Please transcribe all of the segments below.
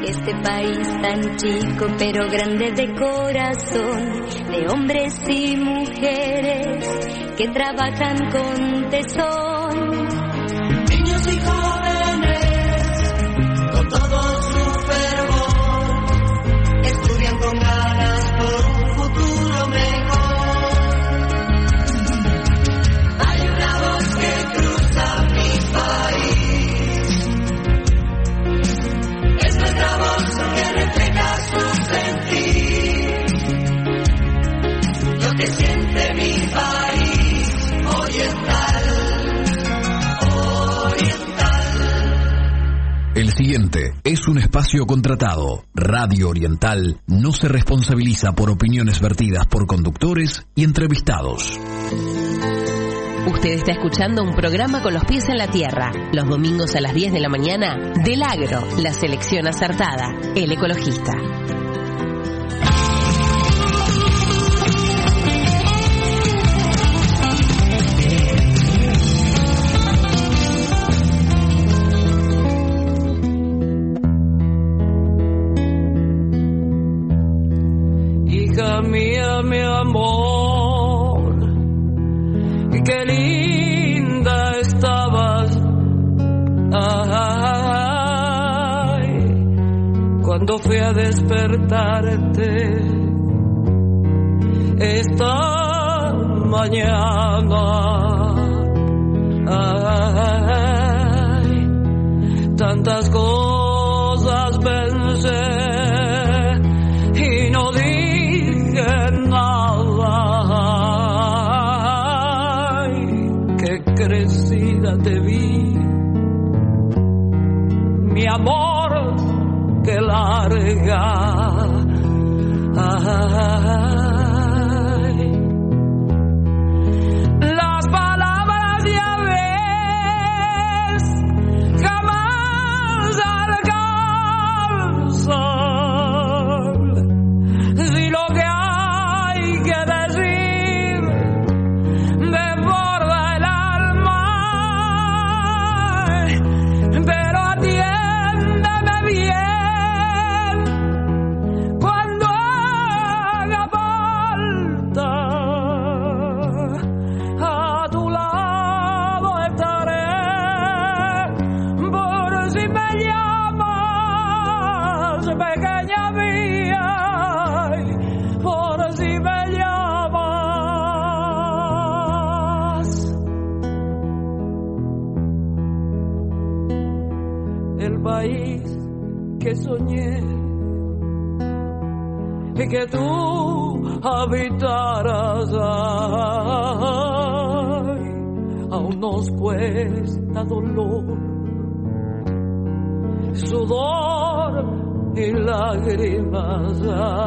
Este país tan chico pero grande de corazón, de hombres y mujeres que trabajan con tesón. Niños y jóvenes, con todo su fervor, estudian con ganas por un futuro mejor. Hay una voz que cruza mi país, es nuestra voz que refleja su sentir. Lo que siente mi país oriental. El siguiente es un espacio contratado. Radio Oriental no se responsabiliza por opiniones vertidas por conductores y entrevistados. Usted está escuchando un programa con los pies en la tierra. Los domingos a las 10 de la mañana, Del Agro, la selección acertada, El Ecologista. Mía, mi amor, y qué linda estabas, ay, cuando fui a despertarte esta mañana, ay, tantas cosas pensé y no nada, ay, qué crecida te vi, mi amor, qué larga, ay, las palabras ya ves jamás alcanzan, si lo que que soñé y que tú habitaras, ay, aún nos cuesta dolor, sudor y lágrimas,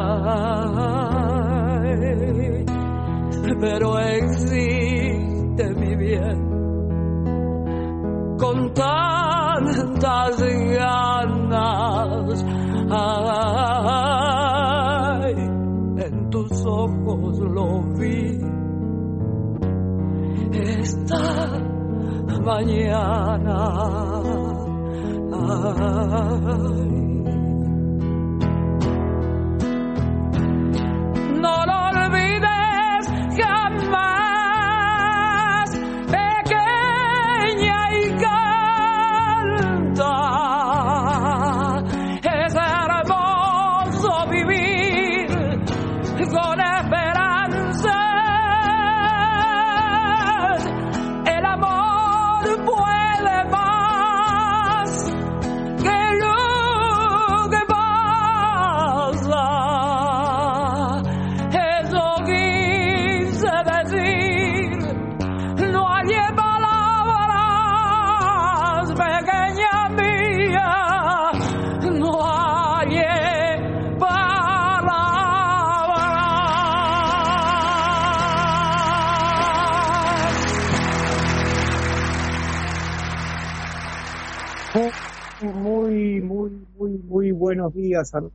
ay, pero existe mi bien con tantas ganas, ay, en tus ojos lo vi esta mañana, ay, no lo olvides jamás, pequeña, y canta. Es hermoso vivir con esperanzas. El amor puede más que lo que pasa. Eso quise decir, no hay palabras, pequeña mía, no hay Muy buenos días a...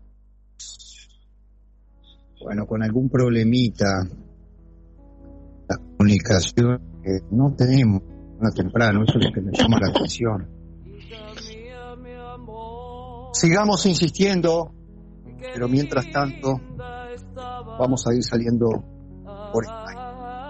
Bueno, con algún problemita, la comunicación que no tenemos temprano, eso es lo que me llama la atención. Sigamos insistiendo, pero mientras tanto vamos a ir saliendo por España.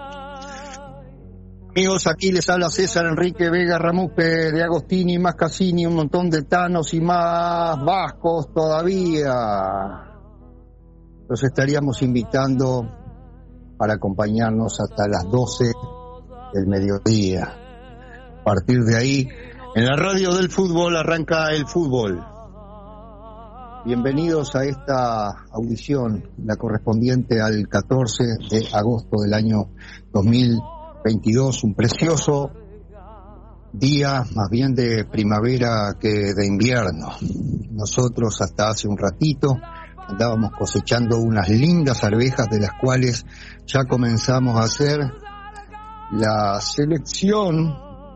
Amigos, aquí les habla César Enrique Vega Ramupe, de Agostini, más Cassini, un montón de tanos y más vascos todavía. Los estaríamos invitando para acompañarnos hasta las 12 del mediodía. A partir de ahí, en la radio del fútbol arranca el fútbol. Bienvenidos a esta audición, la correspondiente al 14 de agosto del año 2022, un precioso día, más bien de primavera que de invierno. Nosotros hasta hace un ratito andábamos cosechando unas lindas arvejas, de las cuales ya comenzamos a hacer la selección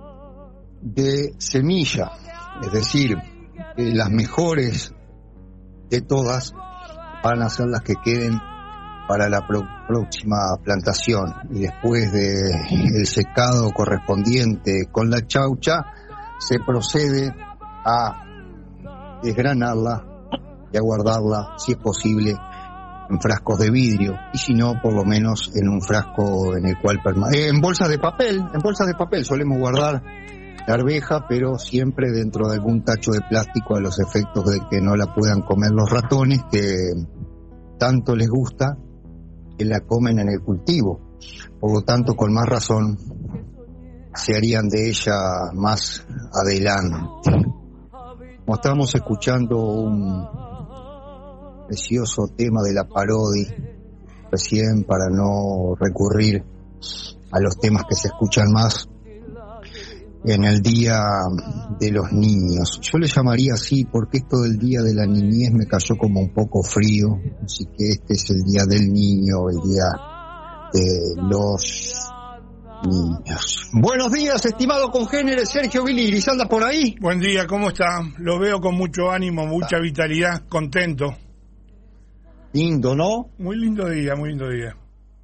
de semilla, es decir, las mejores de todas van a ser las que queden para la próxima plantación, y después de el secado correspondiente con la chaucha se procede a desgranarla y a guardarla, si es posible, en frascos de vidrio, y si no, por lo menos en un frasco en el cual en bolsas de papel solemos guardar la arveja, pero siempre dentro de algún tacho de plástico, a los efectos de que no la puedan comer los ratones, que tanto les gusta que la comen en el cultivo. Por lo tanto, con más razón se harían de ella más adelante. Como estamos escuchando un precioso tema de la Parodi recién, para no recurrir a los temas que se escuchan más en el Día de los Niños. Yo le llamaría así porque esto del Día de la Niñez me cayó como un poco frío, así que este es el Día del Niño, el Día de los Niños. Buenos días, estimado congénere Sergio Biliris, ¿anda por ahí? Buen día, ¿cómo está? Lo veo con mucho ánimo, mucha vitalidad, contento. Lindo, ¿no? Muy lindo día, muy lindo día.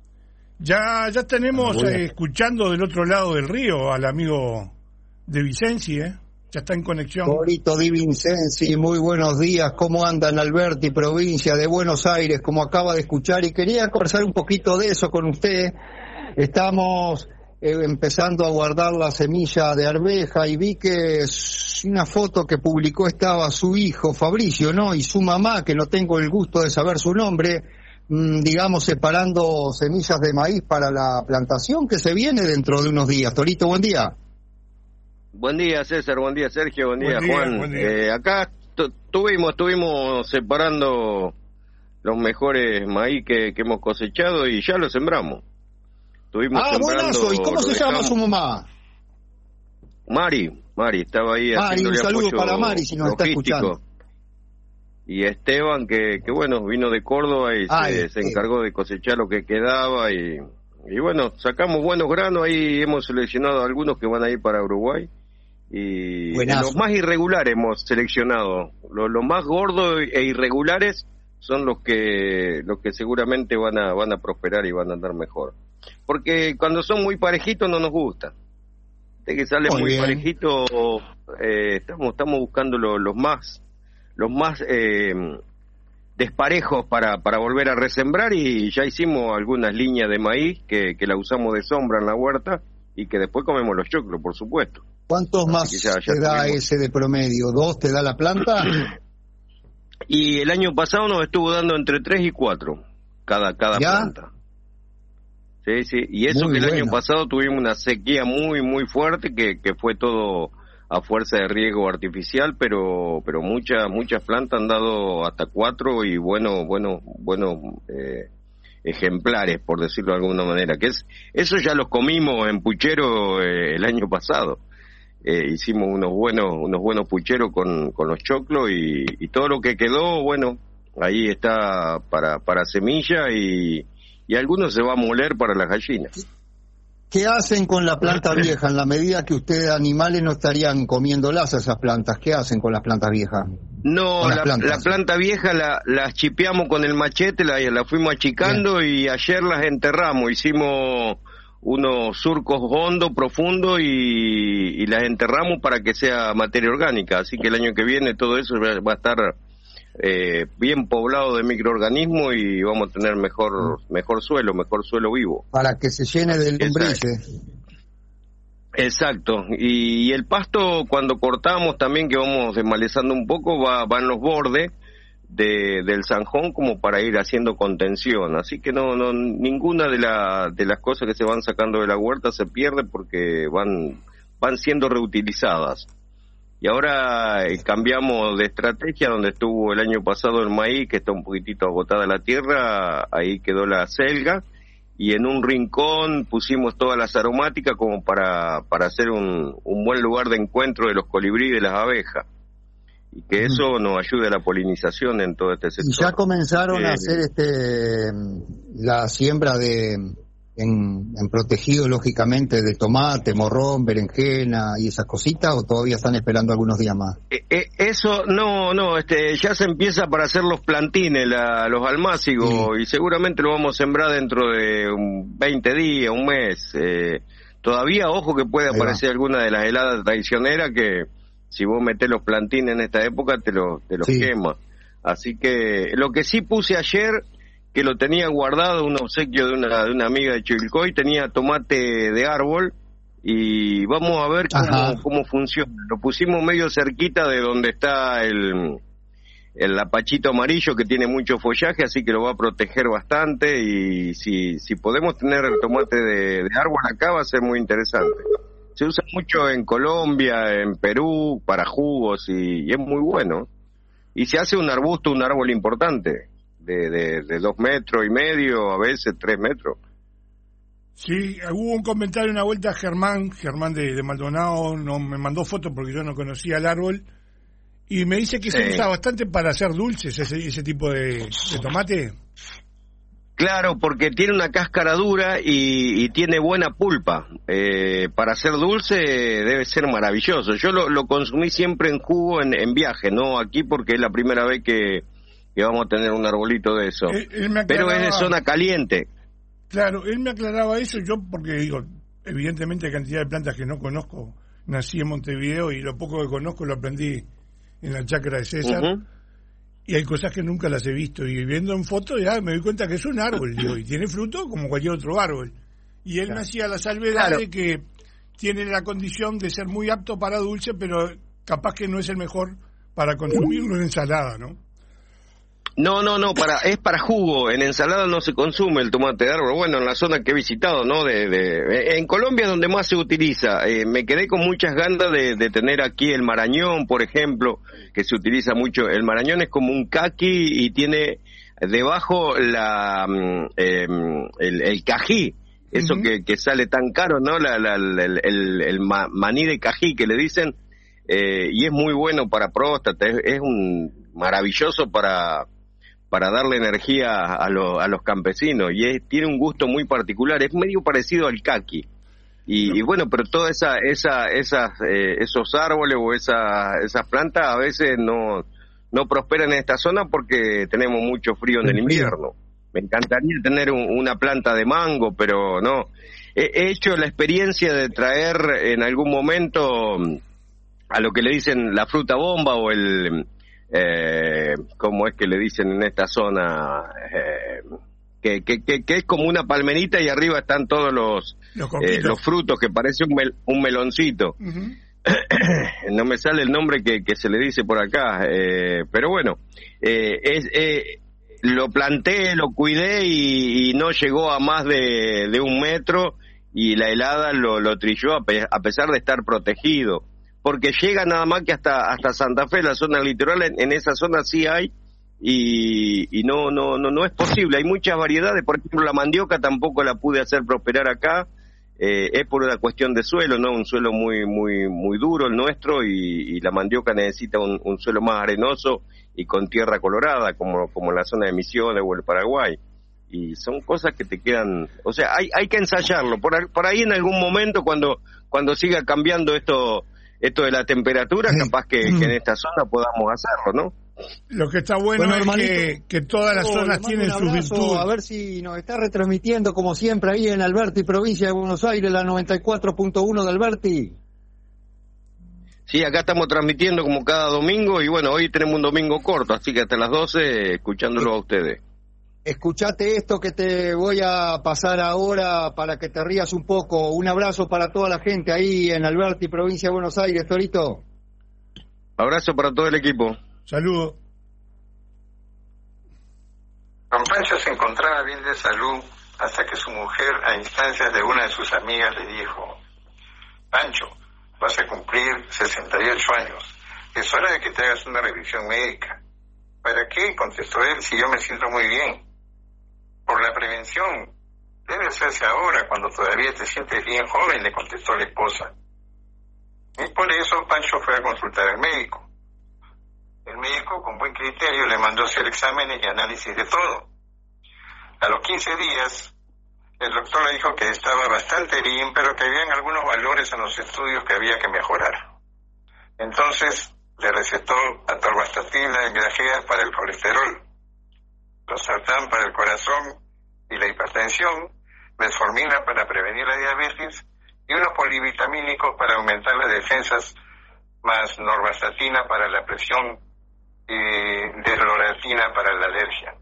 Ya tenemos escuchando del otro lado del río al amigo De Vincenzi, ya está en conexión. Torito Di Vincenzi, muy buenos días. ¿Cómo andan, Alberti, provincia de Buenos Aires, como acaba de escuchar? Y quería conversar un poquito de eso con usted. Estamos empezando a guardar la semilla de arveja y vi que una foto que publicó estaba su hijo Fabricio, ¿no? Y su mamá, que no tengo el gusto de saber su nombre, digamos, separando semillas de maíz para la plantación que se viene dentro de unos días. Torito, buen día. Buen día, César, buen día, Sergio, buen día, Juan. Buen día. Acá estuvimos separando los mejores maíz que hemos cosechado y ya los sembramos. Buenazo. ¿Y cómo se llama su mamá? Mari estaba ahí haciéndole un saludo apoyo para Mari, si nos está escuchando. Y Esteban, que bueno, vino de Córdoba y se encargó de cosechar lo que quedaba y bueno, sacamos buenos granos. Ahí hemos seleccionado algunos que van a ir para Uruguay y los más irregulares hemos seleccionado. Los más gordos e irregulares son los que seguramente van a prosperar y van a andar mejor, porque cuando son muy parejitos no nos gusta. De que sale muy parejito, estamos buscando los más desparejos para volver a resembrar, y ya hicimos algunas líneas de maíz que la usamos de sombra en la huerta y que después comemos los choclos, por supuesto. ¿Cuántos más te da ese de promedio? ¿2 te da la planta? Y el año pasado nos estuvo dando entre 3 y 4 cada planta. Sí, y eso muy que el año pasado tuvimos una sequía muy muy fuerte que fue todo a fuerza de riego artificial, pero muchas plantas han dado hasta 4 y buenos ejemplares, por decirlo de alguna manera, eso ya los comimos en puchero el año pasado. Hicimos unos buenos pucheros con los choclos y todo lo que quedó, bueno, ahí está para semilla y algunos se va a moler para las gallinas. ¿Qué hacen con la planta vieja? En la medida que ustedes, animales, no estarían comiéndolas esas plantas, ¿qué hacen con las plantas viejas? No, la planta vieja las chipeamos con el machete, la fuimos achicando. Bien. Y ayer las enterramos, hicimos unos surcos hondos, profundos y las enterramos para que sea materia orgánica. Así que el año que viene todo eso va a estar bien poblado de microorganismos y vamos a tener mejor suelo vivo. Para que se llene de lombrices. Exacto. Y el pasto, cuando cortamos también, que vamos desmalezando un poco, va en los bordes del zanjón como para ir haciendo contención. Así que no ninguna de las cosas que se van sacando de la huerta se pierde porque van siendo reutilizadas. Y ahora cambiamos de estrategia, donde estuvo el año pasado el maíz, que está un poquitito agotada la tierra, ahí quedó la selga, y en un rincón pusimos todas las aromáticas como para hacer un buen lugar de encuentro de los colibríes y de las abejas. Y que eso nos ayude a la polinización en todo este sector. Y ya comenzaron a hacer la siembra en protegido, lógicamente, de tomate, morrón, berenjena y esas cositas, ¿o todavía están esperando algunos días más? Eso no, ya se empieza para hacer los plantines, los almácigos, y seguramente lo vamos a sembrar dentro de 20 días, un mes. Todavía, ojo, que puede aparecer alguna de las heladas traicioneras que si vos metés los plantines en esta época te los quema. Así que lo que sí puse ayer, que lo tenía guardado, un obsequio de una amiga de Chivilcoy, tenía tomate de árbol, y vamos a ver cómo funciona. Lo pusimos medio cerquita de donde está el lapachito amarillo, que tiene mucho follaje, así que lo va a proteger bastante, y si podemos tener el tomate de árbol acá va a ser muy interesante. Se usa mucho en Colombia, en Perú, para jugos, y es muy bueno. Y se hace un árbol importante, de 2,5 metros, a veces 3 metros. Sí, hubo un comentario una vuelta, Germán de Maldonado, me mandó fotos porque yo no conocía el árbol, y me dice que se usa bastante para hacer dulces, ese tipo de tomate. Claro, porque tiene una cáscara dura y tiene buena pulpa. Para hacer dulce debe ser maravilloso. Yo lo consumí siempre en jugo en viaje, no aquí, porque es la primera vez que vamos a tener un arbolito de eso. Pero es de zona caliente. Claro, él me aclaraba eso, yo porque digo, evidentemente hay cantidad de plantas que no conozco. Nací en Montevideo y lo poco que conozco lo aprendí en la chacra de César. Y hay cosas que nunca las he visto, y viendo en fotos ya me doy cuenta que es un árbol, digo, y tiene fruto como cualquier otro árbol. Y él me hacía la salvedad de que tiene la condición de ser muy apto para dulce, pero capaz que no es el mejor para consumirlo en ensalada, ¿no? No, es para jugo. En ensalada no se consume el tomate de árbol. Bueno, en la zona que he visitado, ¿no? En Colombia es donde más se utiliza. Me quedé con muchas ganas de tener aquí el marañón, por ejemplo, que se utiliza mucho. El marañón es como un caqui y tiene debajo el cají. Eso que sale tan caro, ¿no? El maní de cají que le dicen, y es muy bueno para próstata. Es un maravilloso para darle energía a los campesinos, y tiene un gusto muy particular, es medio parecido al caqui, y bueno, pero todas esos árboles o esas plantas a veces no prosperan en esta zona porque tenemos mucho frío en el invierno. Me encantaría tener una planta de mango, pero no. He hecho la experiencia de traer en algún momento a lo que le dicen la fruta bomba, o ¿cómo es que le dicen en esta zona? Que es como una palmerita y arriba están todos los frutos, que parece un meloncito. No me sale el nombre que se le dice por acá, pero bueno, lo planté, lo cuidé y no llegó a más de 1 metro, y la helada lo trilló a pesar de estar protegido. Porque llega nada más que hasta Santa Fe, la zona litoral. En esa zona sí hay, y no es posible. Hay muchas variedades, por ejemplo la mandioca tampoco la pude hacer prosperar acá, es por una cuestión de suelo, ¿no? Un suelo muy duro el nuestro, y la mandioca necesita un suelo más arenoso y con tierra colorada, como la zona de Misiones o el Paraguay. Y son cosas que te quedan, o sea, hay que ensayarlo. Por ahí en algún momento, cuando siga cambiando esto de la temperatura, capaz que en esta zona podamos hacerlo, ¿no? Lo que está bueno es que todas las zonas tienen sus virtudes. A ver si nos está retransmitiendo como siempre ahí en Alberti, provincia de Buenos Aires, la 94.1 de Alberti. Sí, acá estamos transmitiendo como cada domingo y bueno, hoy tenemos un domingo corto, así que hasta las 12 escuchándolo a ustedes. Escuchate esto que te voy a pasar ahora para que te rías un poco. Un abrazo para toda la gente ahí en Alberti, provincia de Buenos Aires, Torito. Abrazo para todo el equipo. Saludos. Don Pancho se encontraba bien de salud hasta que su mujer, a instancias de una de sus amigas, le dijo: Pancho, vas a cumplir 68 años. Es hora de que te hagas una revisión médica. ¿Para qué?, contestó él, si yo me siento muy bien. Por la prevención. Debe hacerse ahora, cuando todavía te sientes bien joven, le contestó la esposa. Y por eso Pancho fue a consultar al médico. El médico, con buen criterio, le mandó hacer exámenes y análisis de todo. A los 15 días, el doctor le dijo que estaba bastante bien, pero que habían algunos valores en los estudios que había que mejorar. Entonces, le recetó atorvastatina y grajeas para el colesterol, losartán para el corazón y la hipertensión, metformina para prevenir la diabetes y unos polivitamínicos para aumentar las defensas, más norvastatina para la presión y desloratina para la alergia.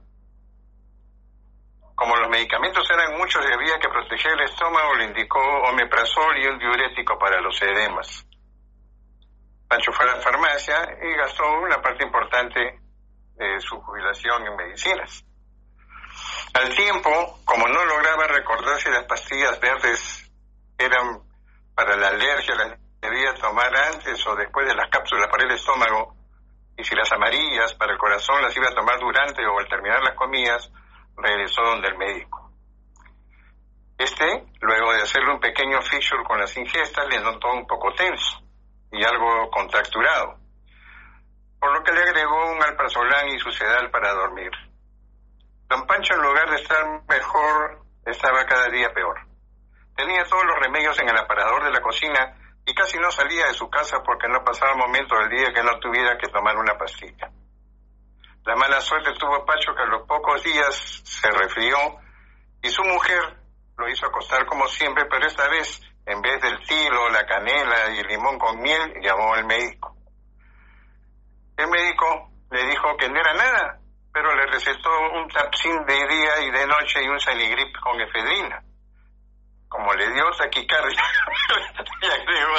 Como los medicamentos eran muchos y había que proteger el estómago, le indicó omeprazol y un diurético para los edemas. Pancho fue a la farmacia y gastó una parte importante de su jubilación en medicinas. Al tiempo, como no lograba recordar si las pastillas verdes eran para la alergia, las debía tomar antes o después de las cápsulas para el estómago, y si las amarillas para el corazón las iba a tomar durante o al terminar las comidas, regresó donde el médico. Luego de hacerle un pequeño fissure con las ingestas, le notó un poco tenso y algo contracturado, por lo que le agregó un alprazolam y sucedal para dormir. Don Pancho, en lugar de estar mejor, estaba cada día peor. Tenía todos los remedios en el aparador de la cocina y casi no salía de su casa porque no pasaba momento del día que no tuviera que tomar una pastilla. La mala suerte tuvo Pancho que a los pocos días se resfrió y su mujer lo hizo acostar como siempre, pero esta vez, en vez del tilo, la canela y el limón con miel, llamó al médico. El médico le dijo que no era nada, pero le recetó un Tapsin de día y de noche y un Saligrip con efedrina. Como le dio taquicardia, le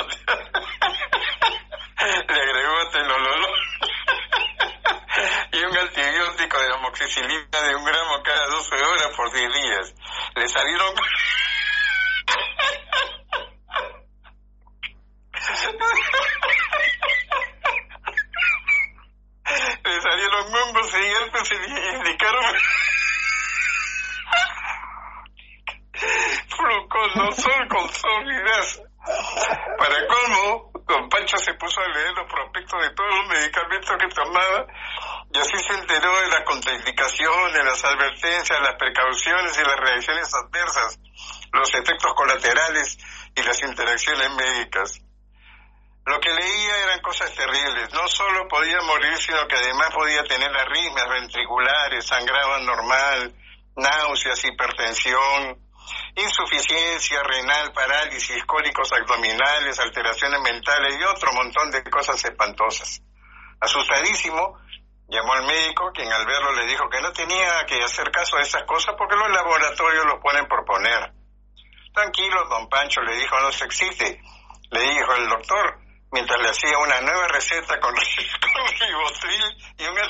agregó tenololol y un antibiótico de amoxicilina de 1 gramo cada 12 horas por 10 días. Le salieron hongos y herpes y le indicaron fluconazol con sólidas. Para colmo, don Pancho se puso a leer los prospectos de todos los medicamentos que tomaba y así se enteró de las contraindicaciones, las advertencias, las precauciones y las reacciones adversas, los efectos colaterales y las interacciones médicas. Lo que leía eran cosas terribles. No solo podía morir, sino que además podía tener arritmias ventriculares, sangrado anormal, náuseas, hipertensión, insuficiencia renal, parálisis, cólicos abdominales, alteraciones mentales y otro montón de cosas espantosas. Asustadísimo, llamó al médico, quien al verlo le dijo que no tenía que hacer caso de esas cosas porque los laboratorios los ponen por poner. Tranquilo, don Pancho, le dijo, no se excite, le dijo el doctor, mientras le hacía una nueva receta con ribotril y un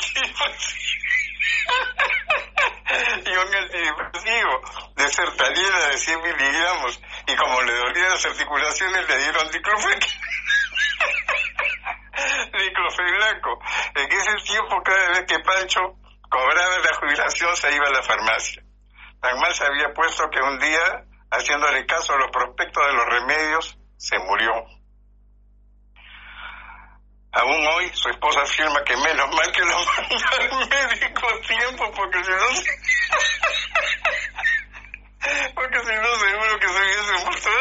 antidepresivo de sertalina de 100 miligramos, y como le dolían las articulaciones le dieron diclofenaco. En ese tiempo, cada vez que Pancho cobraba la jubilación se iba a la farmacia. Tan mal se había puesto que un día, haciéndole caso a los prospectos de los remedios, se murió. Aún hoy su esposa afirma que menos mal que lo mandó al médico a tiempo, porque si no seguro que se hubiese muerto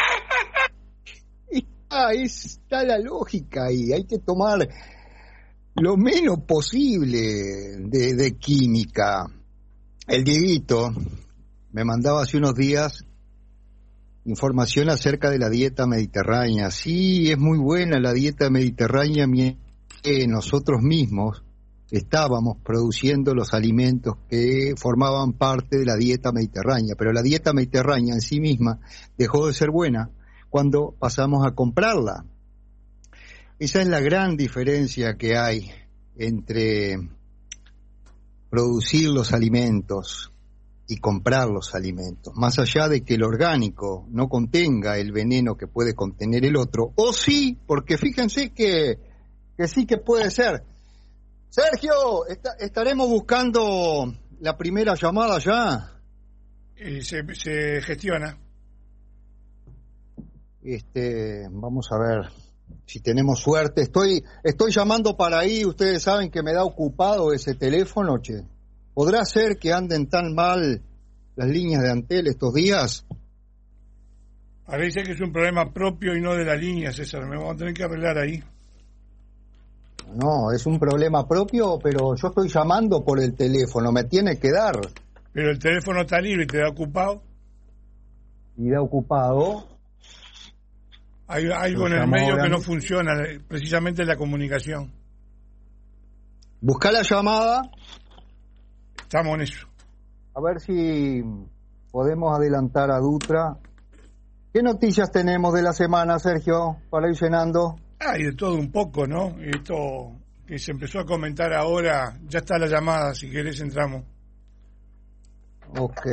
antes. Ahí está la lógica y hay que tomar lo menos posible de química. El Dieguito me mandaba hace unos días información acerca de la dieta mediterránea. Sí, es muy buena la dieta mediterránea, nosotros mismos estábamos produciendo los alimentos que formaban parte de la dieta mediterránea, pero la dieta mediterránea en sí misma dejó de ser buena cuando pasamos a comprarla. Esa es la gran diferencia que hay entre producir los alimentos y comprar los alimentos, más allá de que el orgánico no contenga el veneno que puede contener el otro, o sí, porque fíjense que sí que puede ser. Sergio, estaremos buscando la primera llamada ya. Se gestiona. Vamos a ver si tenemos suerte. Estoy llamando para ahí, ustedes saben que me da ocupado ese teléfono, che. ¿Podrá ser que anden tan mal las líneas de Antel estos días? Parece que es un problema propio y no de la línea, César. Me vamos a tener que arreglar ahí. No, es un problema propio, pero yo estoy llamando por el teléfono, me tiene que dar. Pero el teléfono está libre y te da ocupado. ¿Y da ocupado? Hay algo en el medio que no funciona, precisamente la comunicación. Busca la llamada. Estamos en eso. A ver si podemos adelantar a Dutra. ¿Qué noticias tenemos de la semana, Sergio, para ir llenando? Hay de todo un poco, ¿no? Esto que se empezó a comentar ahora, ya está la llamada, si querés entramos. Ok.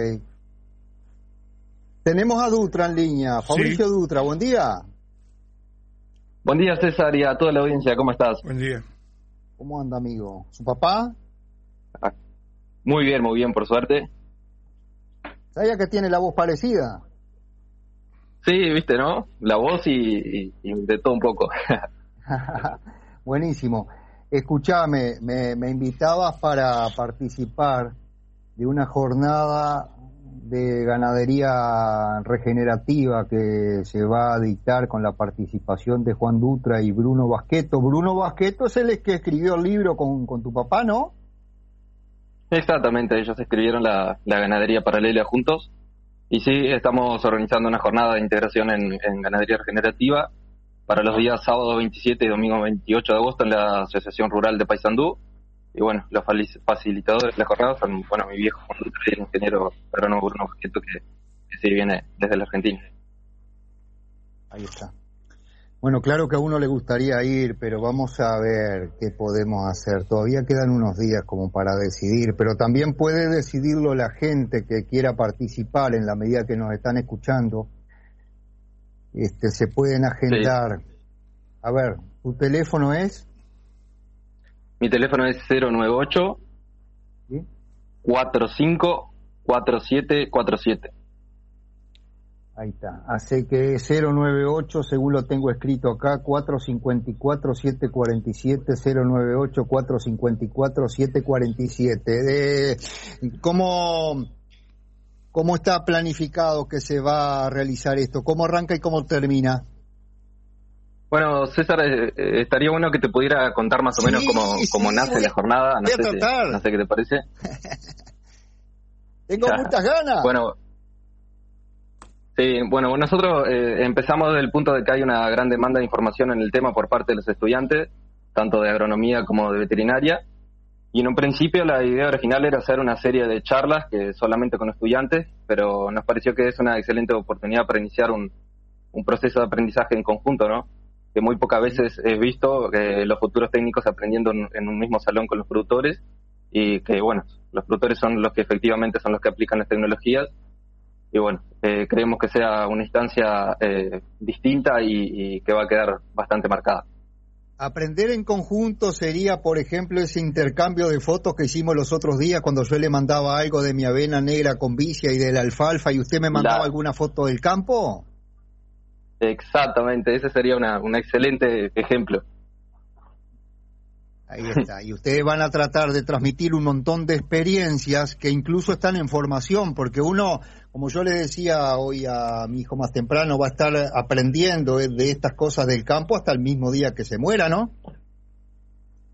Tenemos a Dutra en línea, Fabricio sí. Dutra, buen día. Buen día, César, y a toda la audiencia, ¿cómo estás? Buen día. ¿Cómo anda, amigo? ¿Su papá? Muy bien, por suerte. ¿Sabía que tiene la voz parecida? Sí, viste, ¿no? La voz y de todo un poco. Buenísimo. Escuchame, me invitabas para participar de una jornada de ganadería regenerativa que se va a dictar con la participación de Juan Dutra y Bruno Basqueto. Bruno Basqueto es el que escribió el libro con tu papá, ¿no? Exactamente, ellos escribieron la ganadería paralela juntos. Y sí, estamos organizando una jornada de integración en ganadería regenerativa para los días sábado 27 y domingo 28 de agosto en la Asociación Rural de Paysandú. Y bueno, los facilitadores de la jornada son, mi viejo Juan Dutra y el ingeniero agrónomo Bruno Basqueto, que sí viene desde la Argentina. Ahí está. Bueno, claro que a uno le gustaría ir, pero vamos a ver qué podemos hacer. Todavía quedan unos días como para decidir, pero también puede decidirlo la gente que quiera participar en la medida que nos están escuchando. Se pueden agendar. Sí. A ver, ¿tu teléfono es? Mi teléfono es 098 ¿sí? 45 4747. Ahí está. Así que 098, según lo tengo escrito acá, 454-747, 098-454-747. ¿Cómo está planificado que se va a realizar esto? ¿Cómo arranca y cómo termina? Bueno, César, estaría bueno que te pudiera contar más o menos cómo nace la jornada. No sé qué te parece. Tengo muchas ganas. Sí, nosotros empezamos desde el punto de que hay una gran demanda de información en el tema por parte de los estudiantes, tanto de agronomía como de veterinaria, y en un principio la idea original era hacer una serie de charlas que solamente con estudiantes, pero nos pareció que es una excelente oportunidad para iniciar un proceso de aprendizaje en conjunto, ¿no? Que muy pocas veces he visto los futuros técnicos aprendiendo en un mismo salón con los productores, y que los productores son los que efectivamente son los que aplican las tecnologías. Y creemos que sea una instancia distinta y que va a quedar bastante marcada. Aprender en conjunto sería, por ejemplo, ese intercambio de fotos que hicimos los otros días cuando yo le mandaba algo de mi avena negra con vicia y de la alfalfa y usted me mandaba alguna foto del campo. Exactamente, ese sería un excelente ejemplo. Ahí está, y ustedes van a tratar de transmitir un montón de experiencias que incluso están en formación, porque uno, como yo le decía hoy a mi hijo más temprano, va a estar aprendiendo de estas cosas del campo hasta el mismo día que se muera, ¿no?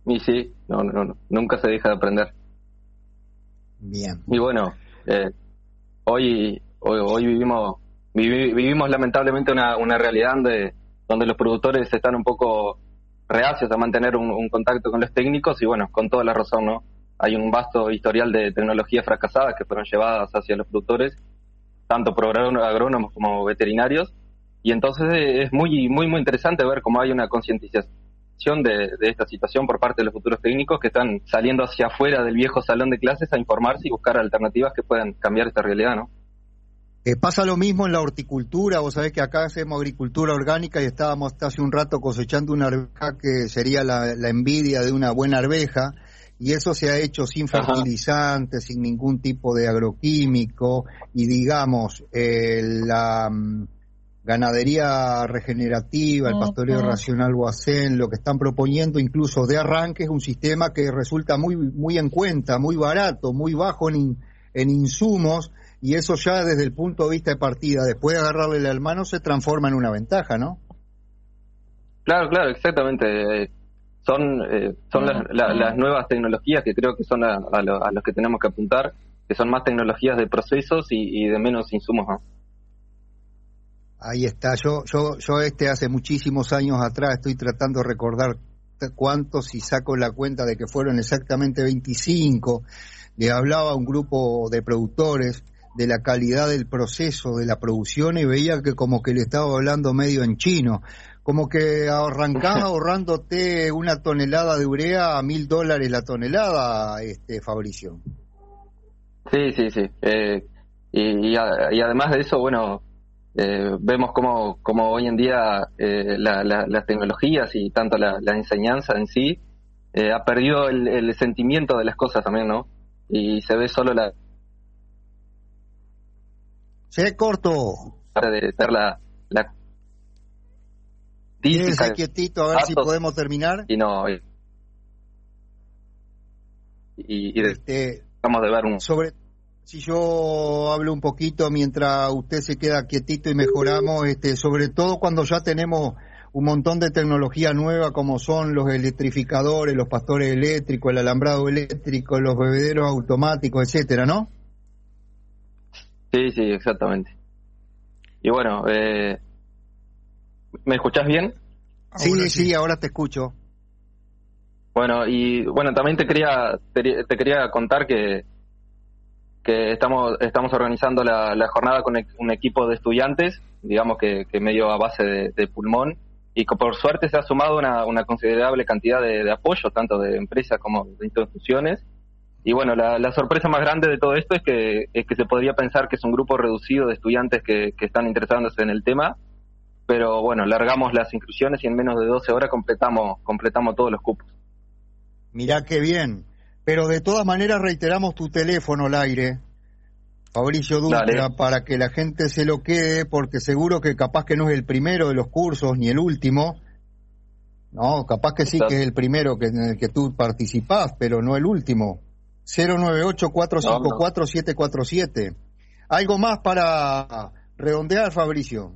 Y sí, no, nunca se deja de aprender. Bien. Y bueno, hoy vivimos lamentablemente una realidad donde los productores están un poco reacios a mantener un contacto con los técnicos, y bueno, con toda la razón, ¿no? Hay un vasto historial de tecnologías fracasadas que fueron llevadas hacia los productores, tanto por agrónomos como veterinarios, y entonces es muy interesante ver cómo hay una concientización de esta situación por parte de los futuros técnicos que están saliendo hacia afuera del viejo salón de clases a informarse y buscar alternativas que puedan cambiar esta realidad, ¿no? Pasa lo mismo en la horticultura. Vos sabés que acá hacemos agricultura orgánica y estábamos hasta hace un rato cosechando una arveja que sería la envidia de una buena arveja, y eso se ha hecho sin fertilizantes, sin ningún tipo de agroquímico, y digamos, la ganadería regenerativa, el pastoreo racional Boacén, lo que están proponiendo incluso de arranque es un sistema que resulta muy en cuenta, muy barato, muy bajo en insumos, y eso ya desde el punto de vista de partida, después de agarrarle al mano, se transforma en una ventaja, ¿no? Claro, exactamente. Son las nuevas tecnologías que creo que son a los que tenemos que apuntar, que son más tecnologías de procesos y de menos insumos, ¿no? Ahí está. Yo hace muchísimos años atrás estoy tratando de recordar cuántos, y saco la cuenta de que fueron exactamente 25, le hablaba a un grupo de productores de la calidad del proceso de la producción y veía que como que le estaba hablando medio en chino, como que arrancás ahorrándote una tonelada de urea a $1,000 la tonelada, Fabricio. Sí. Y además de eso, bueno, vemos como hoy en día las tecnologías y tanto la enseñanza en sí ha perdido el sentimiento de las cosas también, ¿no? Y se ve solo Se corto. De ser la quédese quietito a ver si podemos terminar. Y no. Vamos a ver si yo hablo un poquito mientras usted se queda quietito y mejoramos, sobre todo cuando ya tenemos un montón de tecnología nueva como son los electrificadores, los pastores eléctricos, el alambrado eléctrico, los bebederos automáticos, etcétera, ¿no? Sí, exactamente. Y bueno, ¿me escuchás bien? Sí, ahora te escucho. Bueno, también te quería contar que estamos organizando la jornada con un equipo de estudiantes, digamos que medio a base de pulmón, y que por suerte se ha sumado una considerable cantidad de apoyo, tanto de empresas como de instituciones. Y bueno, la sorpresa más grande de todo esto es que se podría pensar que es un grupo reducido de estudiantes que están interesándose en el tema, pero bueno, largamos las inscripciones y en menos de 12 horas completamos todos los cupos. Mirá qué bien. Pero de todas maneras reiteramos tu teléfono al aire, Fabricio Dutra, para que la gente se lo quede, porque seguro que capaz que no es el primero de los cursos ni el último. No, capaz que sí que es el primero en el que tú participás, pero no el último. 098-454-747. ¿Algo más para redondear, Fabricio?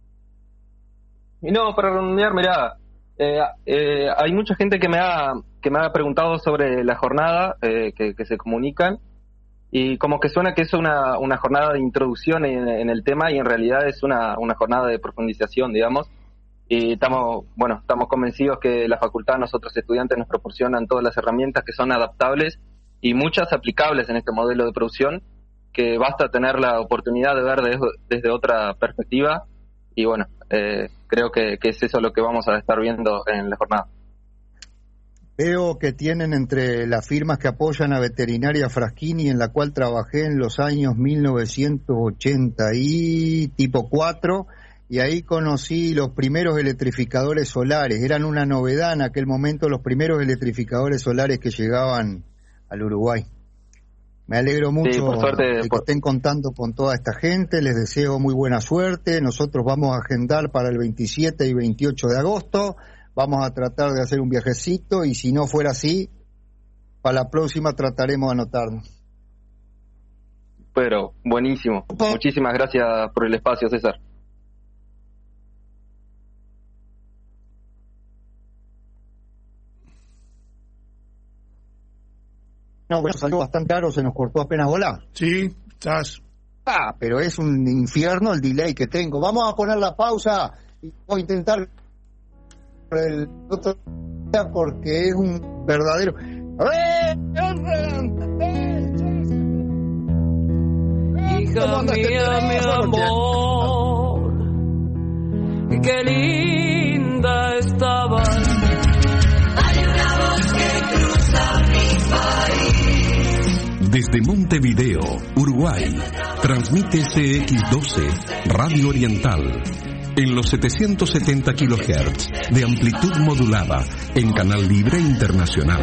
Y no, para redondear, mirá, hay mucha gente que me ha preguntado sobre la jornada, que se comunican, y como que suena que es una jornada de introducción en el tema, y en realidad es una jornada de profundización, digamos. Y estamos convencidos que la facultad, nosotros estudiantes, nos proporcionan todas las herramientas que son adaptables y muchas aplicables en este modelo de producción, que basta tener la oportunidad de ver desde otra perspectiva. Y bueno, creo que es eso lo que vamos a estar viendo en la jornada. Veo que tienen entre las firmas que apoyan a Veterinaria Fraschini, en la cual trabajé en los años 1980 y tipo 4, y ahí conocí los primeros electrificadores solares. Eran una novedad en aquel momento los primeros electrificadores solares que llegaban al Uruguay. Me alegro mucho de que estén contando con toda esta gente, les deseo muy buena suerte. Nosotros vamos a agendar para el 27 y 28 de agosto, vamos a tratar de hacer un viajecito, y si no fuera así, para la próxima trataremos de anotarnos. Pero, buenísimo. Muchísimas gracias por el espacio, César. bueno, salió bastante caro, se nos cortó apenas volar. Sí, estás. Pero es un infierno el delay que tengo. Vamos a poner la pausa y voy a intentar el otro porque es un verdadero. Hija mía, mi amor, qué linda estabas. Hay una voz que cruza mi país. Desde Montevideo, Uruguay, transmite CX12 Radio Oriental en los 770 kHz de amplitud modulada en Canal Libre Internacional.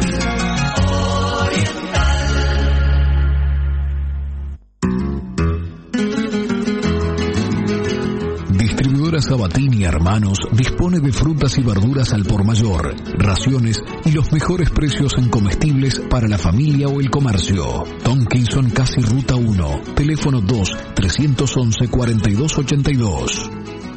Distribuidora Sabatini Hermanos dispone de frutas y verduras al por mayor, raciones y los mejores precios en comestibles para la familia o el comercio. Tonkinson Casi Ruta 1, teléfono 2-311-4282.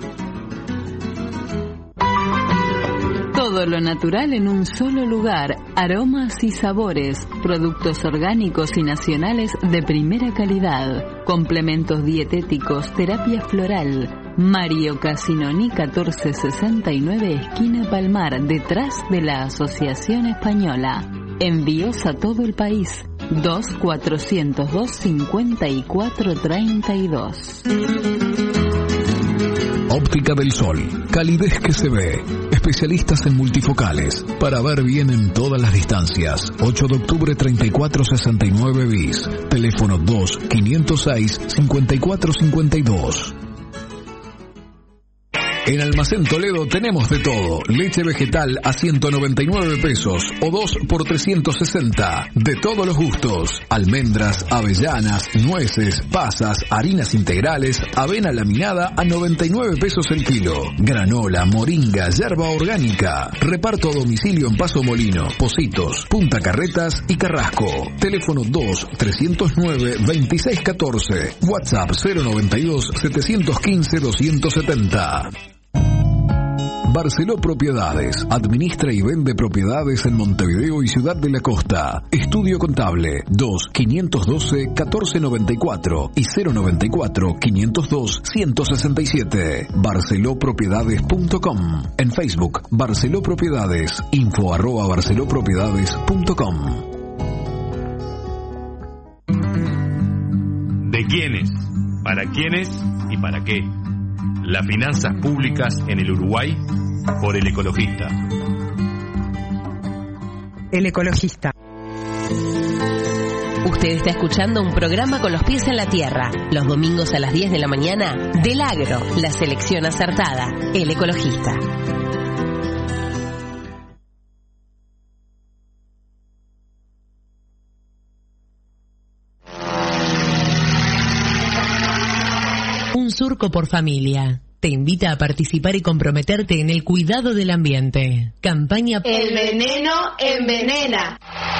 Todo lo natural en un solo lugar, aromas y sabores, productos orgánicos y nacionales de primera calidad, complementos dietéticos, terapia floral. Mario Casinoni 1469, esquina Palmar, detrás de la Asociación Española. Envíos a todo el país. 2-402-5432. Óptica del Sol, calidez que se ve. Especialistas en multifocales, para ver bien en todas las distancias. 8 de octubre 3469 bis. Teléfono 2-506-5452. En Almacén Toledo tenemos de todo. Leche vegetal a 199 pesos o 2 por 360. De todos los gustos. Almendras, avellanas, nueces, pasas, harinas integrales, avena laminada a 99 pesos el kilo. Granola, moringa, yerba orgánica. Reparto a domicilio en Paso Molino, Pocitos, Punta Carretas y Carrasco. Teléfono 2-309-2614. WhatsApp 092-715-270. Barceló Propiedades. Administra y vende propiedades en Montevideo y Ciudad de la Costa. Estudio contable 2-512-1494 y 094-502-167. barcelópropiedades.com. En Facebook, Barceló Propiedades. info@barcelópropiedades.com. ¿De quiénes? ¿Para quiénes? ¿Y para qué? Las finanzas públicas en el Uruguay por El Ecologista. El Ecologista. Usted está escuchando un programa con los pies en la tierra. Los domingos a las 10 de la mañana, Del Agro, la selección acertada. El Ecologista. Un surco por familia. Te invita a participar y comprometerte en el cuidado del ambiente. Campaña El veneno envenena.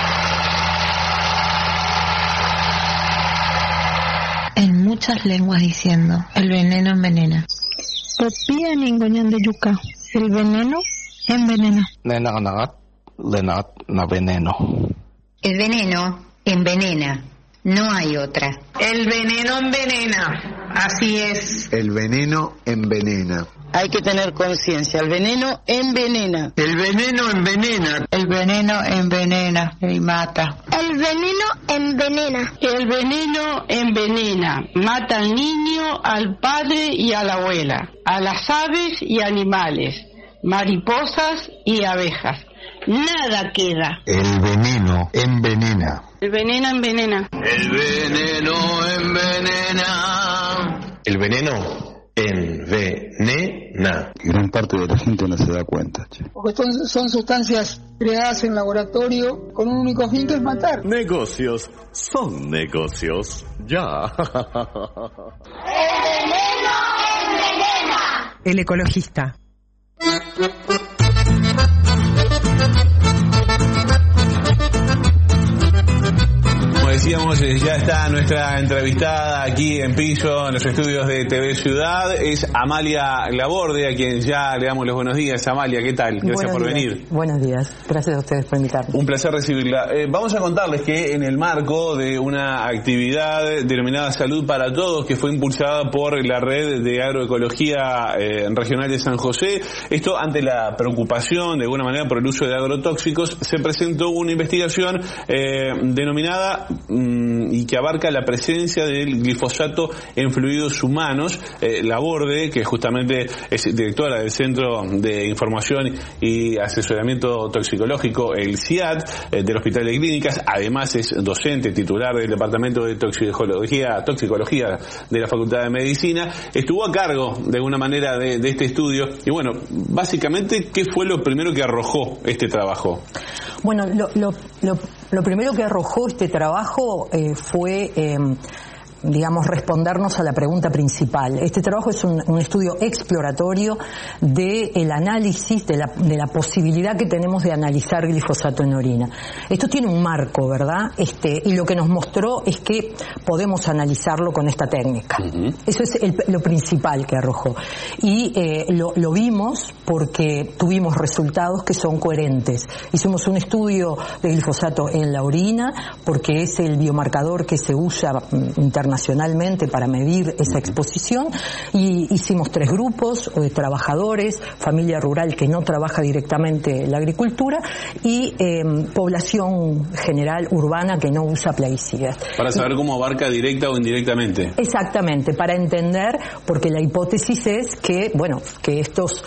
En muchas lenguas diciendo, el veneno envenena. Topía ningoñán de yuca. El veneno envenena. Nenat na veneno. El veneno envenena. No hay otra. El veneno envenena. Así es. El veneno envenena. Hay que tener conciencia. El veneno envenena. El veneno envenena. El veneno envenena y mata. El veneno envenena. El veneno envenena. Mata al niño, al padre y a la abuela, a las aves y animales, mariposas y abejas. Nada queda. El veneno envenena. El veneno envenena. El veneno envenena. El veneno envenena. Gran parte de la gente no se da cuenta, che. Porque son sustancias creadas en laboratorio con un único fin, que es matar. Negocios son negocios. Ya. El veneno envenena. El Ecologista. decíamos, ya está nuestra entrevistada aquí en Pillo, en los estudios de TV Ciudad. Es Amalia Laborde, a quien ya le damos los buenos días. Amalia, ¿qué tal? Gracias por venir. Buenos días. Gracias a ustedes por invitarme. Un placer recibirla. Vamos a contarles que en el marco de una actividad denominada Salud para Todos, que fue impulsada por la Red de Agroecología Regional de San José, esto ante la preocupación, de alguna manera, por el uso de agrotóxicos, se presentó una investigación denominada y que abarca la presencia del glifosato en fluidos humanos. Laborde, que justamente es directora del Centro de Información y Asesoramiento Toxicológico, el CIAT, del Hospital de Clínicas, además es docente titular del Departamento de Toxicología de la Facultad de Medicina, estuvo a cargo de alguna manera de este estudio. Y bueno, básicamente, ¿qué fue lo primero que arrojó este trabajo? Bueno, lo primero que arrojó este trabajo fue digamos, respondernos a la pregunta principal. Este trabajo es un estudio exploratorio del análisis de la posibilidad que tenemos de analizar glifosato en orina. Esto tiene un marco, ¿verdad? Y lo que nos mostró es que podemos analizarlo con esta técnica. Eso es lo principal que arrojó. Y lo vimos porque tuvimos resultados que son coherentes. Hicimos un estudio de glifosato en la orina porque es el biomarcador que se usa internacionalmente para medir esa exposición, y hicimos 3 grupos de trabajadores, familia rural que no trabaja directamente la agricultura y población general urbana que no usa plaguicidas. Para saber cómo abarca directa o indirectamente. Exactamente, para entender, porque la hipótesis es que, bueno, que estos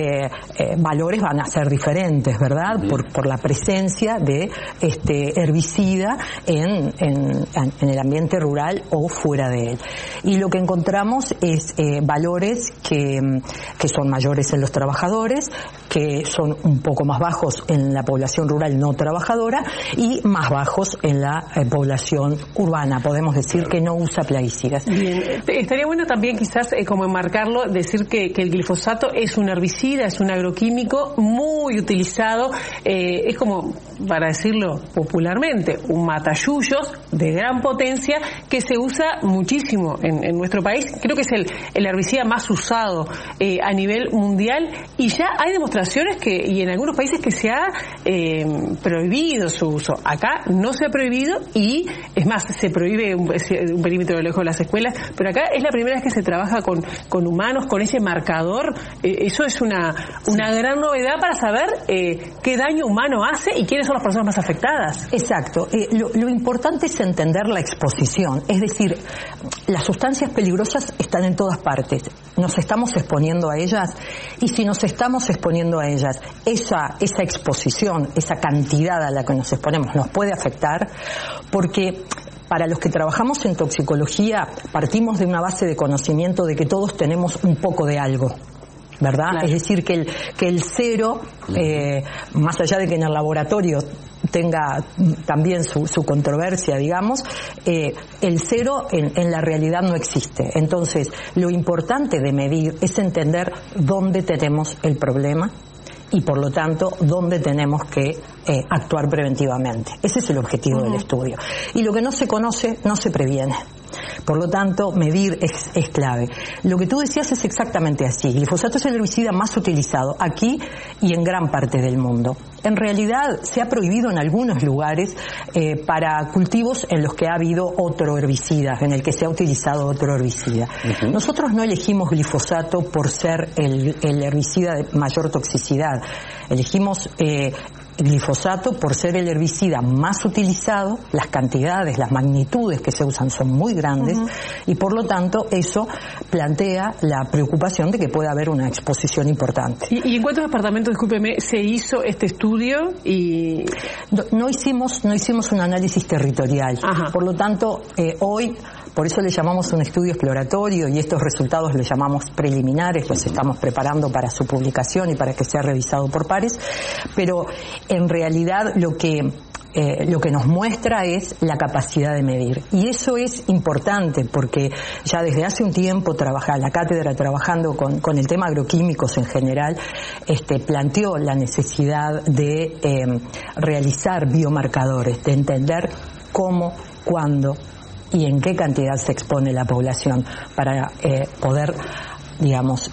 valores van a ser diferentes, ¿verdad? Por la presencia de herbicida en el ambiente rural o fuera de él. Y lo que encontramos es valores que son mayores en los trabajadores, que son un poco más bajos en la población rural no trabajadora y más bajos en la población urbana. Podemos decir que no usa plaguicidas. Bien. Estaría bueno también quizás como enmarcarlo, decir que el glifosato es un herbicida, es un agroquímico muy utilizado, es como, para decirlo popularmente, un matayuyos de gran potencia que se usa muchísimo en nuestro país. Creo que es el herbicida más usado a nivel mundial, y ya hay demostraciones y en algunos países que se ha prohibido su uso. Acá no se ha prohibido, y es más, se prohíbe un perímetro lejos de las escuelas, pero acá es la primera vez que se trabaja con humanos, con ese marcador. Eso es una gran novedad para saber qué daño humano hace y quiénes son las personas más afectadas. Exacto. Lo importante es entender la exposición, es decir, las sustancias peligrosas están en todas partes. Nos estamos exponiendo a ellas, y si nos estamos exponiendo a ellas, esa exposición, esa cantidad a la que nos exponemos nos puede afectar, porque para los que trabajamos en toxicología partimos de una base de conocimiento de que todos tenemos un poco de algo, ¿verdad? Claro. Es decir, que el cero, más allá de que en el laboratorio tenga también su controversia, digamos, el cero en la realidad no existe. Entonces, lo importante de medir es entender dónde tenemos el problema y, por lo tanto, dónde tenemos que actuar preventivamente. Ese es el objetivo del estudio. Y lo que no se conoce, no se previene. Por lo tanto, medir es clave. Lo que tú decías es exactamente así. El glifosato es el herbicida más utilizado aquí y en gran parte del mundo. En realidad, se ha prohibido en algunos lugares para cultivos en los que ha habido otro herbicida, en el que se ha utilizado otro herbicida. Nosotros no elegimos glifosato por ser el herbicida de mayor toxicidad. Elegimos glifosato por ser el herbicida más utilizado, las cantidades, las magnitudes que se usan son muy grandes, y por lo tanto eso plantea la preocupación de que pueda haber una exposición importante. ¿Y en cuántos departamentos, discúlpeme, se hizo este estudio? Y no hicimos un análisis territorial. Por lo tanto, hoy, por eso le llamamos un estudio exploratorio, y estos resultados los llamamos preliminares, los estamos preparando para su publicación y para que sea revisado por pares, pero en realidad lo que nos muestra es la capacidad de medir. Y eso es importante porque ya desde hace un tiempo la cátedra trabajando con el tema agroquímicos en general, planteó la necesidad de realizar biomarcadores, de entender cómo cuándo y en qué cantidad se expone la población para poder, digamos,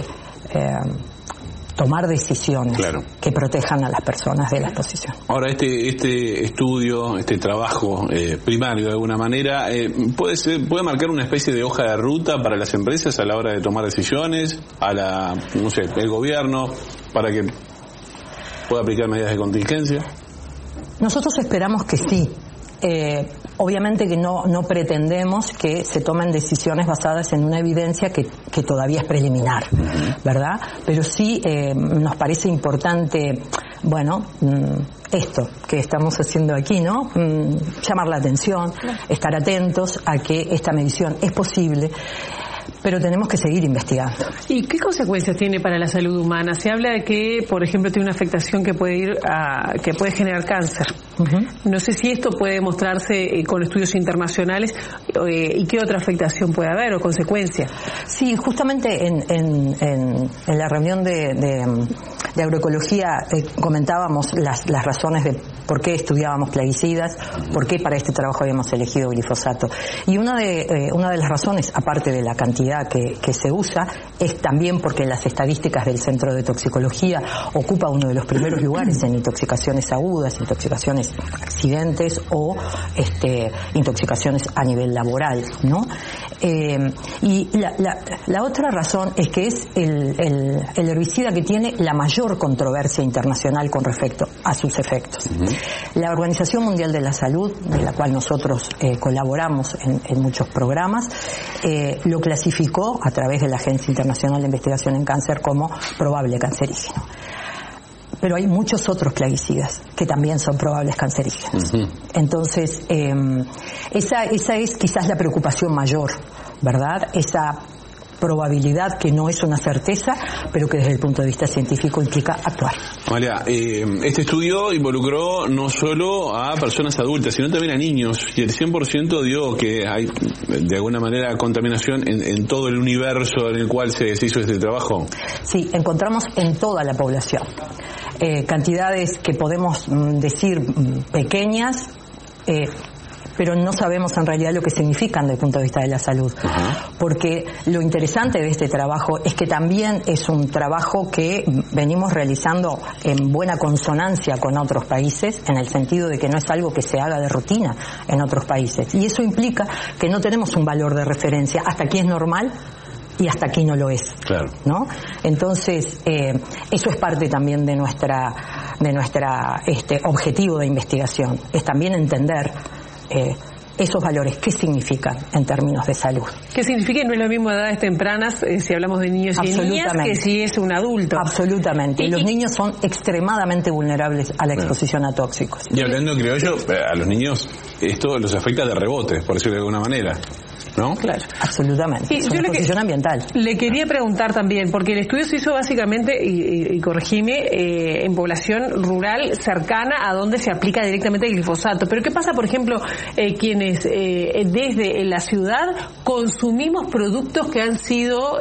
tomar decisiones que protejan a las personas de la exposición. Ahora, este estudio, este trabajo primario de alguna manera, puede marcar una especie de hoja de ruta para las empresas a la hora de tomar decisiones, el gobierno, para que pueda aplicar medidas de contingencia. Nosotros esperamos que sí. Obviamente que no pretendemos que se tomen decisiones basadas en una evidencia que todavía es preliminar, ¿verdad? Pero sí nos parece importante, esto que estamos haciendo aquí, ¿no? Llamar la atención, estar atentos a que esta medición es posible, pero tenemos que seguir investigando. ¿Y qué consecuencias tiene para la salud humana? Se habla de que, por ejemplo, tiene una afectación que puede generar cáncer. No sé si esto puede mostrarse con estudios internacionales y qué otra afectación puede haber o consecuencias. Sí, justamente en la reunión de agroecología comentábamos las razones de por qué estudiábamos plaguicidas, por qué para este trabajo habíamos elegido glifosato. Y una de las razones, aparte de la cantidad que se usa, es también porque las estadísticas del Centro de Toxicología ocupa uno de los primeros lugares en intoxicaciones agudas, intoxicaciones accidentes o intoxicaciones a nivel laboral, ¿no? Y la otra razón es que es el herbicida que tiene la mayor controversia internacional con respecto a sus efectos. La Organización Mundial de la Salud, de la cual nosotros colaboramos en muchos programas, lo clasificó a través de la Agencia Internacional de Investigación en Cáncer como probable cancerígeno. Pero hay muchos otros plaguicidas que también son probables cancerígenos. Entonces, esa es quizás la preocupación mayor, ¿verdad? Esa probabilidad que no es una certeza, pero que desde el punto de vista científico implica actuar. Amalia, este estudio involucró no solo a personas adultas, sino también a niños, y el 100% dio que hay, de alguna manera, contaminación en todo el universo en el cual se hizo este trabajo. Sí, encontramos en toda la población cantidades que podemos decir pequeñas, pero no sabemos en realidad lo que significan desde el punto de vista de la salud. Porque lo interesante de este trabajo es que también es un trabajo que venimos realizando en buena consonancia con otros países, en el sentido de que no es algo que se haga de rutina en otros países. Y eso implica que no tenemos un valor de referencia hasta aquí es normal y hasta aquí no lo es. Claro. ¿No? Entonces, eso es parte también de nuestra objetivo de investigación, es también entender esos valores, ¿qué significan en términos de salud? ¿Qué significa? No es lo mismo edades tempranas si hablamos de niños y niñas que si es un adulto. Absolutamente. Los niños son extremadamente vulnerables a la exposición a tóxicos. Y hablando en criollo, a los niños esto los afecta de rebote, por decirlo de alguna manera, ¿no? Claro, absolutamente. Es una exposición ambiental. Le quería preguntar también, porque el estudio se hizo básicamente, y corregime, en población rural cercana a donde se aplica directamente el glifosato. Pero ¿qué pasa, por ejemplo, quienes desde la ciudad consumimos productos que han sido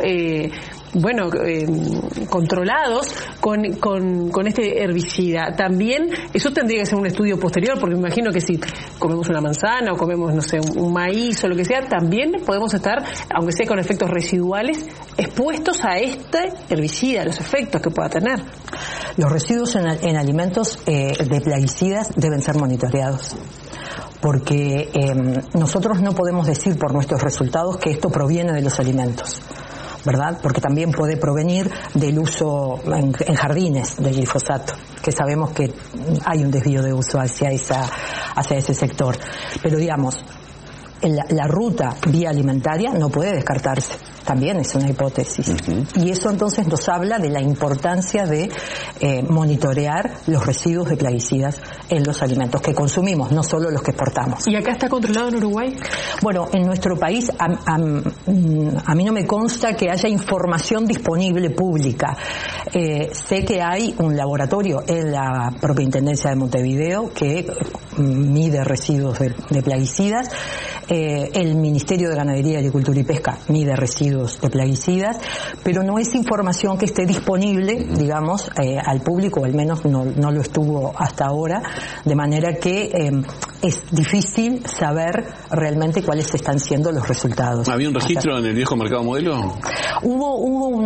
controlados con este herbicida? También eso tendría que ser un estudio posterior, porque me imagino que si comemos una manzana o comemos, no sé, un maíz o lo que sea, también podemos estar, aunque sea con efectos residuales, expuestos a este herbicida, los efectos que pueda tener. Los residuos en alimentos de plaguicidas deben ser monitoreados, porque nosotros no podemos decir por nuestros resultados que esto proviene de los alimentos, ¿verdad? Porque también puede provenir del uso en jardines del glifosato, que sabemos que hay un desvío de uso hacia ese sector. Pero digamos, la ruta vía alimentaria no puede descartarse. También es una hipótesis. Y eso entonces nos habla de la importancia de monitorear los residuos de plaguicidas en los alimentos que consumimos, no solo los que exportamos. ¿Y acá está controlado en Uruguay? Bueno, en nuestro país a mí no me consta que haya información disponible pública. Sé que hay un laboratorio en la propia Intendencia de Montevideo que mide residuos de plaguicidas. El Ministerio de Ganadería, Agricultura y Pesca mide residuos residuos de plaguicidas, pero no es información que esté disponible, digamos, al público, o al menos no lo estuvo hasta ahora, de manera que es difícil saber realmente cuáles están siendo los resultados. ¿Había un registro en el viejo mercado modelo? Hubo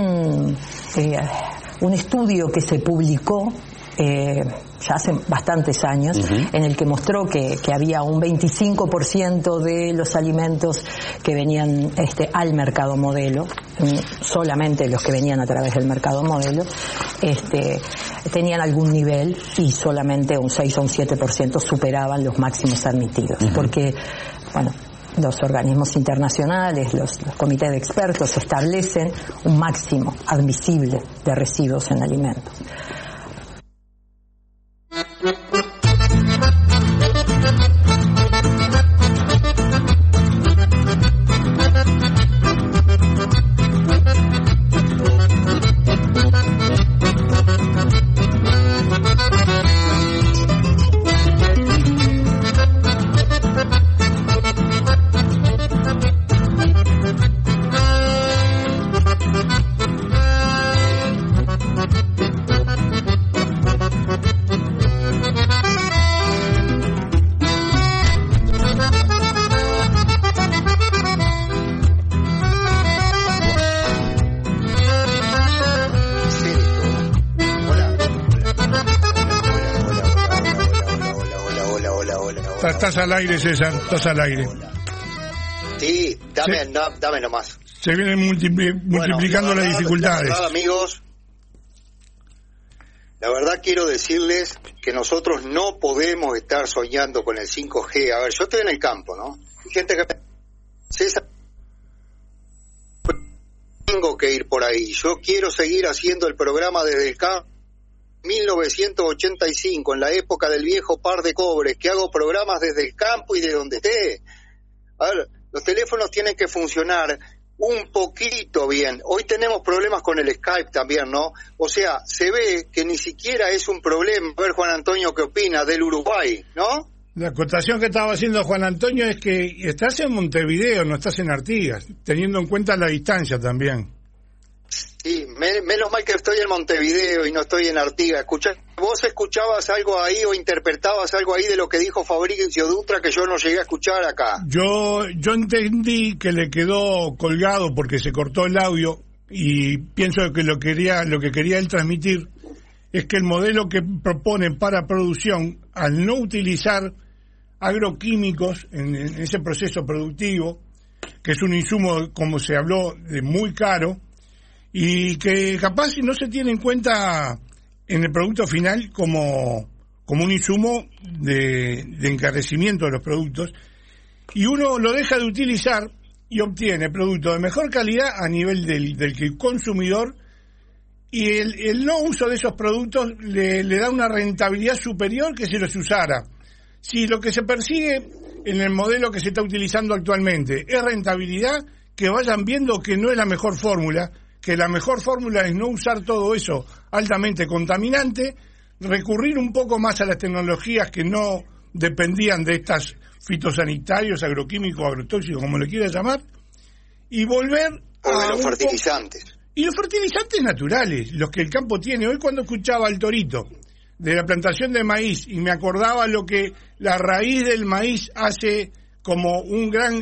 un estudio que se publicó ya hace bastantes años, en el que mostró que había un 25% de los alimentos que venían al mercado modelo, solamente los que venían a través del mercado modelo, tenían algún nivel, y solamente un 6 o un 7% superaban los máximos admitidos. Porque, bueno, los organismos internacionales, los comités de expertos establecen un máximo admisible de residuos en alimentos. Estás al aire, César, estás al aire. Sí, dame nomás. Se vienen multiplicando las dificultades. La verdad, amigos, la verdad quiero decirles que nosotros no podemos estar soñando con el 5G. A ver, yo estoy en el campo, ¿no? Hay gente que... César, tengo que ir por ahí. Yo quiero seguir haciendo el programa desde el campo. 1985, en la época del viejo par de cobres, que hago programas desde el campo y de donde esté. A ver, los teléfonos tienen que funcionar un poquito bien. Hoy tenemos problemas con el Skype también, ¿no? O sea, se ve que ni siquiera es un problema. A ver, Juan Antonio, ¿qué opina del Uruguay, no? La acotación que estaba haciendo Juan Antonio es que estás en Montevideo, no estás en Artigas, teniendo en cuenta la distancia también. Sí, menos mal que estoy en Montevideo y no estoy en Artigas. ¿Vos escuchabas algo ahí o interpretabas algo ahí de lo que dijo Fabricio Dutra que yo no llegué a escuchar acá? Yo entendí que le quedó colgado porque se cortó el audio, y pienso que lo que quería él transmitir es que el modelo que proponen para producción, al no utilizar agroquímicos en ese proceso productivo, que es un insumo, como se habló, de muy caro, y que capaz no se tiene en cuenta en el producto final como un insumo de encarecimiento de los productos, y uno lo deja de utilizar y obtiene productos de mejor calidad a nivel del consumidor, y el no uso de esos productos le da una rentabilidad superior que si los usara. Si lo que se persigue en el modelo que se está utilizando actualmente es rentabilidad, que vayan viendo que no es la mejor fórmula, que la mejor fórmula es no usar todo eso altamente contaminante, recurrir un poco más a las tecnologías que no dependían de estas fitosanitarios, agroquímicos, agrotóxicos, como le quieras llamar, y volver a los fertilizantes. Y los fertilizantes naturales, los que el campo tiene. Hoy, cuando escuchaba al Torito de la plantación de maíz y me acordaba lo que la raíz del maíz hace como un gran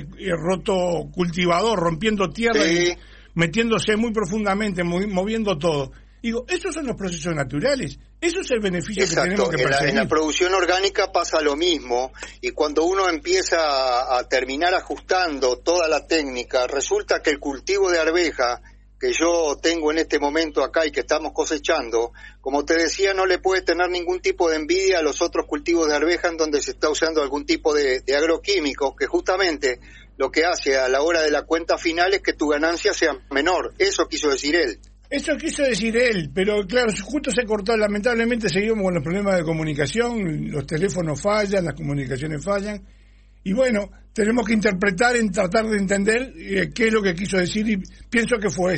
roto cultivador, rompiendo tierra, sí, y metiéndose muy profundamente, moviendo todo. Digo, esos son los procesos naturales, eso es el beneficio. Exacto, que tenemos que perseguir. En la producción orgánica pasa lo mismo, y cuando uno empieza a terminar ajustando toda la técnica, resulta que el cultivo de arveja que yo tengo en este momento acá y que estamos cosechando, como te decía, no le puede tener ningún tipo de envidia a los otros cultivos de arveja en donde se está usando algún tipo de agroquímicos, que justamente lo que hace a la hora de la cuenta final es que tu ganancia sea menor. Eso quiso decir él. Eso quiso decir él, pero claro, justo se cortó. Lamentablemente seguimos con los problemas de comunicación, los teléfonos fallan, las comunicaciones fallan, y bueno, tenemos que interpretar, tratar de entender qué es lo que quiso decir, y pienso que fue eso.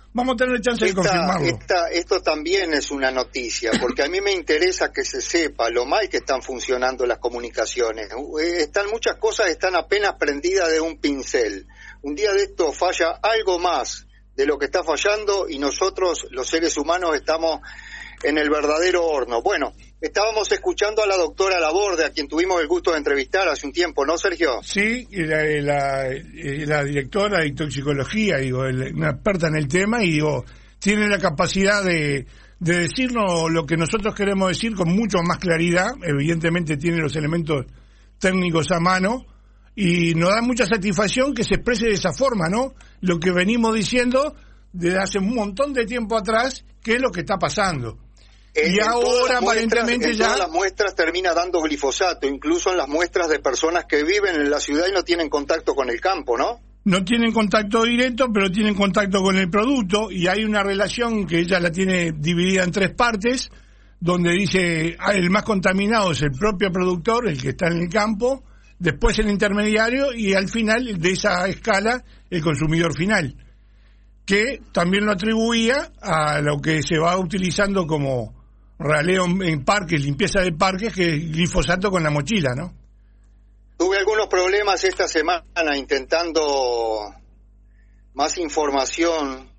Vamos a tener chance de confirmarlo. Esto también es una noticia, porque a mí me interesa que se sepa lo mal que están funcionando las comunicaciones. Muchas cosas están apenas prendidas de un pincel. Un día de esto falla algo más de lo que está fallando y nosotros, los seres humanos, estamos en el verdadero horno. Bueno, estábamos escuchando a la doctora Laborde, a quien tuvimos el gusto de entrevistar hace un tiempo, ¿no, Sergio? Sí, la directora de toxicología, una experta en el tema, y tiene la capacidad de decirnos lo que nosotros queremos decir con mucho más claridad. Evidentemente tiene los elementos técnicos a mano, y nos da mucha satisfacción que se exprese de esa forma, ¿no? Lo que venimos diciendo desde hace un montón de tiempo atrás, que es lo que está pasando. Y ahora aparentemente ya... En todas las muestras termina dando glifosato, incluso en las muestras de personas que viven en la ciudad y no tienen contacto con el campo, ¿no? No tienen contacto directo, pero tienen contacto con el producto, y hay una relación que ella la tiene dividida en 3 partes, donde dice el más contaminado es el propio productor, el que está en el campo, después el intermediario, y al final de esa escala el consumidor final, que también lo atribuía a lo que se va utilizando como raleo en parques, limpieza de parques, que es glifosato con la mochila, ¿no? Tuve algunos problemas esta semana intentando más información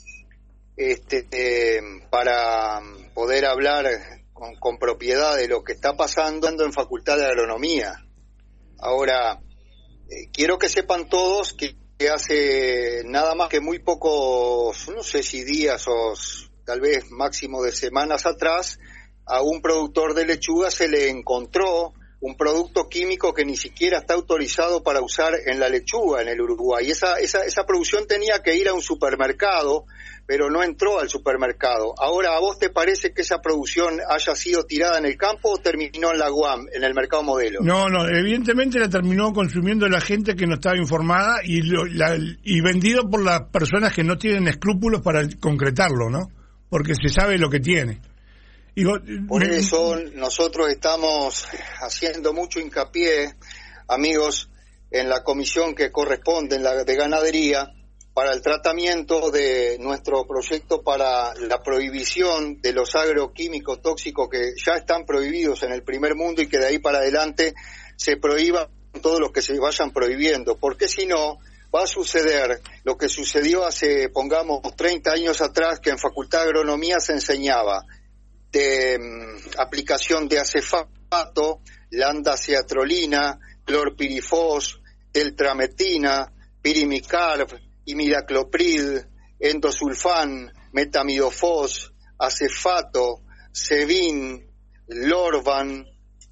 para poder hablar con propiedad de lo que está pasando en Facultad de Agronomía. Ahora, quiero que sepan todos que hace nada más que muy pocos, no sé si días o tal vez máximo de semanas atrás, a un productor de lechuga se le encontró un producto químico que ni siquiera está autorizado para usar en la lechuga en el Uruguay. Esa producción tenía que ir a un supermercado, pero no entró al supermercado. Ahora, ¿a vos te parece que esa producción haya sido tirada en el campo o terminó en la UAM, en el mercado modelo? No, evidentemente la terminó consumiendo la gente que no estaba informada y vendido por las personas que no tienen escrúpulos para concretarlo, ¿no? Porque se sabe lo que tiene. Por eso nosotros estamos haciendo mucho hincapié, amigos, en la comisión que corresponde, en la de ganadería, para el tratamiento de nuestro proyecto para la prohibición de los agroquímicos tóxicos que ya están prohibidos en el primer mundo y que de ahí para adelante se prohíban todos los que se vayan prohibiendo, porque si no va a suceder lo que sucedió hace, pongamos, 30 años atrás, que en Facultad de Agronomía se enseñaba de aplicación de acefato, landaceatrolina, clorpirifos, teltrametina, pirimicarb, imidacloprid, endosulfán, metamidofos, acefato, Sevin, Lorvan,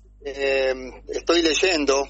estoy leyendo,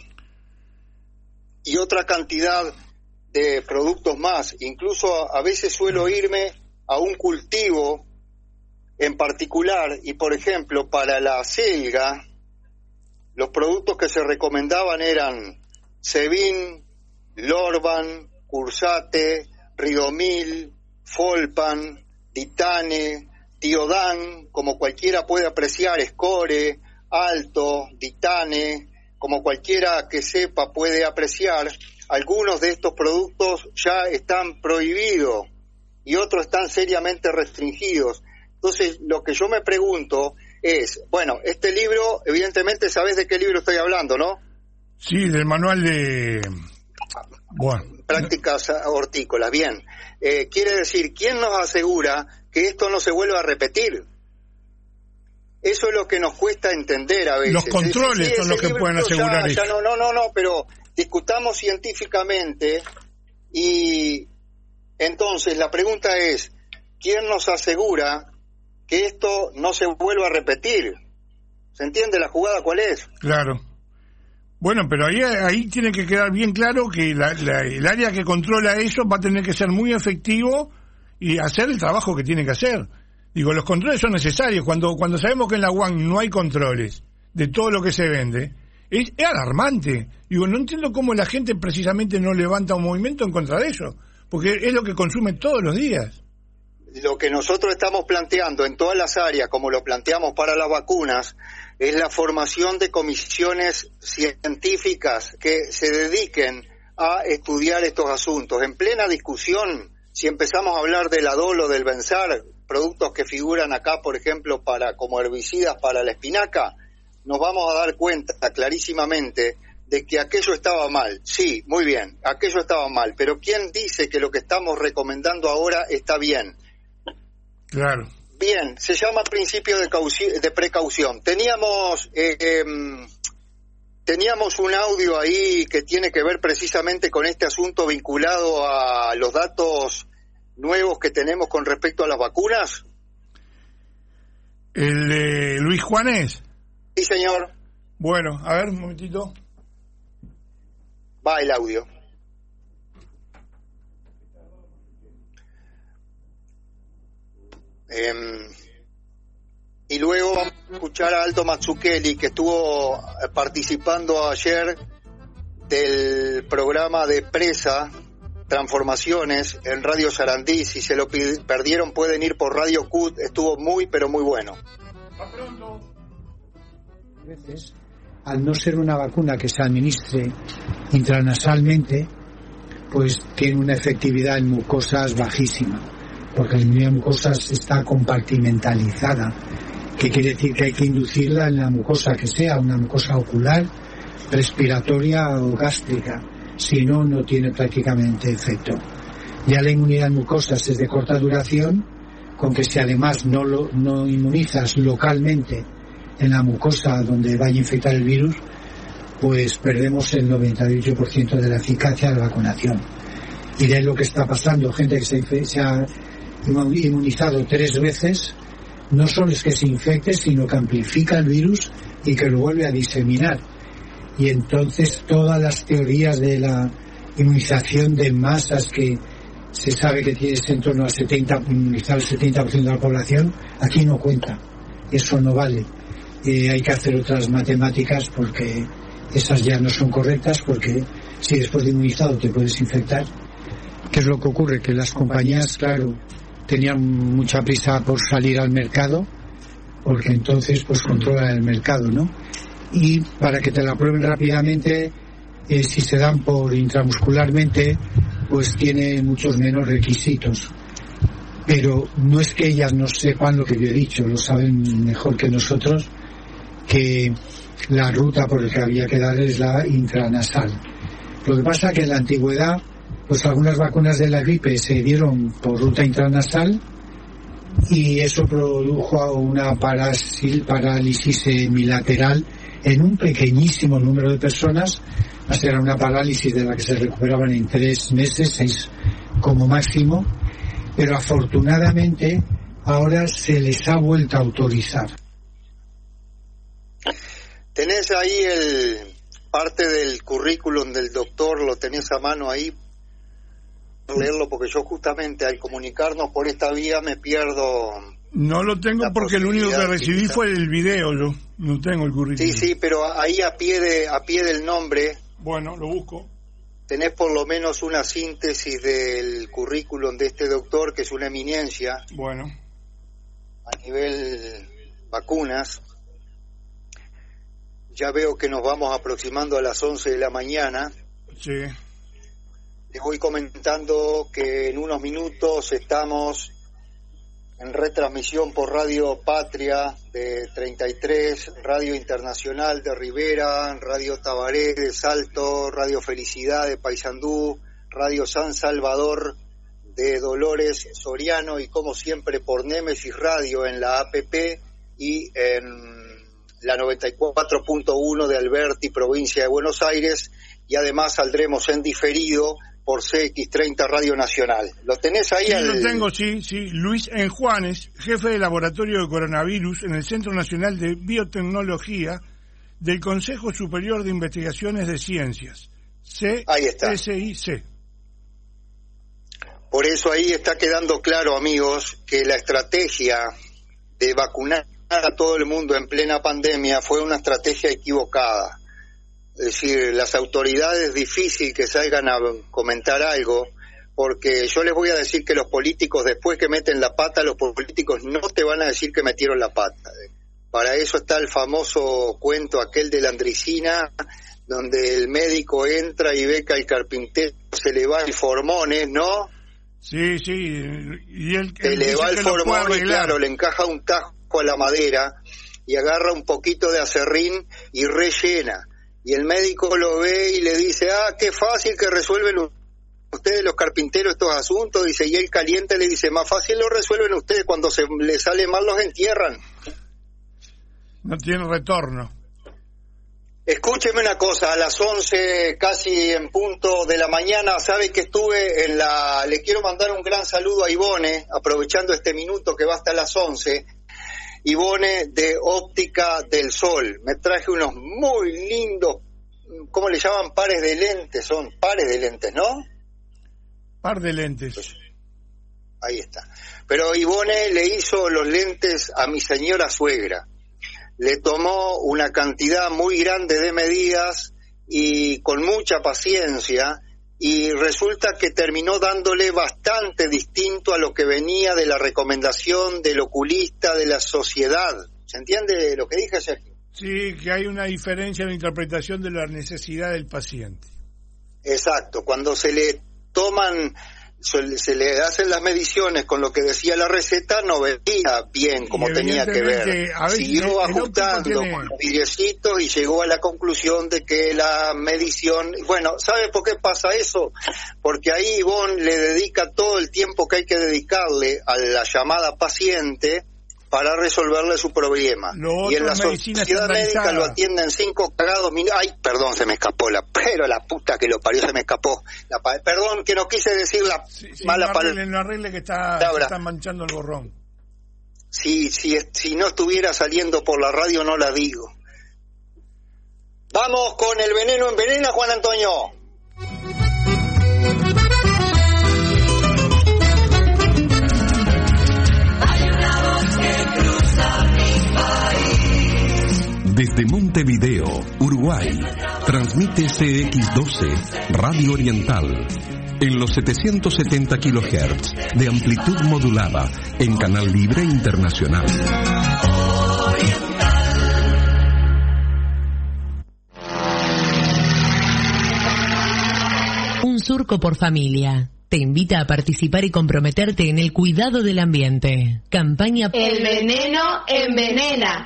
y otra cantidad de productos más. Incluso a veces suelo irme a un cultivo en particular, y por ejemplo para la selga los productos que se recomendaban eran Sevin, Lorvan, Cursate, Ridomil, Folpan, Ditane, Tiodan, como cualquiera puede apreciar, Score, Alto, Ditane, como cualquiera que sepa puede apreciar. Algunos de estos productos ya están prohibidos y otros están seriamente restringidos. Entonces, lo que yo me pregunto es, bueno, este libro, evidentemente sabés de qué libro estoy hablando, ¿no? Sí, del manual de... Bueno. Prácticas hortícolas, bien. Quiere decir, ¿quién nos asegura que esto no se vuelva a repetir? Eso es lo que nos cuesta entender a veces. Los controles son los que pueden asegurar eso. No, pero discutamos científicamente y entonces la pregunta es, ¿quién nos asegura que esto no se vuelva a repetir? ¿Se entiende la jugada cuál es? Claro. Bueno, pero ahí tiene que quedar bien claro que el área que controla eso va a tener que ser muy efectivo y hacer el trabajo que tiene que hacer. Digo, los controles son necesarios. Cuando sabemos que en la UAM no hay controles de todo lo que se vende, es alarmante. Digo, no entiendo cómo la gente precisamente no levanta un movimiento en contra de eso, porque es lo que consume todos los días. Lo que nosotros estamos planteando en todas las áreas, como lo planteamos para las vacunas, es la formación de comisiones científicas que se dediquen a estudiar estos asuntos. En plena discusión si empezamos a hablar del Adol o del Benzar, productos que figuran acá, por ejemplo, como herbicidas para la espinaca, nos vamos a dar cuenta clarísimamente de que aquello estaba mal. Sí, muy bien, aquello estaba mal, pero ¿quién dice que lo que estamos recomendando ahora está bien? Claro. Bien, se llama principio de precaución. Teníamos un audio ahí que tiene que ver precisamente con este asunto vinculado a los datos nuevos que tenemos con respecto a las vacunas. ¿El de Luis Juanes? Sí, señor. Bueno, a ver, un momentito. Va el audio. Y luego vamos a escuchar a Aldo Mazzucchelli, que estuvo participando ayer del programa de Presa Transformaciones en Radio Sarandí. Si se lo perdieron pueden ir por Radio CUT, estuvo muy pero muy bueno. Hasta pronto. A veces, al no ser una vacuna que se administre intranasalmente, pues tiene una efectividad en mucosas bajísima, porque la mucosa está compartimentalizada, que quiere decir que hay que inducirla en la mucosa que sea, una mucosa ocular, respiratoria o gástrica, si no, no tiene prácticamente efecto. Ya la inmunidad en mucosas es de corta duración, con que si además no inmunizas localmente en la mucosa donde vaya a infectar el virus, pues perdemos el 98% de la eficacia de la vacunación. Y de lo que está pasando, gente que se ha inmunizado 3 veces, no solo es que se infecte, sino que amplifica el virus y que lo vuelve a diseminar. Y entonces todas las teorías de la inmunización de masas, que se sabe que tienes en torno a inmunizar el 70% de la población, aquí no cuenta. Eso no vale. Hay que hacer otras matemáticas, porque esas ya no son correctas, porque si después de inmunizado te puedes infectar. ¿Qué es lo que ocurre? Que las compañías, claro, tenían mucha prisa por salir al mercado, porque entonces pues controlan el mercado, ¿no? Y para que te la prueben rápidamente, si se dan por intramuscularmente, pues tiene muchos menos requisitos. Pero no es que ellas no sepan lo que yo he dicho, lo saben mejor que nosotros, que la ruta por la que había que dar es la intranasal. Lo que pasa es que en la antigüedad, pues algunas vacunas de la gripe se dieron por ruta intranasal y eso produjo una parálisis semilateral en un pequeñísimo número de personas. Era una parálisis de la que se recuperaban en 3 meses, 6 como máximo, pero afortunadamente ahora se les ha vuelto a autorizar. ¿Tenés ahí parte del currículum del doctor? ¿Lo tenés a mano ahí? Leerlo, porque yo justamente al comunicarnos por esta vía me pierdo. No lo tengo porque lo único que recibí fue el video. Yo no tengo el currículum. Sí, pero ahí a pie del nombre. Bueno, lo busco. Tenés por lo menos una síntesis del currículum de este doctor, que es una eminencia. Bueno. A nivel vacunas. Ya veo que nos vamos aproximando a las 11 de la mañana. Sí. Les voy comentando que en unos minutos estamos en retransmisión por Radio Patria de 33, Radio Internacional de Rivera, Radio Tabaré de Salto, Radio Felicidad de Paysandú, Radio San Salvador de Dolores Soriano y como siempre por Némesis Radio en la APP y en la 94.1 de Alberti, provincia de Buenos Aires, y además saldremos en diferido por CX30 Radio Nacional. ¿Lo tenés ahí? Sí, lo tengo, sí. Luis Juanes, jefe de laboratorio de coronavirus en el Centro Nacional de Biotecnología del Consejo Superior de Investigaciones de Ciencias, CSIC. Por eso ahí está quedando claro, amigos, que la estrategia de vacunar a todo el mundo en plena pandemia fue una estrategia equivocada. Es decir, las autoridades difícil que salgan a comentar algo, porque yo les voy a decir que los políticos, después que meten la pata, los políticos no te van a decir que metieron la pata. Para eso está el famoso cuento aquel de la Andricina, donde el médico entra y ve que al carpintero se le va el formones, ¿no? Sí, sí, y él se le va el formol y claro, le encaja un tajo a la madera y agarra un poquito de acerrín y rellena. Y el médico lo ve y le dice, qué fácil que resuelven ustedes los carpinteros estos asuntos, dice, y él caliente le dice, más fácil lo resuelven ustedes, cuando se les sale mal los entierran. No tiene retorno. Escúcheme una cosa, a las 11 casi en punto de la mañana, sabe que estuve le quiero mandar un gran saludo a Ivone, aprovechando este minuto que va hasta las 11, Ivone de Óptica del Sol, me traje unos muy lindos, ¿cómo le llaman? Pares de lentes, son pares de lentes, ¿no? Par de lentes. Pues, ahí está. Pero Ivone le hizo los lentes a mi señora suegra. Le tomó una cantidad muy grande de medidas y con mucha paciencia, y resulta que terminó dándole bastante distinto a lo que venía de la recomendación del oculista de la sociedad. ¿Se entiende lo que dije, Sergio? Sí, que hay una diferencia en la interpretación de la necesidad del paciente. Exacto, cuando se le toman, se le hacen las mediciones con lo que decía la receta, no venía bien como tenía que ver. Siguió ajustando con los vidriecitos y llegó a la conclusión de que la medición... Bueno, ¿sabe por qué pasa eso? Porque ahí Ivonne le dedica todo el tiempo que hay que dedicarle a la llamada paciente para resolverle su problema. Y en la sociedad médica lo atienden 5 cagados minutos. Ay, perdón, se me escapó pero la puta que lo parió, se me escapó. Perdón, que no quise decir la mala palabra. No arregle que está manchando el borrón. Si no estuviera saliendo por la radio, no la digo. Vamos con el veneno envenena, Juan Antonio. Desde Montevideo, Uruguay, transmite CX12, Radio Oriental, en los 770 kHz de amplitud modulada, en Canal Libre Internacional. Un surco por familia. Te invita a participar y comprometerte en el cuidado del ambiente. Campaña El veneno envenena.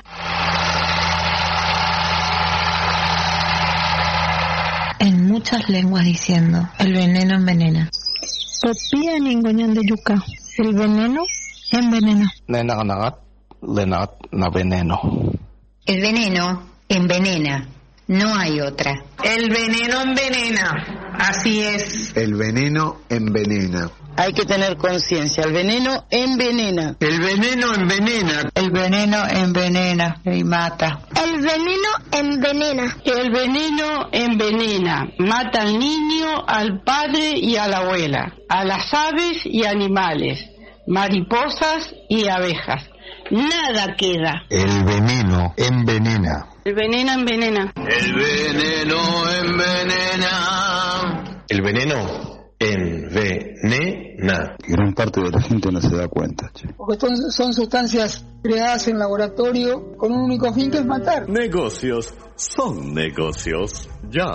En muchas lenguas diciendo, el veneno envenena. Topía ningoñán de yuca, el veneno envenena. Nenanagat, lenat na veneno. El veneno envenena, no hay otra. El veneno envenena, así es. El veneno envenena. Hay que tener conciencia, el veneno envenena. El veneno envenena. El veneno envenena y mata. El veneno envenena. El veneno envenena, mata al niño, al padre y a la abuela, a las aves y animales, mariposas y abejas. Nada queda. El veneno envenena. El veneno envenena. El veneno envenena. El veneno envenena. Gran parte de la gente no se da cuenta, che. Porque son sustancias creadas en laboratorio con un único fin, que es matar. Negocios son negocios. Ya.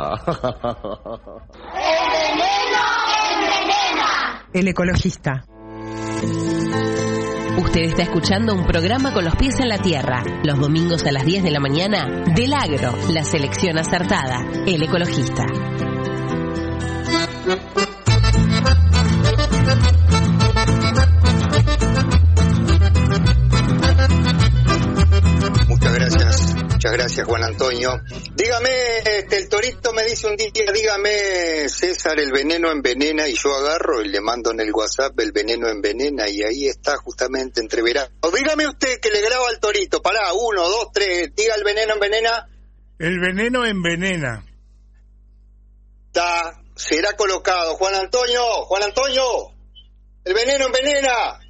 El veneno envenena. El ecologista. Usted está escuchando un programa con los pies en la tierra, los domingos a las 10 de la mañana, del Agro, la selección acertada, el ecologista. Muchas gracias, Juan Antonio. Dígame, el Torito me dice un día, dígame, César, el veneno envenena, y yo agarro y le mando en el WhatsApp el veneno envenena, y ahí está justamente entreverado. Dígame usted que le graba al Torito, pará, 1, 2, 3, diga el veneno envenena. El veneno envenena. Está, será colocado. Juan Antonio, el veneno envenena.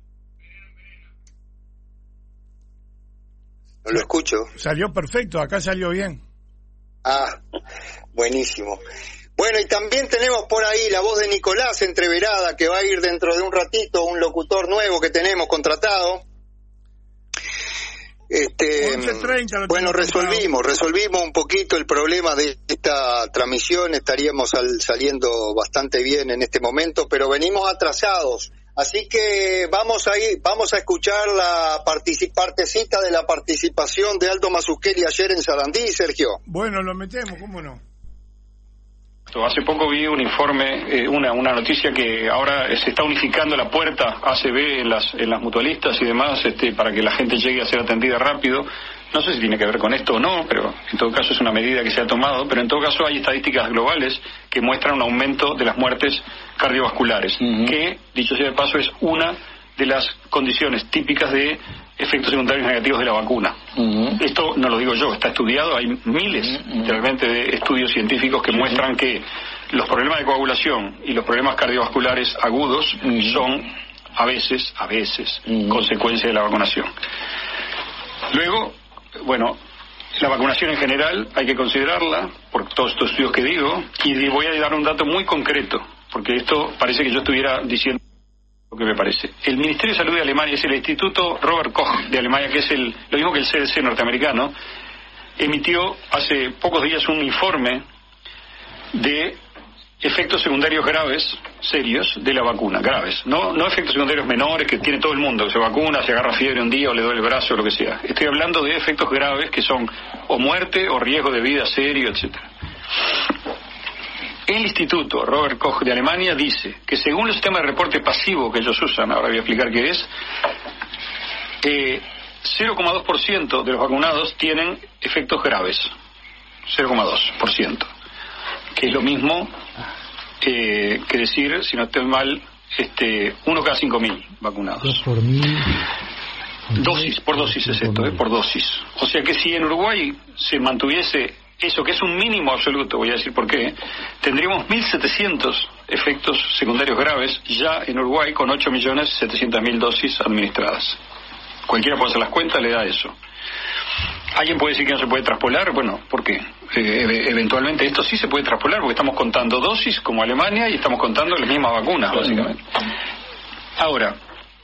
No lo escucho. Salió perfecto, acá salió bien. Ah, buenísimo. Bueno, y también tenemos por ahí la voz de Nicolás entreverada, que va a ir dentro de un ratito, un locutor nuevo que tenemos contratado. Bueno, resolvimos un poquito el problema de esta transmisión, estaríamos saliendo bastante bien en este momento, pero venimos atrasados. Así que vamos a escuchar la partecita de la participación de Aldo Mazzucchelli ayer en Sarandí, Sergio. Bueno, lo metemos, ¿cómo no? Hace poco vi un informe, una noticia que ahora se está unificando la puerta ACB en las mutualistas y demás, para que la gente llegue a ser atendida rápido. No sé si tiene que ver con esto o no, pero en todo caso es una medida que se ha tomado, pero en todo caso hay estadísticas globales que muestran un aumento de las muertes cardiovasculares, que, dicho sea de paso, es una de las condiciones típicas de efectos secundarios negativos de la vacuna. Esto no lo digo yo, está estudiado, hay miles realmente de estudios científicos que muestran que los problemas de coagulación y los problemas cardiovasculares agudos son a veces consecuencia de la vacunación. Luego, bueno, la vacunación en general hay que considerarla por todos estos estudios que digo, y voy a dar un dato muy concreto, porque esto parece que yo estuviera diciendo lo que me parece. El Ministerio de Salud de Alemania, es el Instituto Robert Koch de Alemania, que es lo mismo que el CDC norteamericano, emitió hace pocos días un informe de efectos secundarios graves, serios, de la vacuna, graves, no efectos secundarios menores que tiene todo el mundo, que se vacuna, se agarra fiebre un día o le duele el brazo o lo que sea. Estoy hablando de efectos graves que son o muerte o riesgo de vida serio, etcétera. El Instituto Robert Koch de Alemania dice que según el sistema de reporte pasivo que ellos usan, ahora voy a explicar qué es, 0,2% de los vacunados tienen efectos graves, 0,2%, que es lo mismo que decir, si no estoy mal, 1 cada 5.000 vacunados. 2 por 1.000. Por dosis es esto, por dosis. O sea que si en Uruguay se mantuviese eso, que es un mínimo absoluto, voy a decir por qué, tendríamos 1.700 efectos secundarios graves ya en Uruguay con 8.700.000 dosis administradas. Cualquiera puede hacer las cuentas, le da eso. ¿Alguien puede decir que no se puede traspolar? Bueno, ¿por qué? Eventualmente esto sí se puede traspolar porque estamos contando dosis como Alemania y estamos contando las mismas vacunas, básicamente. Ahora,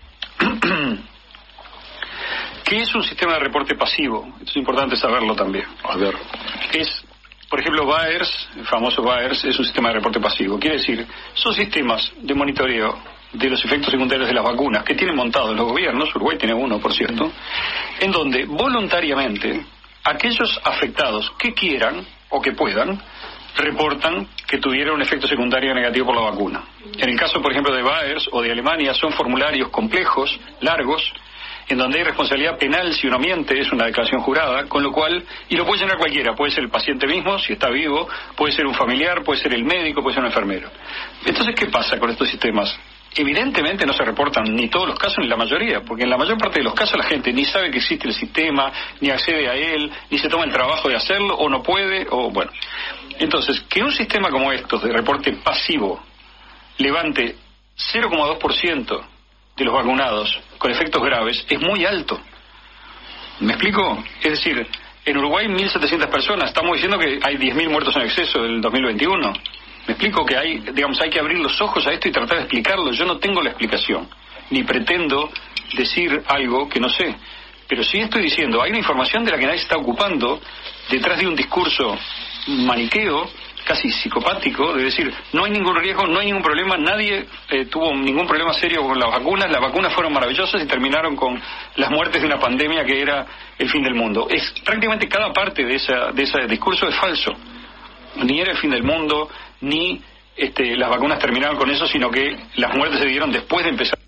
¿qué es un sistema de reporte pasivo? Esto es importante saberlo también. A ver. Por ejemplo, VAERS, el famoso VAERS, es un sistema de reporte pasivo. Quiere decir, son sistemas de monitoreo de los efectos secundarios de las vacunas que tienen montados los gobiernos, Uruguay tiene uno, por cierto, en donde voluntariamente aquellos afectados que quieran o que puedan reportan que tuvieron un efecto secundario negativo por la vacuna. En el caso, por ejemplo, de VAERS o de Alemania, son formularios complejos, largos, en donde hay responsabilidad penal si uno miente, es una declaración jurada, con lo cual, y lo puede llenar cualquiera, puede ser el paciente mismo, si está vivo, puede ser un familiar, puede ser el médico, puede ser un enfermero. Entonces, ¿qué pasa con estos sistemas? Evidentemente no se reportan ni todos los casos ni la mayoría, porque en la mayor parte de los casos la gente ni sabe que existe el sistema, ni accede a él, ni se toma el trabajo de hacerlo, o no puede, o bueno. Entonces, que un sistema como estos de reporte pasivo levante 0,2% de los vacunados con efectos graves es muy alto. ¿Me explico? Es decir, en Uruguay 1.700 personas, estamos diciendo que hay 10.000 muertos en exceso del 2021. Me explico que hay que abrir los ojos a esto y tratar de explicarlo. Yo no tengo la explicación, ni pretendo decir algo que no sé. Pero sí estoy diciendo, hay una información de la que nadie se está ocupando detrás de un discurso maniqueo, casi psicopático, de decir, no hay ningún riesgo, no hay ningún problema, nadie tuvo ningún problema serio con las vacunas fueron maravillosas y terminaron con las muertes de una pandemia que era el fin del mundo. Prácticamente cada parte de ese discurso es falso. Ni era el fin del mundo, ni las vacunas terminaron con eso, sino que las muertes se dieron después de empezar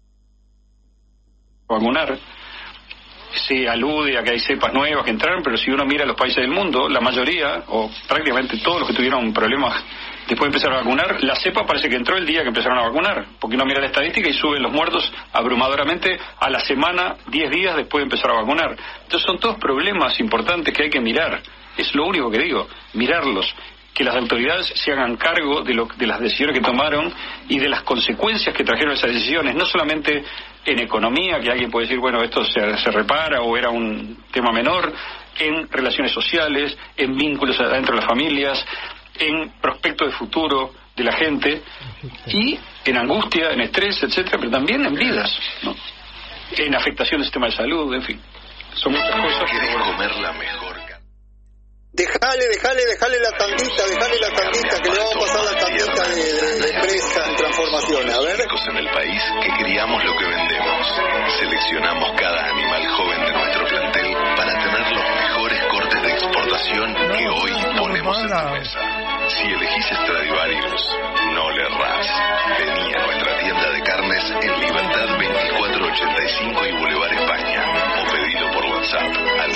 a vacunar. Se alude a que hay cepas nuevas que entraron, pero si uno mira los países del mundo, la mayoría, o prácticamente todos los que tuvieron problemas después de empezar a vacunar, la cepa parece que entró el día que empezaron a vacunar, porque uno mira la estadística y suben los muertos abrumadoramente a la semana, 10 días después de empezar a vacunar. Entonces son todos problemas importantes que hay que mirar. Es lo único que digo, mirarlos. Que las autoridades se hagan cargo de las decisiones que tomaron y de las consecuencias que trajeron esas decisiones, no solamente en economía, que alguien puede decir, bueno, esto se repara o era un tema menor, en relaciones sociales, en vínculos dentro de las familias, en prospecto de futuro de la gente y en angustia, en estrés, etcétera, pero también en vidas, ¿no? En afectación del sistema de salud, en fin. Son muchas cosas. ¿Querés comer la mejor carne? Dejale la tandita, que le vamos a pasar la tandita de presa en transformación. A ver. En el país que criamos lo que vendemos. Seleccionamos cada animal joven de nuestro plantel para tener los mejores cortes de exportación que hoy ponemos en tu mesa. Si elegís Stradivarius, no le errás. Vení a nuestra tienda de carnes en Libertad 2485 y Boulevard España. O pedilo por WhatsApp al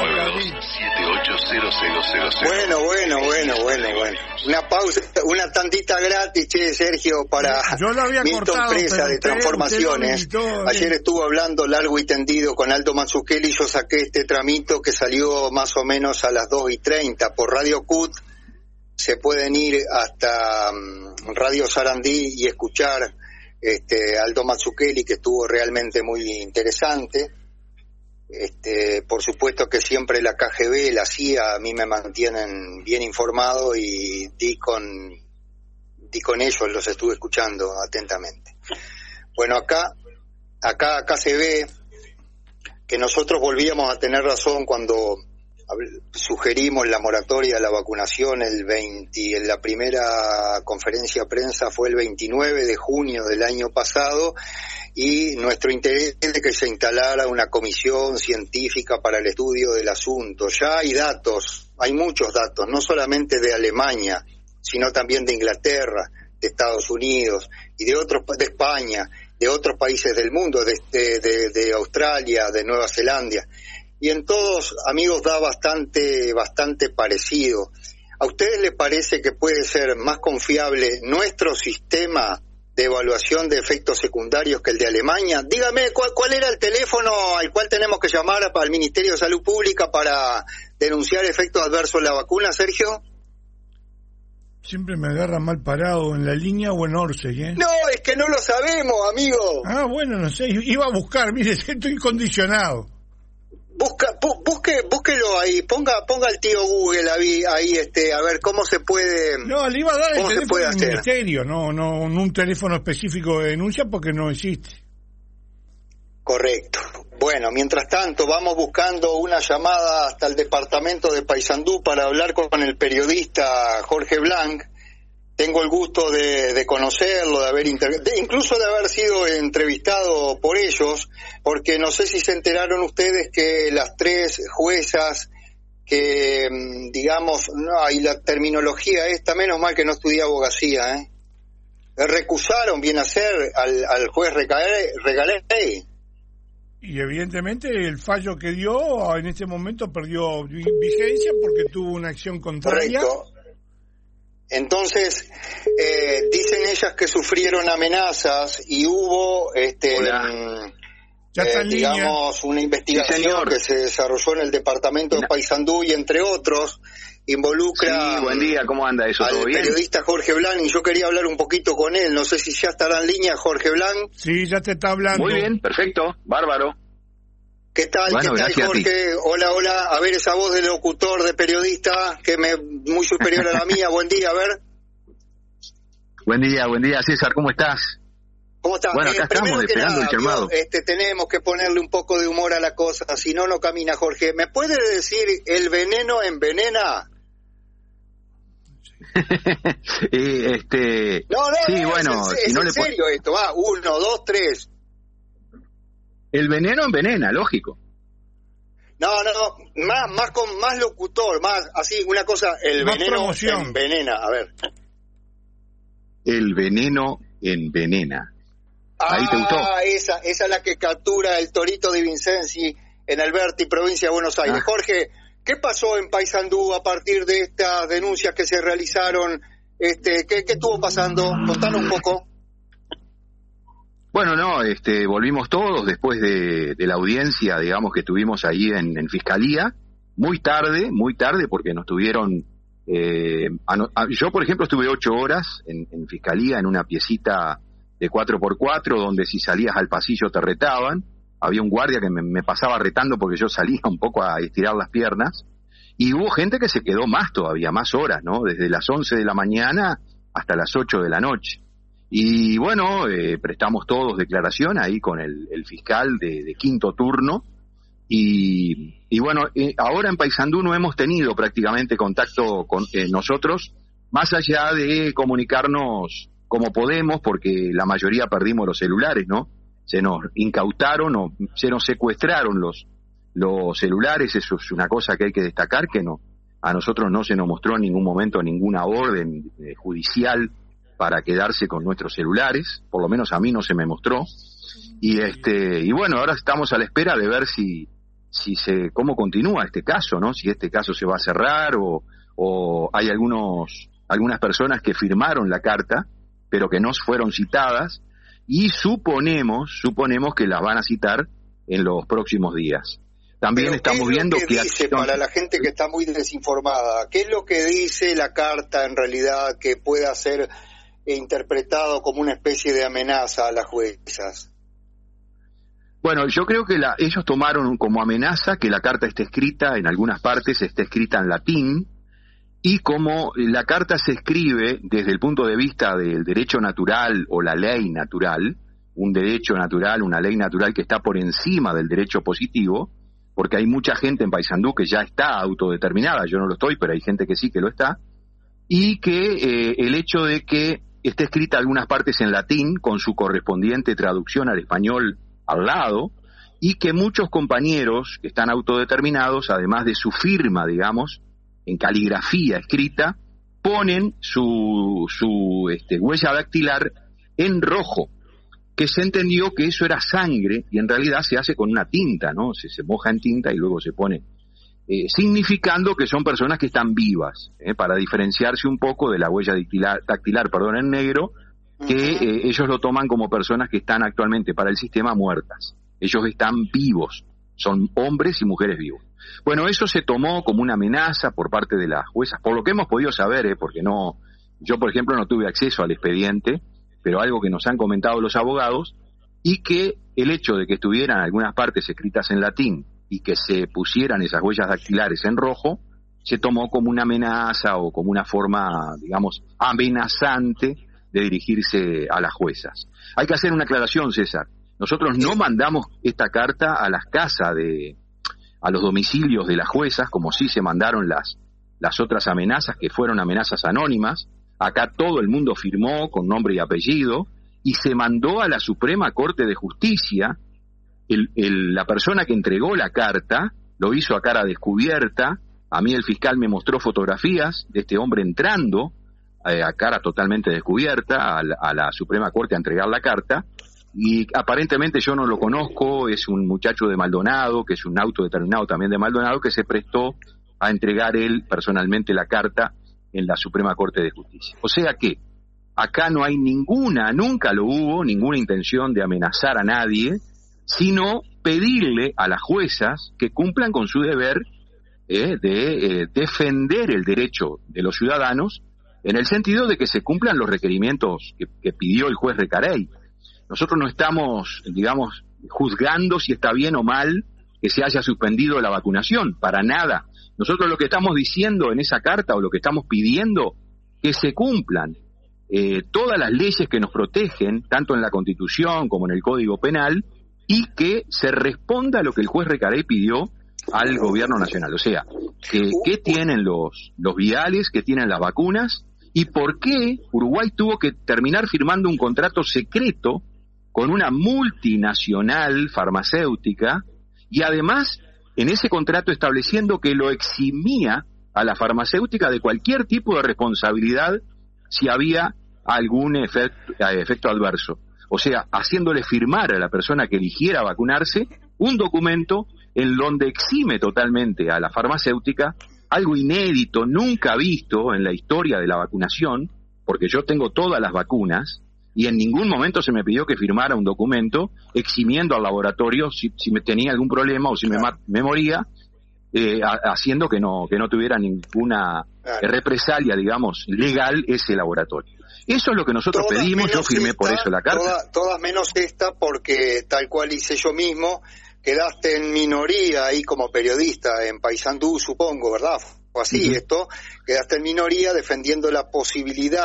092-780000. Bueno. Una pausa, una tandita gratis, Sergio, para Milton Presa de Transformaciones. Ayer estuvo hablando largo y tendido con Aldo Mazzucchelli. Yo saqué este tramito que salió más o menos a las 2:30 por Radio CUT. Se pueden ir hasta Radio Sarandí y escuchar Aldo Mazzucchelli, que estuvo realmente muy interesante. Por supuesto que siempre la KGB, la CIA, a mí me mantienen bien informado y di con ellos, los estuve escuchando atentamente. Bueno, acá se ve que nosotros volvíamos a tener razón cuando sugerimos la moratoria de la vacunación en la primera conferencia de prensa fue el 29 de junio del año pasado, y nuestro interés es de que se instalara una comisión científica para el estudio del asunto. Ya hay datos, hay muchos datos, no solamente de Alemania, sino también de Inglaterra, de Estados Unidos y de España, de otros países del mundo, de Australia, de Nueva Zelanda. Y en todos, amigos, da bastante parecido. ¿A ustedes les parece que puede ser más confiable nuestro sistema de evaluación de efectos secundarios que el de Alemania? Dígame, ¿cuál era el teléfono al cual tenemos que llamar para el Ministerio de Salud Pública para denunciar efectos adversos de la vacuna, Sergio? Siempre me agarra mal parado, ¿en la línea o en Orsay, eh? No, es que no lo sabemos, amigo. Ah, bueno, no sé, iba a buscar, mire, estoy condicionado. Búsquelo ahí, ponga el tío Google ahí, a ver cómo se puede. No, le iba a dar el teléfono del ministerio, no un teléfono específico de denuncia porque no existe. Correcto. Bueno, mientras tanto vamos buscando una llamada hasta el departamento de Paysandú para hablar con el periodista Jorge Blanc. Tengo el gusto de conocerlo, incluso de haber sido entrevistado por ellos, porque no sé si se enteraron ustedes que las 3 juezas que, digamos, no, y la terminología esta, menos mal que no estudié abogacía, recusaron bien hacer al juez Regalé. Y evidentemente el fallo que dio en este momento perdió vigencia porque tuvo una acción contraria. Correcto. Entonces, dicen ellas que sufrieron amenazas y hubo digamos una investigación que se desarrolló en el departamento de Paysandú y entre otros involucra buen día, ¿cómo anda eso? ¿Todo bien? Al periodista Jorge Blanc, y yo quería hablar un poquito con él, no sé si ya estará en línea Jorge Blanc. Sí, ya te está hablando. Muy bien, perfecto, bárbaro. ¿Qué tal? Bueno, ¿Qué tal, Jorge? Hola. A ver esa voz de locutor, de periodista, que muy superior a la mía. Buen día, a ver. Buen día, César, ¿cómo estás? ¿Cómo estás? Bueno, acá estamos esperando el llamado. Tenemos que ponerle un poco de humor a la cosa, si no, no camina, Jorge. ¿Me puede decir, el veneno envenena? Sí, bueno, es en serio esto, va, 1, 2, 3. El veneno envenena, lógico. No, más locutor, más así, una cosa, el más veneno promoción. Envenena, a ver. El veneno envenena. ¿Ahí te gustó? Esa es la que captura el Torito Di Vincenzi en Alberti, provincia de Buenos Aires. Jorge, ¿qué pasó en Paysandú a partir de estas denuncias que se realizaron? ¿Qué estuvo pasando? Contanos un poco. Bueno, volvimos todos después de la audiencia, digamos, que tuvimos ahí en Fiscalía, muy tarde, porque nos tuvieron, yo por ejemplo estuve 8 horas en Fiscalía, en una piecita de 4x4, donde si salías al pasillo te retaban, había un guardia que me pasaba retando porque yo salía un poco a estirar las piernas, y hubo gente que se quedó más horas, ¿no? Desde las 11 de la mañana hasta las 8 de la noche. Y bueno, prestamos todos declaración ahí con el fiscal de quinto turno, Y bueno, ahora en Paysandú no hemos tenido prácticamente contacto con nosotros, más allá de comunicarnos como podemos, porque la mayoría perdimos los celulares, ¿no? Se nos incautaron o se nos secuestraron los celulares. Eso es una cosa que hay que destacar, que no, a nosotros no se nos mostró en ningún momento ninguna orden judicial para quedarse con nuestros celulares, por lo menos a mí no se me mostró. Y bueno, ahora estamos a la espera de ver cómo continúa este caso, ¿no? Si este caso se va a cerrar o hay algunas personas que firmaron la carta, pero que no fueron citadas, y suponemos que las van a citar en los próximos días. También estamos viendo que dice, para la gente que está muy desinformada, ¿qué es lo que dice la carta en realidad que pueda ser interpretado como una especie de amenaza a las juezas? Bueno, yo creo que ellos tomaron como amenaza que la carta esté escrita, en algunas partes esté escrita en latín, y como la carta se escribe desde el punto de vista del derecho natural o la ley natural, un derecho natural, una ley natural que está por encima del derecho positivo, porque hay mucha gente en Paysandú que ya está autodeterminada, yo no lo estoy, pero hay gente que sí que lo está, y que el hecho de que esté escrita algunas partes en latín con su correspondiente traducción al español al lado, y que muchos compañeros que están autodeterminados, además de su firma, digamos, en caligrafía escrita, ponen su huella dactilar en rojo, que se entendió que eso era sangre, y en realidad se hace con una tinta, ¿no? Se moja en tinta y luego se pone, significando que son personas que están vivas, para diferenciarse un poco de la huella dactilar en negro, que ellos lo toman como personas que están actualmente para el sistema muertas. Ellos están vivos, son hombres y mujeres vivos. Bueno, eso se tomó como una amenaza por parte de las juezas, por lo que hemos podido saber, porque yo por ejemplo no tuve acceso al expediente, pero algo que nos han comentado los abogados, y que el hecho de que estuvieran algunas partes escritas en latín y que se pusieran esas huellas dactilares en rojo, se tomó como una amenaza o como una forma, digamos, amenazante de dirigirse a las juezas. Hay que hacer una aclaración, César. Nosotros no mandamos esta carta a las casas a los domicilios de las juezas, como sí se mandaron las otras amenazas, que fueron amenazas anónimas. Acá todo el mundo firmó con nombre y apellido, y se mandó a la Suprema Corte de Justicia. La persona que entregó la carta lo hizo a cara descubierta. A mí el fiscal me mostró fotografías de este hombre entrando a cara totalmente descubierta a la Suprema Corte a entregar la carta, y aparentemente yo no lo conozco, es un muchacho de Maldonado, que es un autodeterminado también de Maldonado, que se prestó a entregar él personalmente la carta en la Suprema Corte de Justicia. O sea que acá no hay nunca lo hubo, ninguna intención de amenazar a nadie, sino pedirle a las juezas que cumplan con su deber de defender el derecho de los ciudadanos, en el sentido de que se cumplan los requerimientos que pidió el juez Recarey. Nosotros no estamos, digamos, juzgando si está bien o mal que se haya suspendido la vacunación, para nada. Nosotros lo que estamos diciendo en esa carta, o lo que estamos pidiendo, que se cumplan todas las leyes que nos protegen, tanto en la Constitución como en el Código Penal, y que se responda a lo que el juez Recarey pidió al gobierno nacional. O sea, ¿qué tienen los viales, qué tienen las vacunas, y por qué Uruguay tuvo que terminar firmando un contrato secreto con una multinacional farmacéutica, y además en ese contrato estableciendo que lo eximía a la farmacéutica de cualquier tipo de responsabilidad si había algún efecto adverso. O sea, haciéndole firmar a la persona que eligiera vacunarse un documento en donde exime totalmente a la farmacéutica, algo inédito, nunca visto en la historia de la vacunación, porque yo tengo todas las vacunas y en ningún momento se me pidió que firmara un documento eximiendo al laboratorio si me tenía algún problema o si me moría, haciendo que no tuviera ninguna represalia, digamos, legal ese laboratorio. Eso es lo que nosotros pedimos, yo firmé por eso la carta. Todas menos esta, porque tal cual hice yo mismo, quedaste en minoría ahí como periodista en Paysandú, supongo, ¿verdad? Fue así esto, quedaste en minoría defendiendo la posibilidad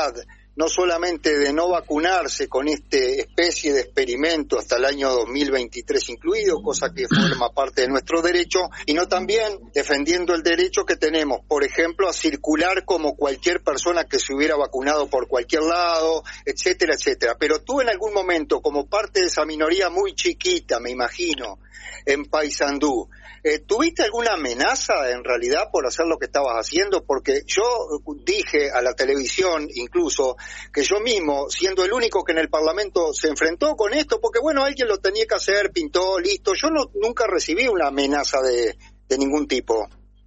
no solamente de no vacunarse con esta especie de experimento hasta el año 2023 incluido, cosa que forma parte de nuestro derecho, sino también defendiendo el derecho que tenemos, por ejemplo, a circular como cualquier persona que se hubiera vacunado por cualquier lado, etcétera, etcétera. Pero tú en algún momento, como parte de esa minoría muy chiquita, me imagino, en Paysandú, ¿tuviste alguna amenaza en realidad por hacer lo que estabas haciendo? Porque yo dije a la televisión incluso que yo mismo, siendo el único que en el Parlamento se enfrentó con esto, porque bueno, alguien lo tenía que hacer, pintó, listo, yo nunca recibí una amenaza de ningún tipo.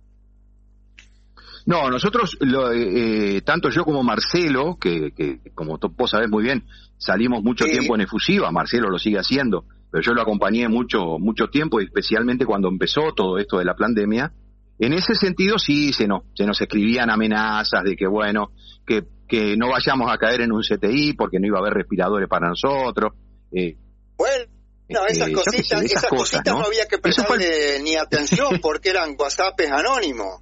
No, nosotros, tanto yo como Marcelo, que como vos sabés muy bien, salimos mucho tiempo en efusiva, Marcelo lo sigue haciendo, pero yo lo acompañé mucho tiempo, especialmente cuando empezó todo esto de la pandemia. En ese sentido sí se nos escribían amenazas de que bueno, que no vayamos a caer en un CTI porque no iba a haber respiradores para nosotros. Bueno, esas cositas ¿no? No había que prestarle ni atención porque eran WhatsAppes anónimos.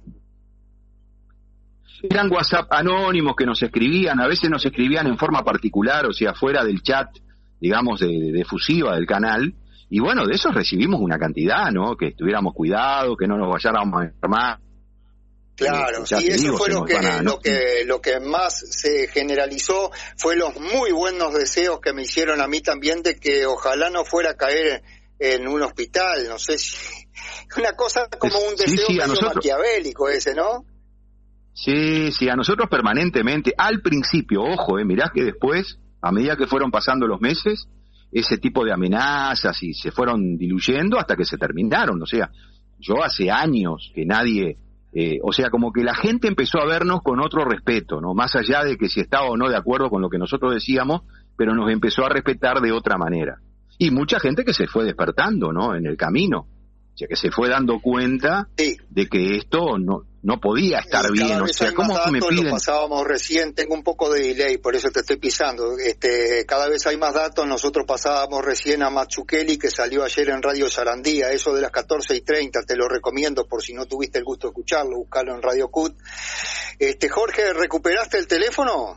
Eran WhatsApp anónimos que nos escribían, a veces nos escribían en forma particular, o sea, fuera del chat, digamos, de efusiva del canal, y bueno, de esos recibimos una cantidad, ¿no? Que tuviéramos cuidado, que no nos vayáramos a enfermar. Claro, y eso fue lo que más se generalizó, fue los muy buenos deseos que me hicieron a mí también de que ojalá no fuera a caer en un hospital, no sé si... Una cosa como un deseo medio maquiavélico ese, ¿no? Sí, a nosotros permanentemente, al principio, ojo, mirá que después, a medida que fueron pasando los meses, ese tipo de amenazas y se fueron diluyendo hasta que se terminaron, o sea, yo hace años que nadie, o sea, como que la gente empezó a vernos con otro respeto, ¿no? Más allá de que si estaba o no de acuerdo con lo que nosotros decíamos, pero nos empezó a respetar de otra manera. Y mucha gente que se fue despertando, ¿no? En el camino, o sea, que se fue dando cuenta de que esto no podía estar bien, o sea, ¿cómo me piden? Lo pasábamos recién, tengo un poco de delay, por eso te estoy pisando. Cada vez hay más datos, nosotros pasábamos recién a Mazzucchelli, que salió ayer en Radio Sarandía, eso de las 14:30, te lo recomiendo por si no tuviste el gusto de escucharlo, buscalo en Radio CUT. Jorge, ¿recuperaste el teléfono?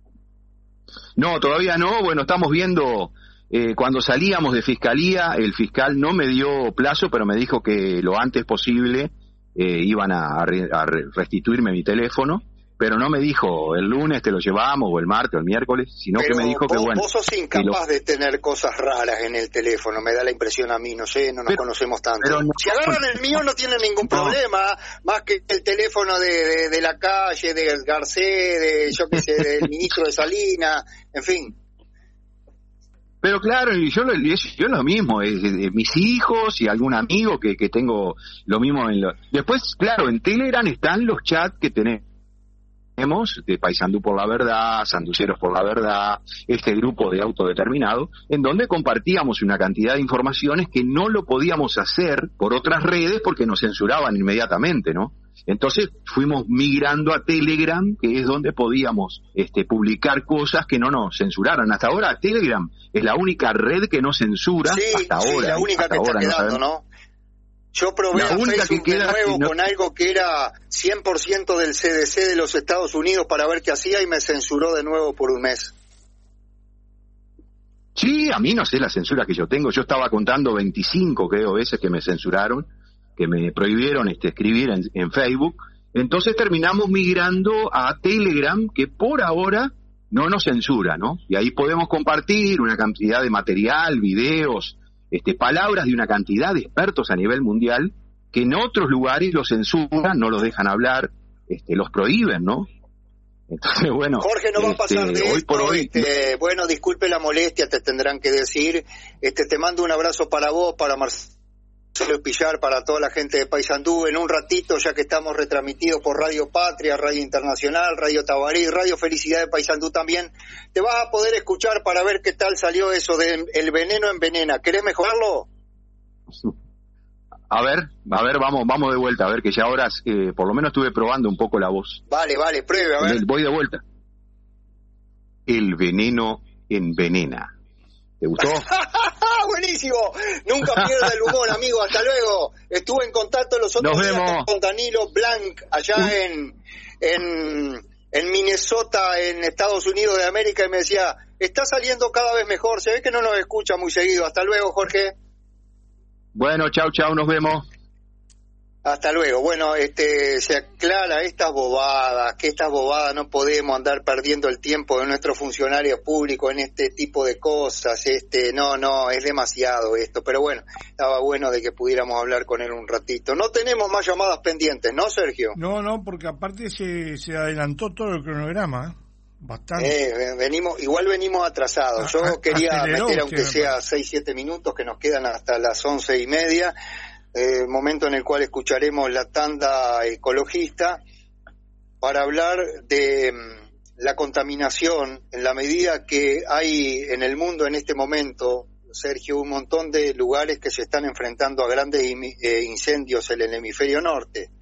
No, todavía no, bueno, estamos viendo... cuando salíamos de fiscalía, el fiscal no me dio plazo, pero me dijo que lo antes posible iban a restituirme mi teléfono, pero no me dijo el lunes te lo llevamos, o el martes, o el miércoles, sino que me dijo que bueno... Vos sos incapaz de tener cosas raras en el teléfono, me da la impresión a mí, no sé, no nos conocemos tanto. Si agarran el mío no tienen ningún problema, más que el teléfono de la calle, del Garcés, yo qué sé, del ministro de Salinas, en fin... Pero claro, yo lo mismo, mis hijos y algún amigo que tengo lo mismo. Después, claro, en Telegram están los chats que tenemos de Paysandú por la Verdad, Sanduceros por la Verdad, este grupo de autodeterminado, en donde compartíamos una cantidad de informaciones que no lo podíamos hacer por otras redes porque nos censuraban inmediatamente, ¿no? Entonces fuimos migrando a Telegram, que es donde podíamos publicar cosas que no nos censuraran. Hasta ahora Telegram es la única red que no censura, hasta ahora. La única que está quedando, ¿no? Yo probé a Facebook de nuevo con algo que era 100% del CDC de los Estados Unidos para ver qué hacía y me censuró de nuevo por un mes. Sí, a mí no sé la censura que yo tengo. Yo estaba contando 25, creo, veces que me censuraron, que me prohibieron escribir en Facebook. Entonces terminamos migrando a Telegram, que por ahora no nos censura, ¿no? Y ahí podemos compartir una cantidad de material, videos, palabras de una cantidad de expertos a nivel mundial que en otros lugares los censuran, no los dejan hablar, los prohíben, ¿no? Entonces, bueno, Jorge, no va a pasar de hoy esto, por hoy... bueno, disculpe la molestia, te tendrán que decir, te mando un abrazo para vos, para Marcelo Pillar, para toda la gente de Paysandú. En un ratito, ya que estamos retransmitidos por Radio Patria, Radio Internacional, Radio Tabarí, Radio Felicidad de Paysandú también, te vas a poder escuchar para ver qué tal salió eso de El Veneno Envenena. ¿Querés mejorarlo? A ver, vamos de vuelta, a ver, que ya ahora por lo menos estuve probando un poco la voz. Vale, pruebe, a ver. Voy de vuelta. El veneno envenena. ¿Te gustó? Buenísimo, nunca pierda el humor, amigo, hasta luego. Estuve en contacto los otros días con Danilo Blanc allá en en Minnesota, en Estados Unidos de América, y me decía, está saliendo cada vez mejor, se ve que no nos escucha muy seguido. Hasta luego, Jorge. Bueno, chau, nos vemos. Hasta luego. Bueno, se aclara estas bobadas, que estas bobadas no podemos andar perdiendo el tiempo de nuestros funcionarios públicos en este tipo de cosas. No, es demasiado esto. Pero bueno, estaba bueno de que pudiéramos hablar con él un ratito. No tenemos más llamadas pendientes, ¿no, Sergio? No, porque aparte se adelantó todo el cronograma, bastante. Venimos atrasados. Yo quería meter aunque sea 6-7 minutos que nos quedan hasta las 11:30. Momento en el cual escucharemos la tanda ecologista para hablar de la contaminación en la medida que hay en el mundo en este momento, Sergio, un montón de lugares que se están enfrentando a grandes incendios en el hemisferio norte.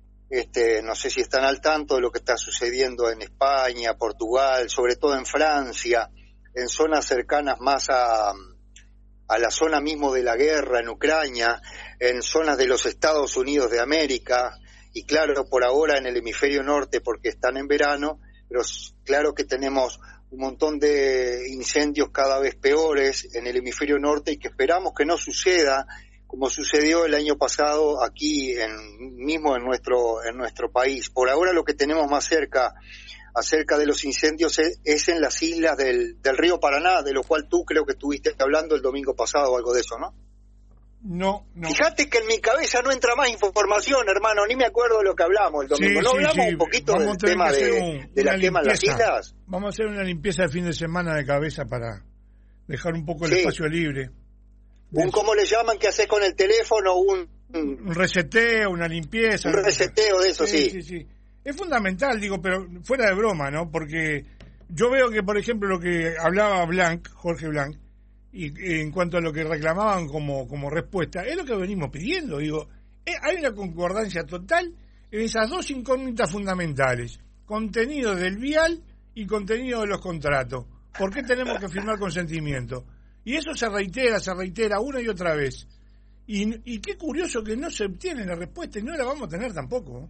No sé si están al tanto de lo que está sucediendo en España, Portugal, sobre todo en Francia, en zonas cercanas más a la zona mismo de la guerra en Ucrania, en zonas de los Estados Unidos de América, y claro, por ahora en el hemisferio norte porque están en verano, pero claro que tenemos un montón de incendios cada vez peores en el hemisferio norte y que esperamos que no suceda como sucedió el año pasado aquí mismo en nuestro país. Por ahora lo que tenemos más cerca acerca de los incendios es en las islas del río Paraná, de lo cual tú creo que estuviste hablando el domingo pasado o algo de eso, ¿no? No. Fíjate que en mi cabeza no entra más información, hermano, ni me acuerdo de lo que hablamos el domingo. ¿No hablamos un poquito del tema de la quema en las islas? Vamos a hacer una limpieza de fin de semana de cabeza para dejar un poco el espacio libre. ¿Cómo le llaman? ¿Qué haces con el teléfono? Un reseteo, una limpieza. Un reseteo de eso, sí. Es fundamental, pero fuera de broma, ¿no? Porque yo veo que, por ejemplo, lo que hablaba Jorge Blanc, y en cuanto a lo que reclamaban como respuesta, es lo que venimos pidiendo. Hay una concordancia total en esas dos incógnitas fundamentales: contenido del vial y contenido de los contratos. ¿Por qué tenemos que firmar consentimiento? Y eso se reitera una y otra vez. Y qué curioso que no se obtiene la respuesta, y no la vamos a tener tampoco.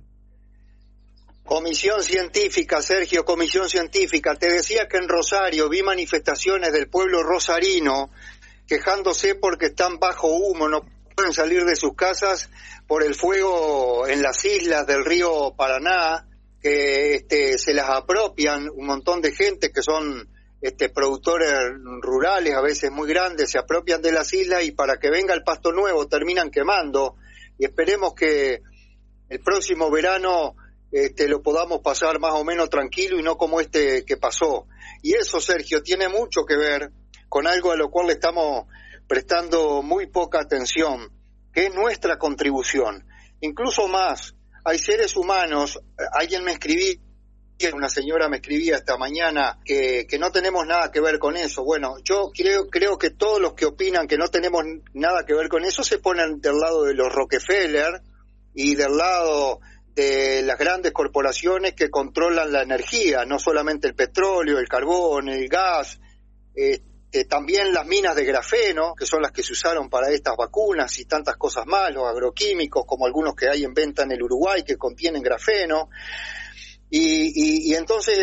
Comisión científica, Sergio, comisión científica. Te decía que en Rosario vi manifestaciones del pueblo rosarino quejándose porque están bajo humo, no pueden salir de sus casas por el fuego en las islas del río Paraná, que se las apropian un montón de gente que son productores rurales, a veces muy grandes, se apropian de las islas y para que venga el pasto nuevo terminan quemando, y esperemos que el próximo verano lo podamos pasar más o menos tranquilo y no como que pasó. Y eso, Sergio, tiene mucho que ver con algo a lo cual le estamos prestando muy poca atención, que es nuestra contribución. Incluso más, hay seres humanos, alguien me escribía, una señora me escribía esta mañana que no tenemos nada que ver con eso. Bueno, yo creo que todos los que opinan que no tenemos nada que ver con eso se ponen del lado de los Rockefeller y del lado de las grandes corporaciones que controlan la energía, no solamente el petróleo, el carbón, el gas, también las minas de grafeno, que son las que se usaron para estas vacunas y tantas cosas más, los agroquímicos, como algunos que hay en venta en el Uruguay que contienen grafeno, y entonces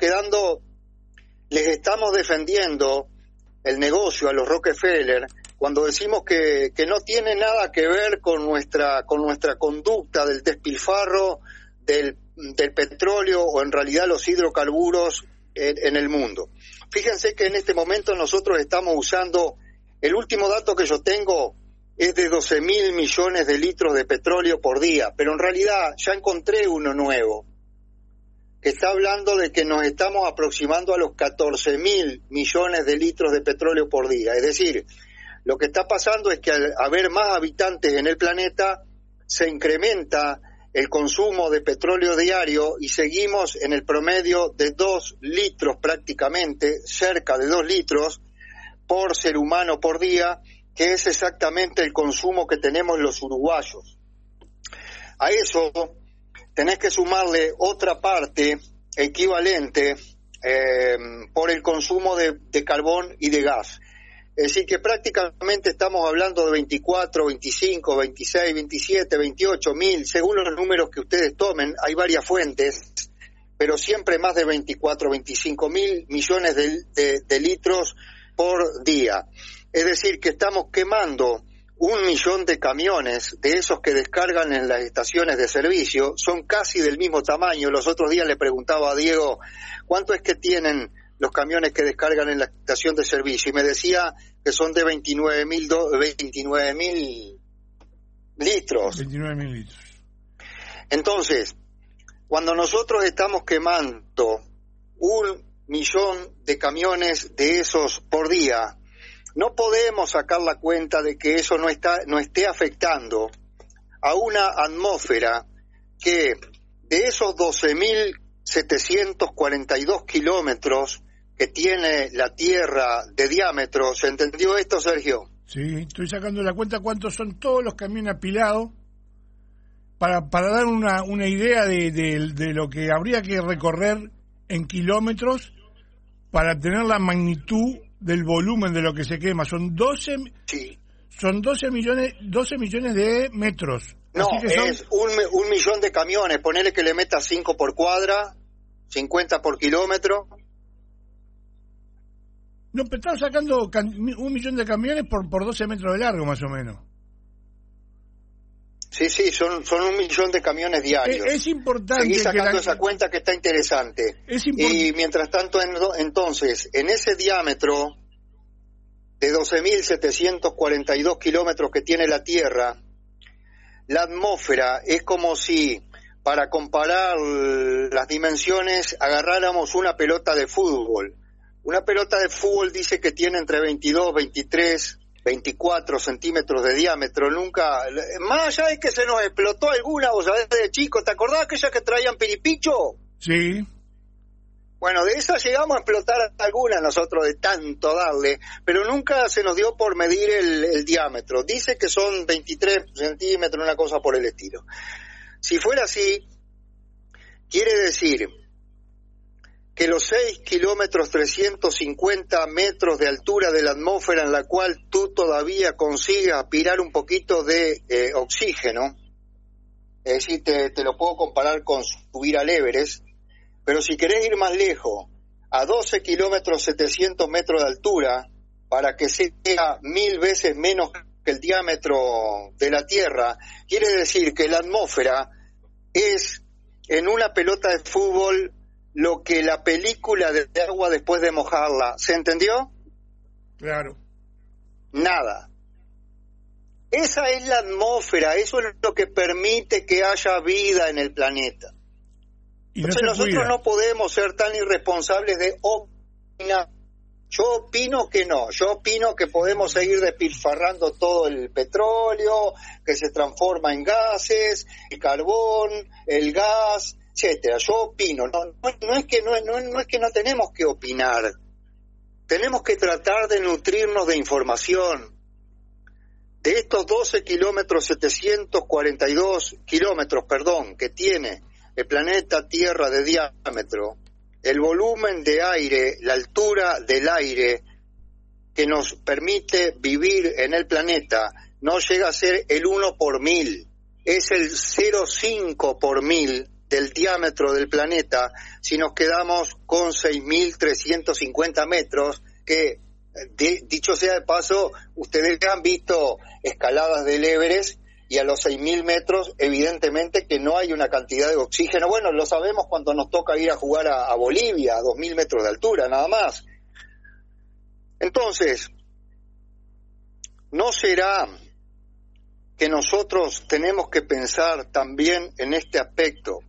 les estamos defendiendo el negocio a los Rockefeller cuando decimos que no tiene nada que ver con nuestra conducta del despilfarro del petróleo o en realidad los hidrocarburos en el mundo. Fíjense que en este momento nosotros estamos usando, el último dato que yo tengo es de 12.000 millones de litros de petróleo por día, pero en realidad ya encontré uno nuevo que está hablando de que nos estamos aproximando a los 14.000 millones de litros de petróleo por día. Es decir, lo que está pasando es que al haber más habitantes en el planeta, se incrementa el consumo de petróleo diario y seguimos en el promedio de 2 litros prácticamente, cerca de 2 litros por ser humano por día, que es exactamente el consumo que tenemos los uruguayos. A eso tenés que sumarle otra parte equivalente por el consumo de carbón y de gas. Es decir, que prácticamente estamos hablando de 24, 25, 26, 27, 28 mil, según los números que ustedes tomen, hay varias fuentes, pero siempre más de 24, 25 mil millones de litros por día. Es decir, que estamos quemando 1 millón de camiones de esos que descargan en las estaciones de servicio. Son casi del mismo tamaño. Los otros días le preguntaba a Diego cuánto es que tienen los camiones que descargan en la estación de servicio, y me decía que son de 29.000 litros. 29.000 litros. Entonces, cuando nosotros estamos quemando 1 millón de camiones de esos por día, no podemos sacar la cuenta de que eso no esté afectando a una atmósfera que de esos 12.742 kilómetros que tiene la Tierra de diámetro. ¿Se entendió esto, Sergio? Sí, estoy sacando la cuenta cuántos son todos los camiones apilados para dar una idea de lo que habría que recorrer en kilómetros para tener la magnitud del volumen de lo que se quema. Son 12 millones de metros. No, así que son... es 1 millón de camiones. Ponele que le metas 5 por cuadra, 50 por kilómetro. No, pero estamos sacando 1 millón de camiones por 12 metros de largo, más o menos. Sí, son 1 millón de camiones diarios. Es importante. Seguí sacando esa cuenta que está interesante. Y mientras tanto, entonces, en ese diámetro de 12.742 kilómetros que tiene la Tierra, la atmósfera es como si, para comparar las dimensiones, agarráramos una pelota de fútbol. Una pelota de fútbol dice que tiene entre 22, 23, 24 centímetros de diámetro. Nunca, más allá de que se nos explotó alguna, vos sabés, de chico, ¿te acordás aquellas que traían piripicho? Sí. Bueno, de esas llegamos a explotar algunas nosotros de tanto darle, pero nunca se nos dio por medir el diámetro. Dice que son 23 centímetros, una cosa por el estilo. Si fuera así, quiere decir que los 6 kilómetros 350 metros de altura de la atmósfera en la cual tú todavía consigas aspirar un poquito de oxígeno, es decir, te lo puedo comparar con subir al Everest, pero si querés ir más lejos, a 12 kilómetros 700 metros de altura, para que sea 1000 veces menos que el diámetro de la Tierra, quiere decir que la atmósfera es, en una pelota de fútbol, lo que la película de agua después de mojarla. ¿Se entendió? Claro. Nada. Esa es la atmósfera, eso es lo que permite que haya vida en el planeta. Entonces nosotros no podemos ser tan irresponsables de opinar. Yo opino que no, yo opino que podemos seguir despilfarrando todo el petróleo, que se transforma en gases, el carbón, el gas, etcétera. Yo opino, no es que no tenemos que opinar, tenemos que tratar de nutrirnos de información. De estos 12 kilómetros, 742 kilómetros, que tiene el planeta Tierra de diámetro, el volumen de aire, la altura del aire que nos permite vivir en el planeta no llega a ser el 1 por 1000, es el 0,5 por 1000 del diámetro del planeta, si nos quedamos con 6.350 metros, que dicho sea de paso, ustedes han visto escaladas del Everest, y a los 6.000 metros, evidentemente que no hay una cantidad de oxígeno. Bueno, lo sabemos cuando nos toca ir a jugar a Bolivia, a 2.000 metros de altura, nada más. Entonces, ¿no será que nosotros tenemos que pensar también en este aspecto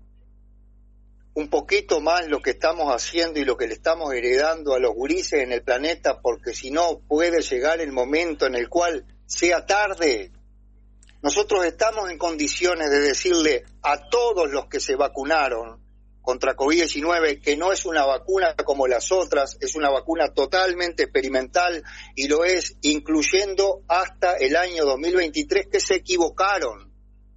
un poquito más lo que estamos haciendo y lo que le estamos heredando a los gurises en el planeta? Porque si no, puede llegar el momento en el cual sea tarde. Nosotros estamos en condiciones de decirle a todos los que se vacunaron contra COVID-19 que no es una vacuna como las otras, es una vacuna totalmente experimental y lo es incluyendo hasta el año 2023, que se equivocaron.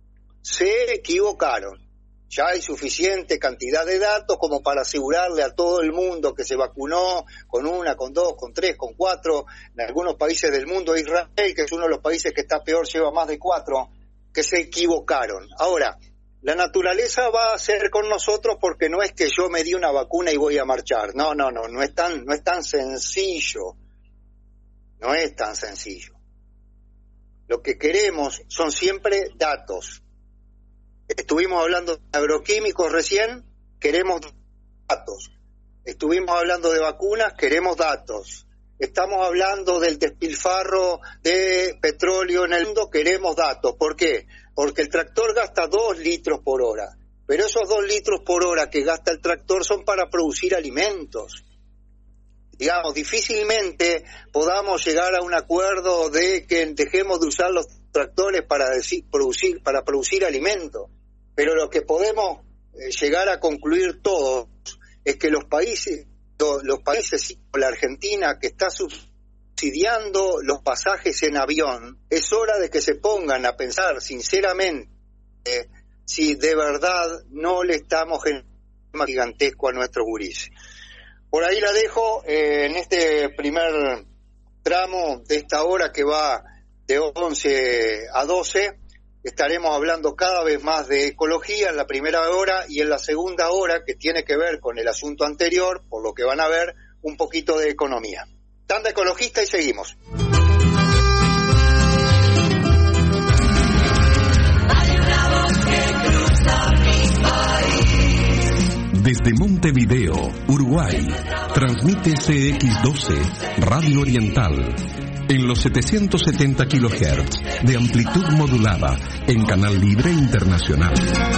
Ya hay suficiente cantidad de datos como para asegurarle a todo el mundo que se vacunó con 1, con 2, con 3, con 4. En algunos países del mundo, Israel, que es uno de los países que está peor, lleva más de 4, que se equivocaron. Ahora, La naturaleza va a ser con nosotros porque no es que yo me di una vacuna y voy a marchar. No es tan sencillo. No es tan sencillo. Lo que queremos son siempre datos. Estuvimos hablando de agroquímicos recién, queremos datos. Estuvimos hablando de vacunas, queremos datos. Estamos hablando del despilfarro de petróleo en el mundo, queremos datos. ¿Por qué? Porque el tractor gasta 2 litros por hora, pero esos 2 litros por hora que gasta el tractor son para producir alimentos. Digamos, difícilmente podamos llegar a un acuerdo de que dejemos de usar los tractores para producir alimentos, pero lo que podemos llegar a concluir todos es que los países como la Argentina, que está subsidiando los pasajes en avión, es hora de que se pongan a pensar sinceramente si de verdad no le estamos generando un problema gigantesco a nuestros gurises. Por ahí la dejo en este primer tramo de esta hora que va de 11 a 12. Estaremos hablando cada vez más de ecología en la primera hora, y en la segunda hora, que tiene que ver con el asunto anterior, por lo que van a ver, un poquito de economía. Tanda ecologista y seguimos. Desde Montevideo, Uruguay, transmite CX12 Radio Oriental en los 770 kHz de amplitud modulada en Canal Libre Internacional.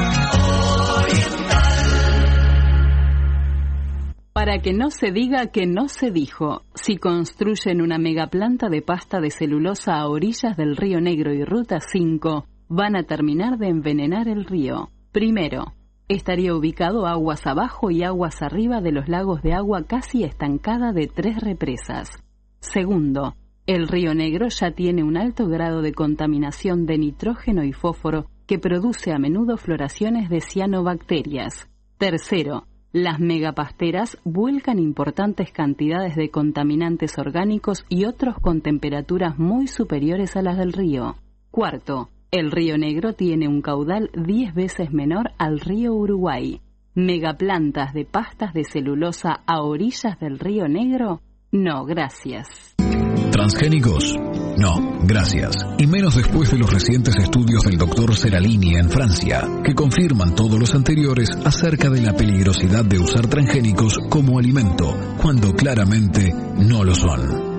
Para que no se diga que no se dijo, si construyen una megaplanta de pasta de celulosa a orillas del Río Negro y Ruta 5, van a terminar de envenenar el río. Primero, estaría ubicado aguas abajo y aguas arriba de los lagos de agua casi estancada de 3 represas. Segundo, el Río Negro ya tiene un alto grado de contaminación de nitrógeno y fósforo que produce a menudo floraciones de cianobacterias. Tercero, las megapasteras vuelcan importantes cantidades de contaminantes orgánicos y otros con temperaturas muy superiores a las del río. Cuarto, el Río Negro tiene un caudal 10 veces menor al río Uruguay. ¿Megaplantas de pastas de celulosa a orillas del Río Negro? No, gracias. ¿Transgénicos? No, gracias. Y menos después de los recientes estudios del Dr. Seralini en Francia, que confirman todos los anteriores acerca de la peligrosidad de usar transgénicos como alimento, cuando claramente no lo son.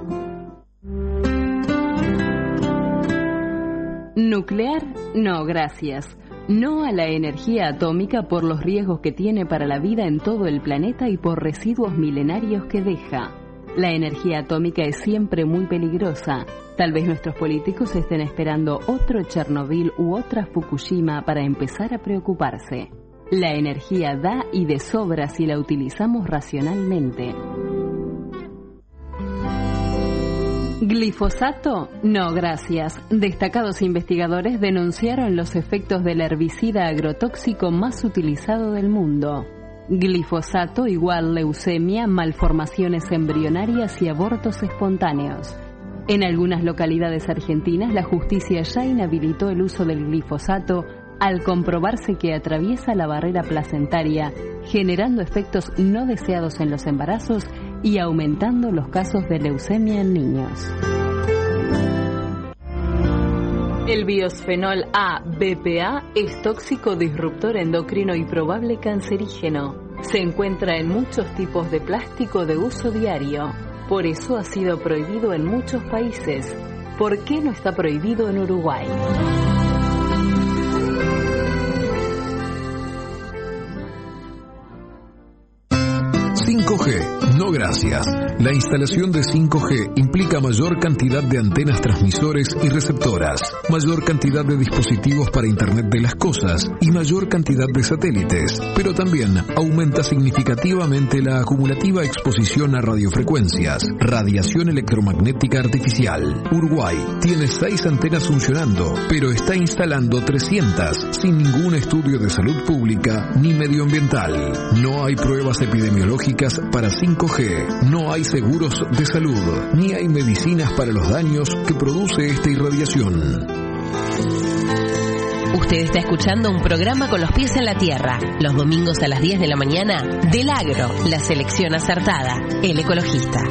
Nuclear, no, gracias. No a la energía atómica por los riesgos que tiene para la vida en todo el planeta y por residuos milenarios que deja. La energía atómica es siempre muy peligrosa. Tal vez nuestros políticos estén esperando otro Chernobyl u otra Fukushima para empezar a preocuparse. La energía da y de sobra si la utilizamos racionalmente. ¿Glifosato? No, gracias. Destacados investigadores denunciaron los efectos del herbicida agrotóxico más utilizado del mundo. Glifosato igual leucemia, malformaciones embrionarias y abortos espontáneos. En algunas localidades argentinas, la justicia ya inhabilitó el uso del glifosato al comprobarse que atraviesa la barrera placentaria, generando efectos no deseados en los embarazos y aumentando los casos de leucemia en niños. El biosfenol A, BPA, es tóxico, disruptor endocrino y probable cancerígeno. Se encuentra en muchos tipos de plástico de uso diario. Por eso ha sido prohibido en muchos países. ¿Por qué no está prohibido en Uruguay? 5G, no gracias. La instalación de 5G implica mayor cantidad de antenas transmisores y receptoras, mayor cantidad de dispositivos para Internet de las cosas y mayor cantidad de satélites, pero también aumenta significativamente la acumulativa exposición a radiofrecuencias, radiación electromagnética artificial. Uruguay tiene 6 antenas funcionando, pero está instalando 300 sin ningún estudio de salud pública ni medioambiental. No hay pruebas epidemiológicas para 5G, no hay seguros de salud, ni hay medicinas para los daños que produce esta irradiación. Usted está escuchando un programa con los pies en la tierra, los domingos a las 10 de la mañana, del Agro, la selección acertada, el ecologista.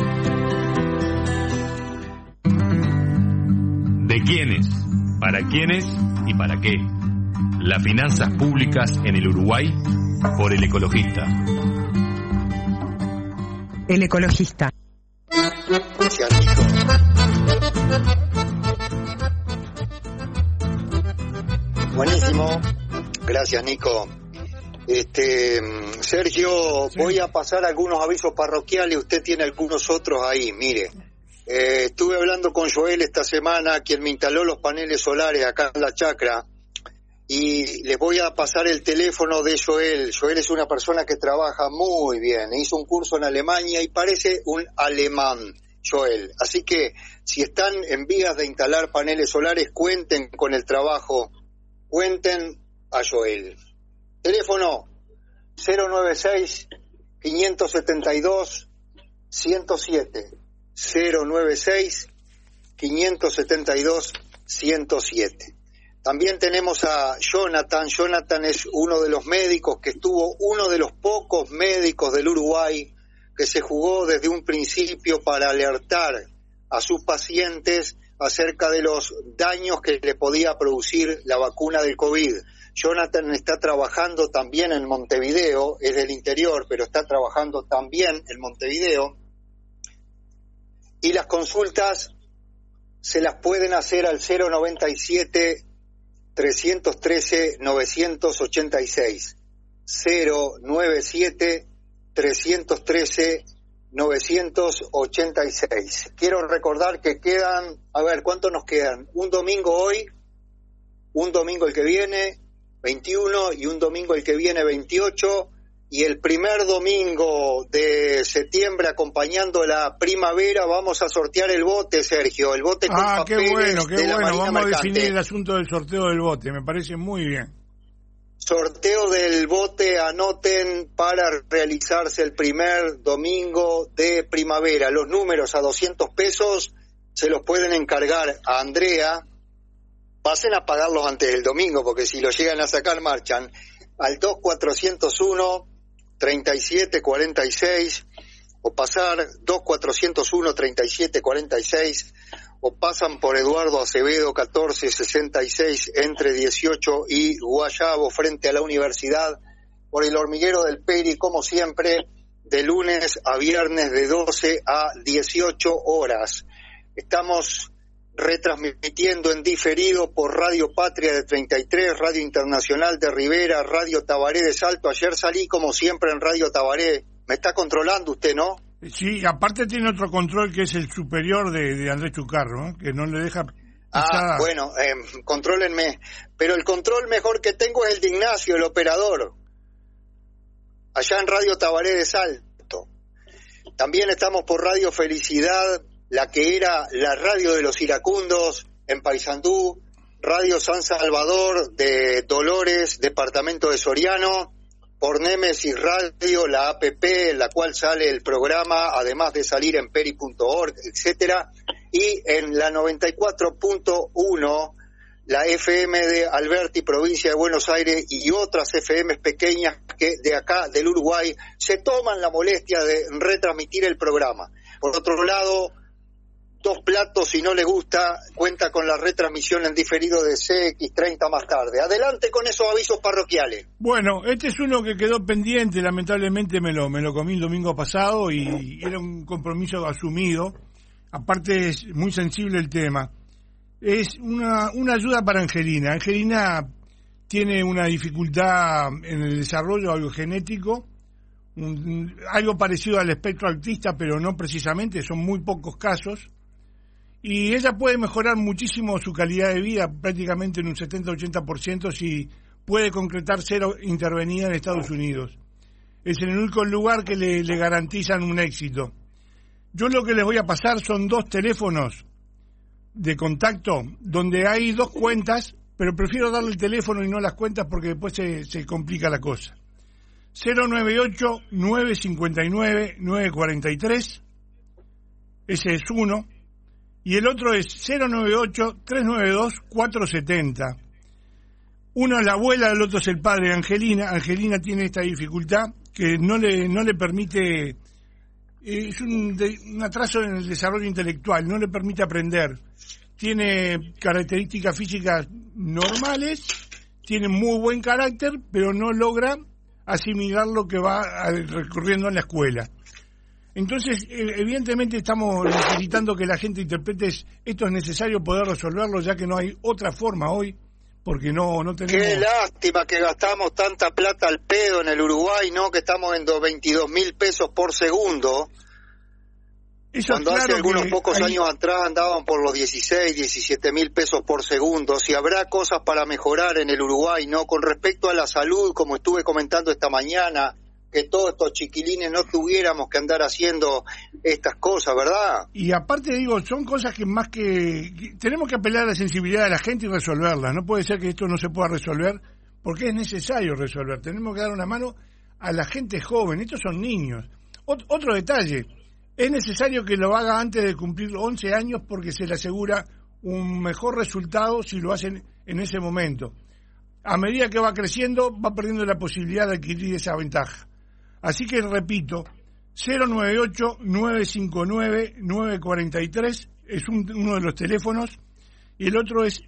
¿De quiénes? ¿Para quiénes? ¿Y para qué? Las finanzas públicas en el Uruguay por el ecologista. El ecologista. Buenísimo. Gracias, Nico. Sergio, sí. Voy a pasar algunos avisos parroquiales. Usted tiene algunos otros ahí. Mire, estuve hablando con Joel esta semana, quien me instaló los paneles solares acá en la chacra, y les voy a pasar el teléfono de Joel. Joel es una persona que trabaja muy bien. Hizo un curso en Alemania y parece un alemán, Joel. Así que si están en vías de instalar paneles solares, cuenten con el trabajo. Cuenten a Joel. Teléfono 096-572-107. 096-572-107. También tenemos a Jonathan. Jonathan es uno de los médicos que estuvo, uno de los pocos médicos del Uruguay que se jugó desde un principio para alertar a sus pacientes acerca de los daños que le podía producir la vacuna del COVID. Jonathan está trabajando también en Montevideo, es del interior, pero está trabajando también en Montevideo. Y las consultas se las pueden hacer al 097-313-986. 097-313-986. Quiero recordar que quedan, a ver, ¿cuánto nos quedan? Un domingo hoy, un domingo el que viene, 21, y un domingo el que viene, 28, y el primer domingo de septiembre, acompañando la primavera, vamos a sortear el bote, Sergio, el bote con papeles. Qué bueno, de la Marina vamos Mercante. a definir el asunto del sorteo del bote, me parece muy bien. Sorteo del bote, anoten, para realizarse el primer domingo de primavera. Los números a 200 pesos se los pueden encargar a Andrea. Pasen a pagarlos antes del domingo, porque si lo llegan a sacar marchan al 2401-3746, o pasar 2401-3746, o pasan por Eduardo Acevedo 1466 entre 18 y Guayabo, frente a la universidad, por el hormiguero del Peri, como siempre, de lunes a viernes de 12 a 18 horas. Estamos retransmitiendo en diferido por Radio Patria de 33, Radio Internacional de Rivera, Radio Tabaré de Salto. Ayer salí como siempre en Radio Tabaré. Me está controlando usted, ¿no? Sí, aparte tiene otro control que es el superior de Andrés Chucarro, ¿no? Que no le deja pisada. Bueno, contrólenme. Pero el control mejor que tengo es el de Ignacio, el operador. Allá en Radio Tabaré de Salto. También estamos por Radio Felicidad, la que era la radio de los iracundos en Paysandú, Radio San Salvador de Dolores, departamento de Soriano, por Némesis Radio, la APP en la cual sale el programa, además de salir en peri.org, etcétera, y en la 94.1, la FM de Alberti, provincia de Buenos Aires, y otras FMs pequeñas que de acá, del Uruguay, se toman la molestia de retransmitir el programa. Por otro lado, Dos Platos, si no le gusta, cuenta con la retransmisión en diferido de CX30 más tarde. Adelante con esos avisos parroquiales. Bueno, este es uno que quedó pendiente, lamentablemente me lo comí el domingo pasado y era un compromiso asumido. Aparte es muy sensible el tema. Es una ayuda para Angelina. Angelina tiene una dificultad en el desarrollo algo genético, algo parecido al espectro autista, pero no precisamente, son muy pocos casos. Y ella puede mejorar muchísimo su calidad de vida, prácticamente en un 70-80%, si puede concretar ser intervenida en Estados Unidos. Es el único lugar que le garantizan un éxito. Yo lo que les voy a pasar son 2 teléfonos de contacto, donde hay 2 cuentas, pero prefiero darle el teléfono y no las cuentas porque después se complica la cosa. 098-959-943, ese es uno. Y el otro es 098-392-470. Uno es la abuela, el otro es el padre de Angelina. Angelina tiene esta dificultad que no le permite, es un atraso en el desarrollo intelectual, no le permite aprender. Tiene características físicas normales, tiene muy buen carácter, pero no logra asimilar lo que va recurriendo en la escuela. Entonces, evidentemente estamos necesitando que la gente interprete esto es necesario poder resolverlo, ya que no hay otra forma hoy, porque no tenemos... Qué lástima que gastamos tanta plata al pedo en el Uruguay, ¿no? Que estamos en 22.000 pesos por segundo. Eso cuando claro hace algunos pocos años atrás andaban por los 16, 17.000 pesos por segundo. Si habrá cosas para mejorar en el Uruguay, ¿no? Con respecto a la salud, como estuve comentando esta mañana, que todos estos chiquilines no tuviéramos que andar haciendo estas cosas, ¿verdad? Y aparte digo, son cosas que más que tenemos que apelar a la sensibilidad de la gente y resolverlas. No puede ser que esto no se pueda resolver, porque es necesario resolver. Tenemos que dar una mano a la gente joven. Estos son niños. Otro detalle, es necesario que lo haga antes de cumplir 11 años porque se le asegura un mejor resultado si lo hacen en ese momento. A medida que va creciendo, va perdiendo la posibilidad de adquirir esa ventaja. Así que repito, 098-959-943 es uno de los teléfonos y el otro es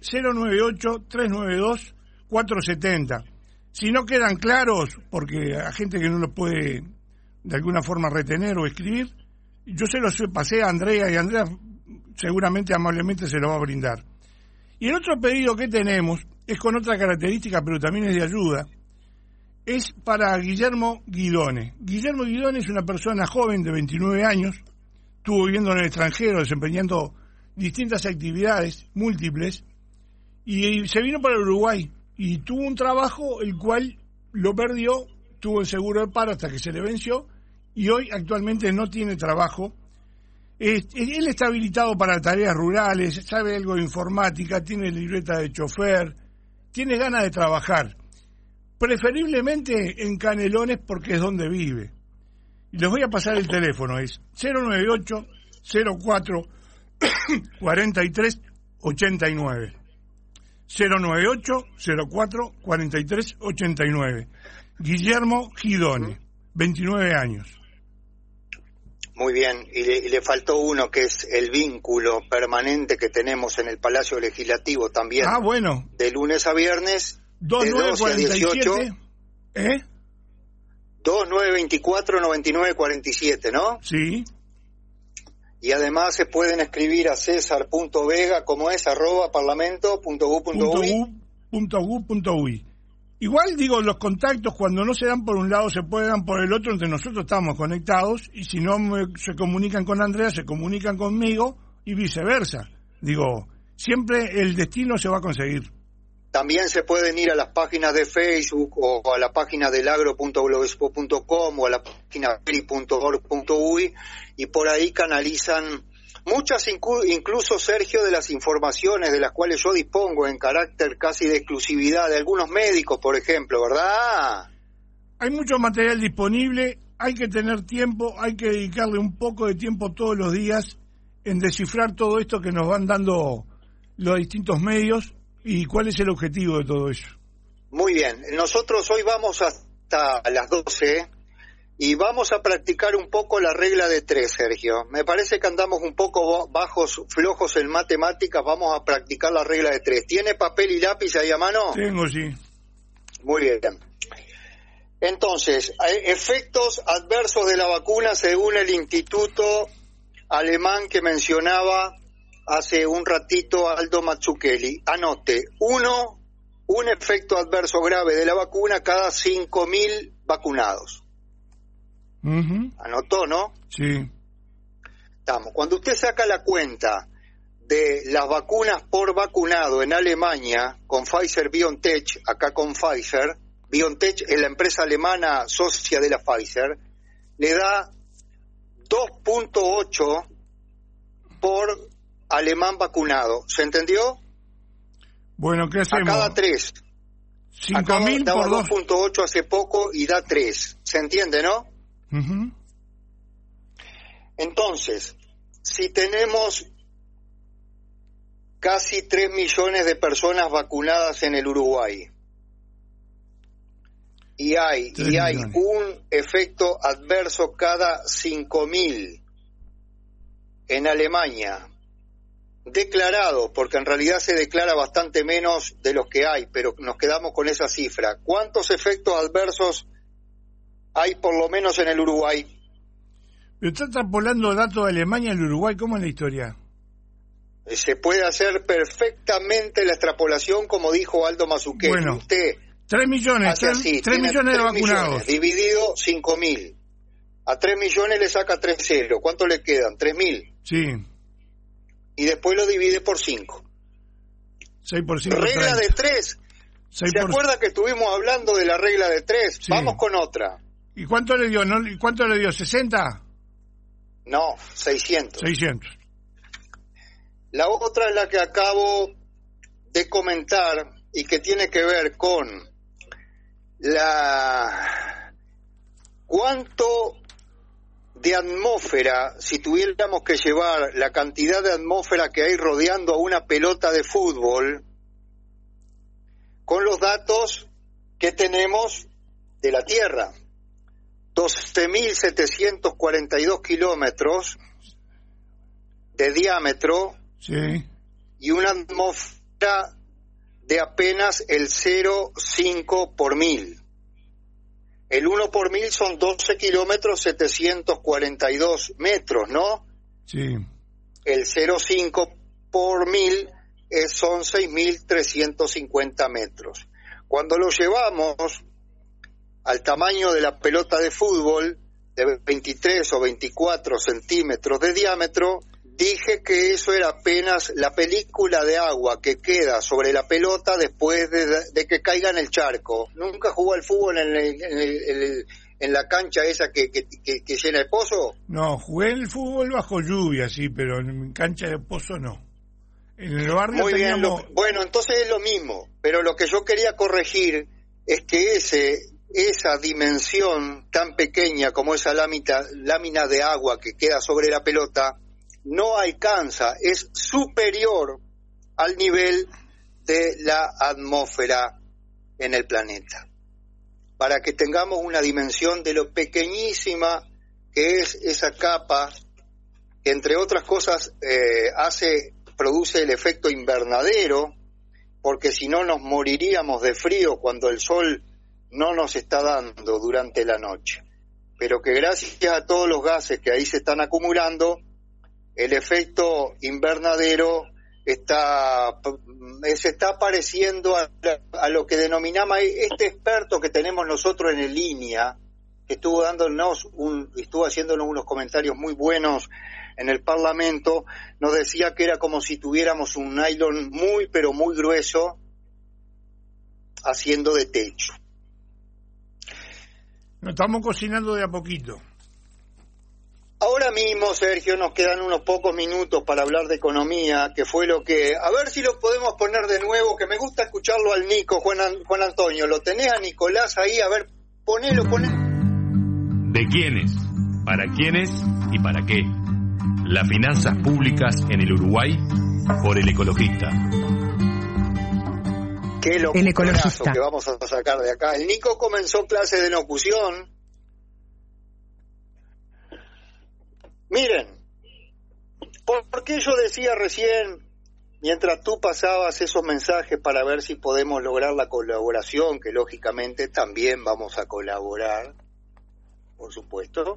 098-392-470. Si no quedan claros, porque hay gente que no los puede de alguna forma retener o escribir, yo se los pasé a Andrea y Andrea seguramente amablemente se lo va a brindar. Y el otro pedido que tenemos es con otra característica, pero también es de ayuda. Es para Guillermo Guidone. Guillermo Guidone es una persona joven de 29 años, estuvo viviendo en el extranjero, desempeñando distintas actividades múltiples, y se vino para el Uruguay, y tuvo un trabajo el cual lo perdió, tuvo el seguro de paro hasta que se le venció, y hoy actualmente no tiene trabajo. Él está habilitado para tareas rurales, sabe algo de informática, tiene libreta de chofer, tiene ganas de trabajar. Preferiblemente en Canelones porque es donde vive. Y les voy a pasar el teléfono, es 098-04-43-89. 098-04-43-89. Guillermo Guidone, 29 años. Muy bien, y le faltó uno que es el vínculo permanente que tenemos en el Palacio Legislativo también. Ah, bueno. De lunes a viernes. 2947, 2924-9947, ¿no? Sí. Y además se pueden escribir a cesar.vega, como es, @parlamento.gu.uy. Igual digo, los contactos cuando no se dan por un lado se pueden dar por el otro, entre nosotros estamos conectados, y si no se comunican con Andrea, se comunican conmigo, y viceversa. Digo, siempre el destino se va a conseguir. También se pueden ir a las páginas de Facebook o a la página del agro.blogspot.com o a la página peri.org.uy y por ahí canalizan muchas, incluso Sergio, de las informaciones de las cuales yo dispongo en carácter casi de exclusividad de algunos médicos, por ejemplo, ¿verdad? Hay mucho material disponible, hay que tener tiempo, hay que dedicarle un poco de tiempo todos los días en descifrar todo esto que nos van dando los distintos medios. ¿Y cuál es el objetivo de todo eso? Muy bien, nosotros hoy vamos hasta las 12 y vamos a practicar un poco la regla de 3, Sergio. Me parece que andamos un poco flojos en matemáticas, vamos a practicar la regla de 3. ¿Tiene papel y lápiz ahí a mano? Tengo, sí. Muy bien. Entonces, efectos adversos de la vacuna según el instituto alemán que mencionaba hace un ratito Aldo Mazzucchelli. Anote, un efecto adverso grave de la vacuna cada 5.000 vacunados. Anotó, ¿no? Sí. Estamos. Cuando usted saca la cuenta de las vacunas por vacunado en Alemania, con Pfizer-BioNTech, acá con Pfizer, BioNTech es la empresa alemana socia de la Pfizer, le da 2.8 por alemán vacunado. ¿Se entendió? Bueno, ¿qué hacemos? A cada 3. 5.000 daba por 2.8 hace poco y da 3. ¿Se entiende, no? Entonces, si tenemos casi 3 millones de personas vacunadas en el Uruguay, y hay un efecto adverso cada 5.000 en Alemania, declarado, porque en realidad se declara bastante menos de los que hay, pero nos quedamos con esa cifra. ¿Cuántos efectos adversos hay por lo menos en el Uruguay? Pero está extrapolando datos de Alemania al Uruguay, ¿cómo es la historia? Se puede hacer perfectamente la extrapolación, como dijo Aldo Mazzucchelli. Bueno, usted 3 millones, hace así, 3 millones de vacunados. Millones, dividido 5.000. A 3 millones le saca 3 ceros. ¿Cuánto le quedan? 3.000. Sí. Y después lo divide por 5. 6 por 5. Regla de 3. ¿Se acuerda que estuvimos hablando de la regla de 3? Sí. Vamos con otra. ¿Y cuánto le dio? ¿Cuánto le dio? ¿60? No, 600. 600. La otra es la que acabo de comentar y que tiene que ver con cuánto de atmósfera, si tuviéramos que llevar la cantidad de atmósfera que hay rodeando a una pelota de fútbol, con los datos que tenemos de la Tierra. 12.742 kilómetros de diámetro, sí, y una atmósfera de apenas el 0,5 por mil. El 1 por mil son 12 kilómetros 742 metros, ¿no? Sí. El 0,5 por mil son 6.350 metros. Cuando lo llevamos al tamaño de la pelota de fútbol, de 23 o 24 centímetros de diámetro, dije que eso era apenas la película de agua que queda sobre la pelota después de que caiga en el charco. ¿Nunca jugó al fútbol en la cancha esa que llena el pozo? No, jugué el fútbol bajo lluvia, sí, pero en cancha de pozo no. En el barrio muy teníamos... bien, bueno, entonces es lo mismo, pero lo que yo quería corregir es que esa dimensión tan pequeña como esa lámina de agua que queda sobre la pelota no alcanza, es superior al nivel de la atmósfera en el planeta. Para que tengamos una dimensión de lo pequeñísima que es esa capa, que entre otras cosas produce el efecto invernadero, porque si no nos moriríamos de frío cuando el sol no nos está dando durante la noche. Pero que gracias a todos los gases que ahí se están acumulando, el efecto invernadero se está pareciendo a lo que denominamos este experto que tenemos nosotros en línea, que estuvo haciéndonos unos comentarios muy buenos en el Parlamento. Nos decía que era como si tuviéramos un nylon muy pero muy grueso haciendo de techo. Nos estamos cocinando de a poquito. Ahora mismo, Sergio, nos quedan unos pocos minutos para hablar de economía, que fue lo que... A ver si lo podemos poner de nuevo, que me gusta escucharlo al Nico, Juan Antonio. ¿Lo tenés a Nicolás ahí? A ver, ponelo. ¿De quiénes? ¿Para quiénes? ¿Y para qué? Las finanzas públicas en el Uruguay por el ecologista. Qué locurazo que vamos a sacar de acá. El Nico comenzó clase de locución. Miren, ¿por qué yo decía recién, mientras tú pasabas esos mensajes para ver si podemos lograr la colaboración, que lógicamente también vamos a colaborar, por supuesto,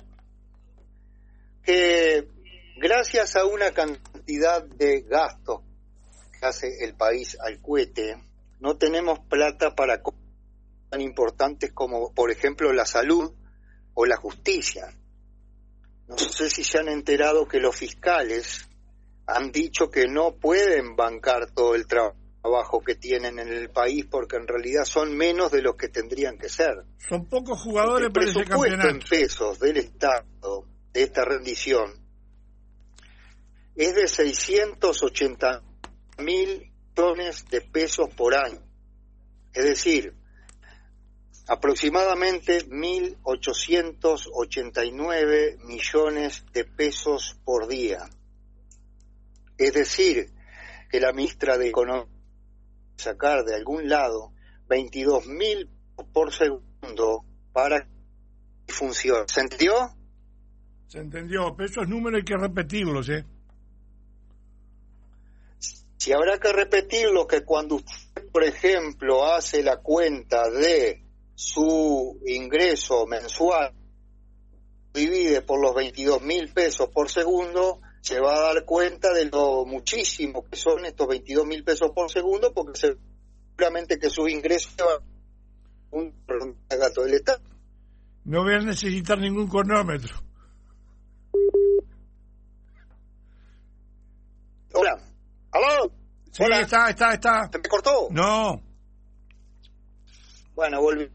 que gracias a una cantidad de gastos que hace el país al cohete, no tenemos plata para cosas tan importantes como, por ejemplo, la salud o la justicia. No sé si se han enterado que los fiscales han dicho que no pueden bancar todo el trabajo que tienen en el país porque en realidad son menos de los que tendrían que ser. Son pocos jugadores para ese campeonato. El presupuesto en pesos del Estado de esta rendición es de 680.000 millones de pesos por año. Es decir, aproximadamente 1.889 millones de pesos por día. Es decir, que la ministra de Economía sacar de algún lado 22.000 por segundo mundo para que funcione. ¿Se entendió? Se entendió, pero esos números hay que repetirlos, Si habrá que repetirlo, que cuando usted, por ejemplo, hace la cuenta de su ingreso mensual, divide por los 22.000 pesos por segundo, se va a dar cuenta de lo muchísimo que son estos 22.000 pesos por segundo, porque seguramente que sus ingresos van un gato del Estado. No voy a necesitar ningún cronómetro. Hola. ¿Aló? Sí, hola. Está. ¿Se me cortó? No. Bueno, volví.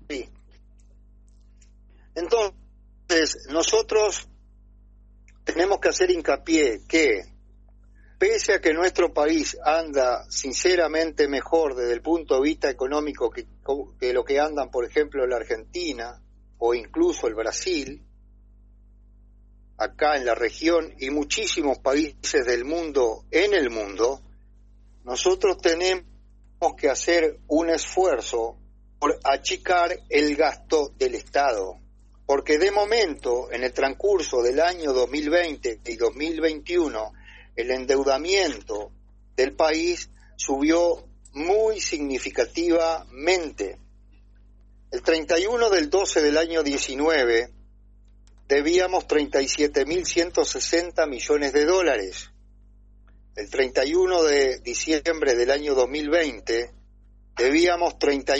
Entonces, nosotros tenemos que hacer hincapié que, pese a que nuestro país anda sinceramente mejor desde el punto de vista económico que lo que andan, por ejemplo, la Argentina o incluso el Brasil, acá en la región y muchísimos países del mundo, en el mundo, nosotros tenemos que hacer un esfuerzo por achicar el gasto del Estado. Porque de momento, en el transcurso del año 2020 y 2021, el endeudamiento del país subió muy significativamente. El 31 del 12 del año 19 debíamos 37.160 millones de dólares. El 31 de diciembre del año 2020 debíamos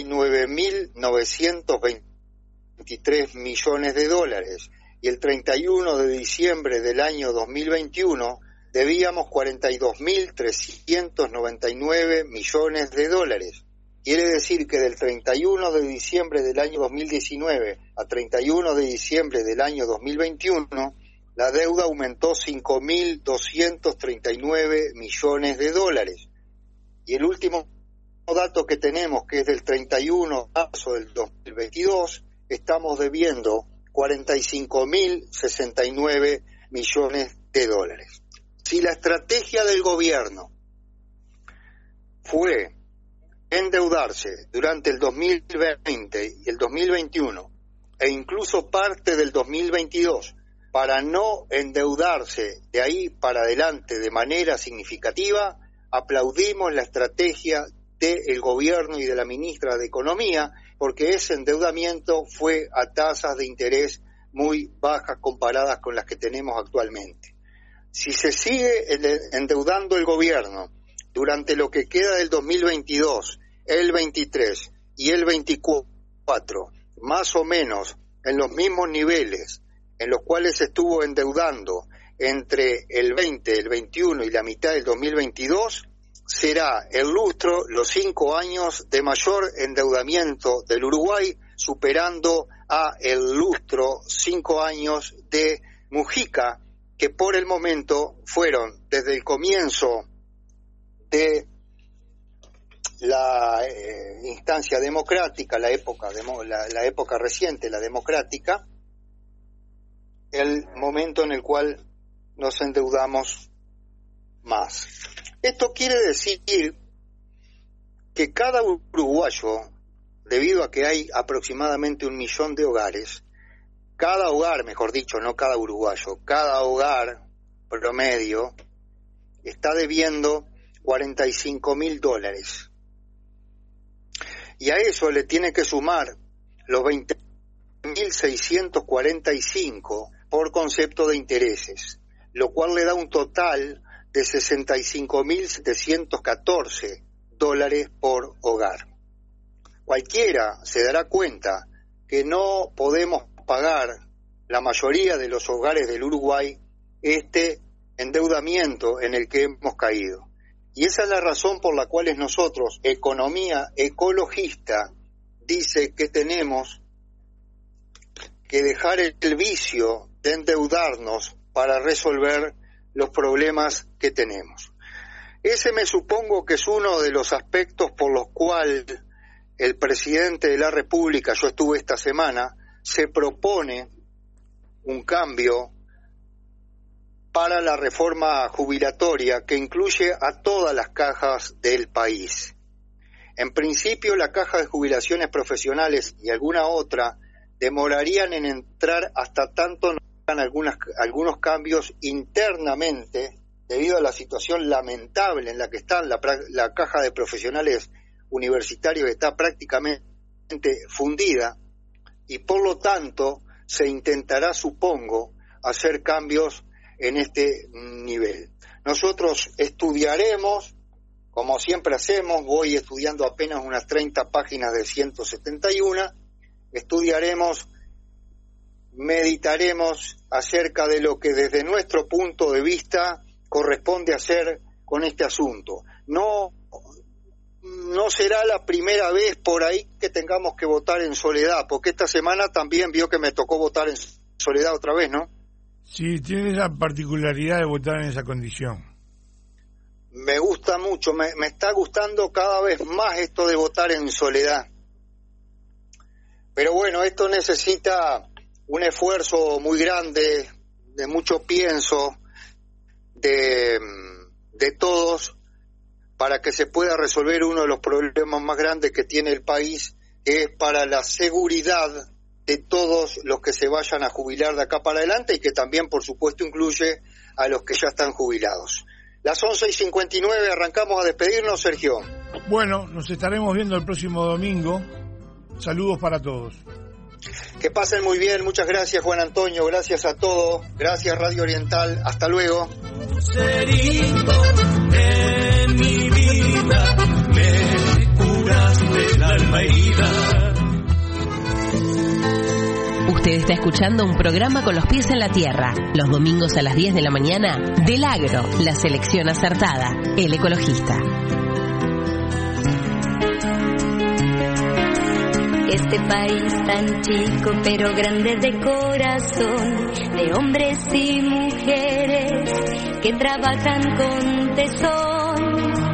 39.923 millones de dólares. Y el 31 de diciembre del año 2021 debíamos 42.399 millones de dólares. Quiere decir que del 31 de diciembre del año 2019 a 31 de diciembre del año 2021, la deuda aumentó 5.239 millones de dólares. Y el último dato que tenemos, que es del 31 de marzo del 2022, estamos debiendo 45.069 millones de dólares. Si la estrategia del gobierno fue endeudarse durante el 2020 y el 2021 e incluso parte del 2022 para no endeudarse de ahí para adelante de manera significativa, aplaudimos la estrategia del gobierno y de la ministra de Economía, porque ese endeudamiento fue a tasas de interés muy bajas comparadas con las que tenemos actualmente. Si se sigue endeudando el gobierno durante lo que queda del 2022, el 23 y el 24, más o menos en los mismos niveles en los cuales se estuvo endeudando entre el 20, el 21 y la mitad del 2022, será el lustro, los 5 años de mayor endeudamiento del Uruguay, superando a el lustro 5 años de Mujica, que por el momento fueron desde el comienzo de la instancia democrática, la época reciente, la democrática, el momento en el cual nos endeudamos más. Esto quiere decir que cada uruguayo, debido a que hay aproximadamente 1 millón de hogares, cada hogar, mejor dicho, no cada uruguayo, cada hogar promedio está debiendo $45.000. Y a eso le tiene que sumar los 20.645 por concepto de intereses, lo cual le da un total de $65.714 por hogar. Cualquiera se dará cuenta que no podemos pagar, la mayoría de los hogares del Uruguay, este endeudamiento en el que hemos caído. Y esa es la razón por la cual nosotros, economía ecologista, dice que tenemos que dejar el vicio de endeudarnos para resolver los problemas que tenemos. Ese me supongo que es uno de los aspectos por los cuales el presidente de la República, yo estuve esta semana, se propone un cambio para la reforma jubilatoria que incluye a todas las cajas del país. En principio, la caja de jubilaciones profesionales y alguna otra demorarían en entrar hasta tanto no hagan algunos cambios internamente debido a la situación lamentable en la que está la caja de profesionales universitarios, que está prácticamente fundida, y por lo tanto se intentará, supongo, hacer cambios en este nivel. Nosotros estudiaremos, como siempre hacemos, voy estudiando apenas unas 30 páginas de 171, estudiaremos, meditaremos acerca de lo que desde nuestro punto de vista corresponde hacer con este asunto. No será la primera vez por ahí que tengamos que votar en soledad, porque esta semana también vio que me tocó votar en soledad otra vez, ¿no? Sí, tiene la particularidad de votar en esa condición. Me gusta mucho, me está gustando cada vez más esto de votar en soledad. Pero bueno, esto necesita un esfuerzo muy grande, de mucho pienso, de todos, para que se pueda resolver uno de los problemas más grandes que tiene el país, que es para la seguridad de todos los que se vayan a jubilar de acá para adelante, y que también, por supuesto, incluye a los que ya están jubilados. Las 11:59, arrancamos a despedirnos, Sergio. Bueno, nos estaremos viendo el próximo domingo. Saludos para todos. Que pasen muy bien, muchas gracias Juan Antonio, gracias a todos, gracias Radio Oriental, hasta luego. Lucerito en mi vida, me curaste el alma herida. Usted está escuchando un programa con los pies en la tierra, los domingos a las 10 de la mañana, del Agro, la selección acertada, el ecologista. Este país tan chico pero grande de corazón, de hombres y mujeres que trabajan con tesón.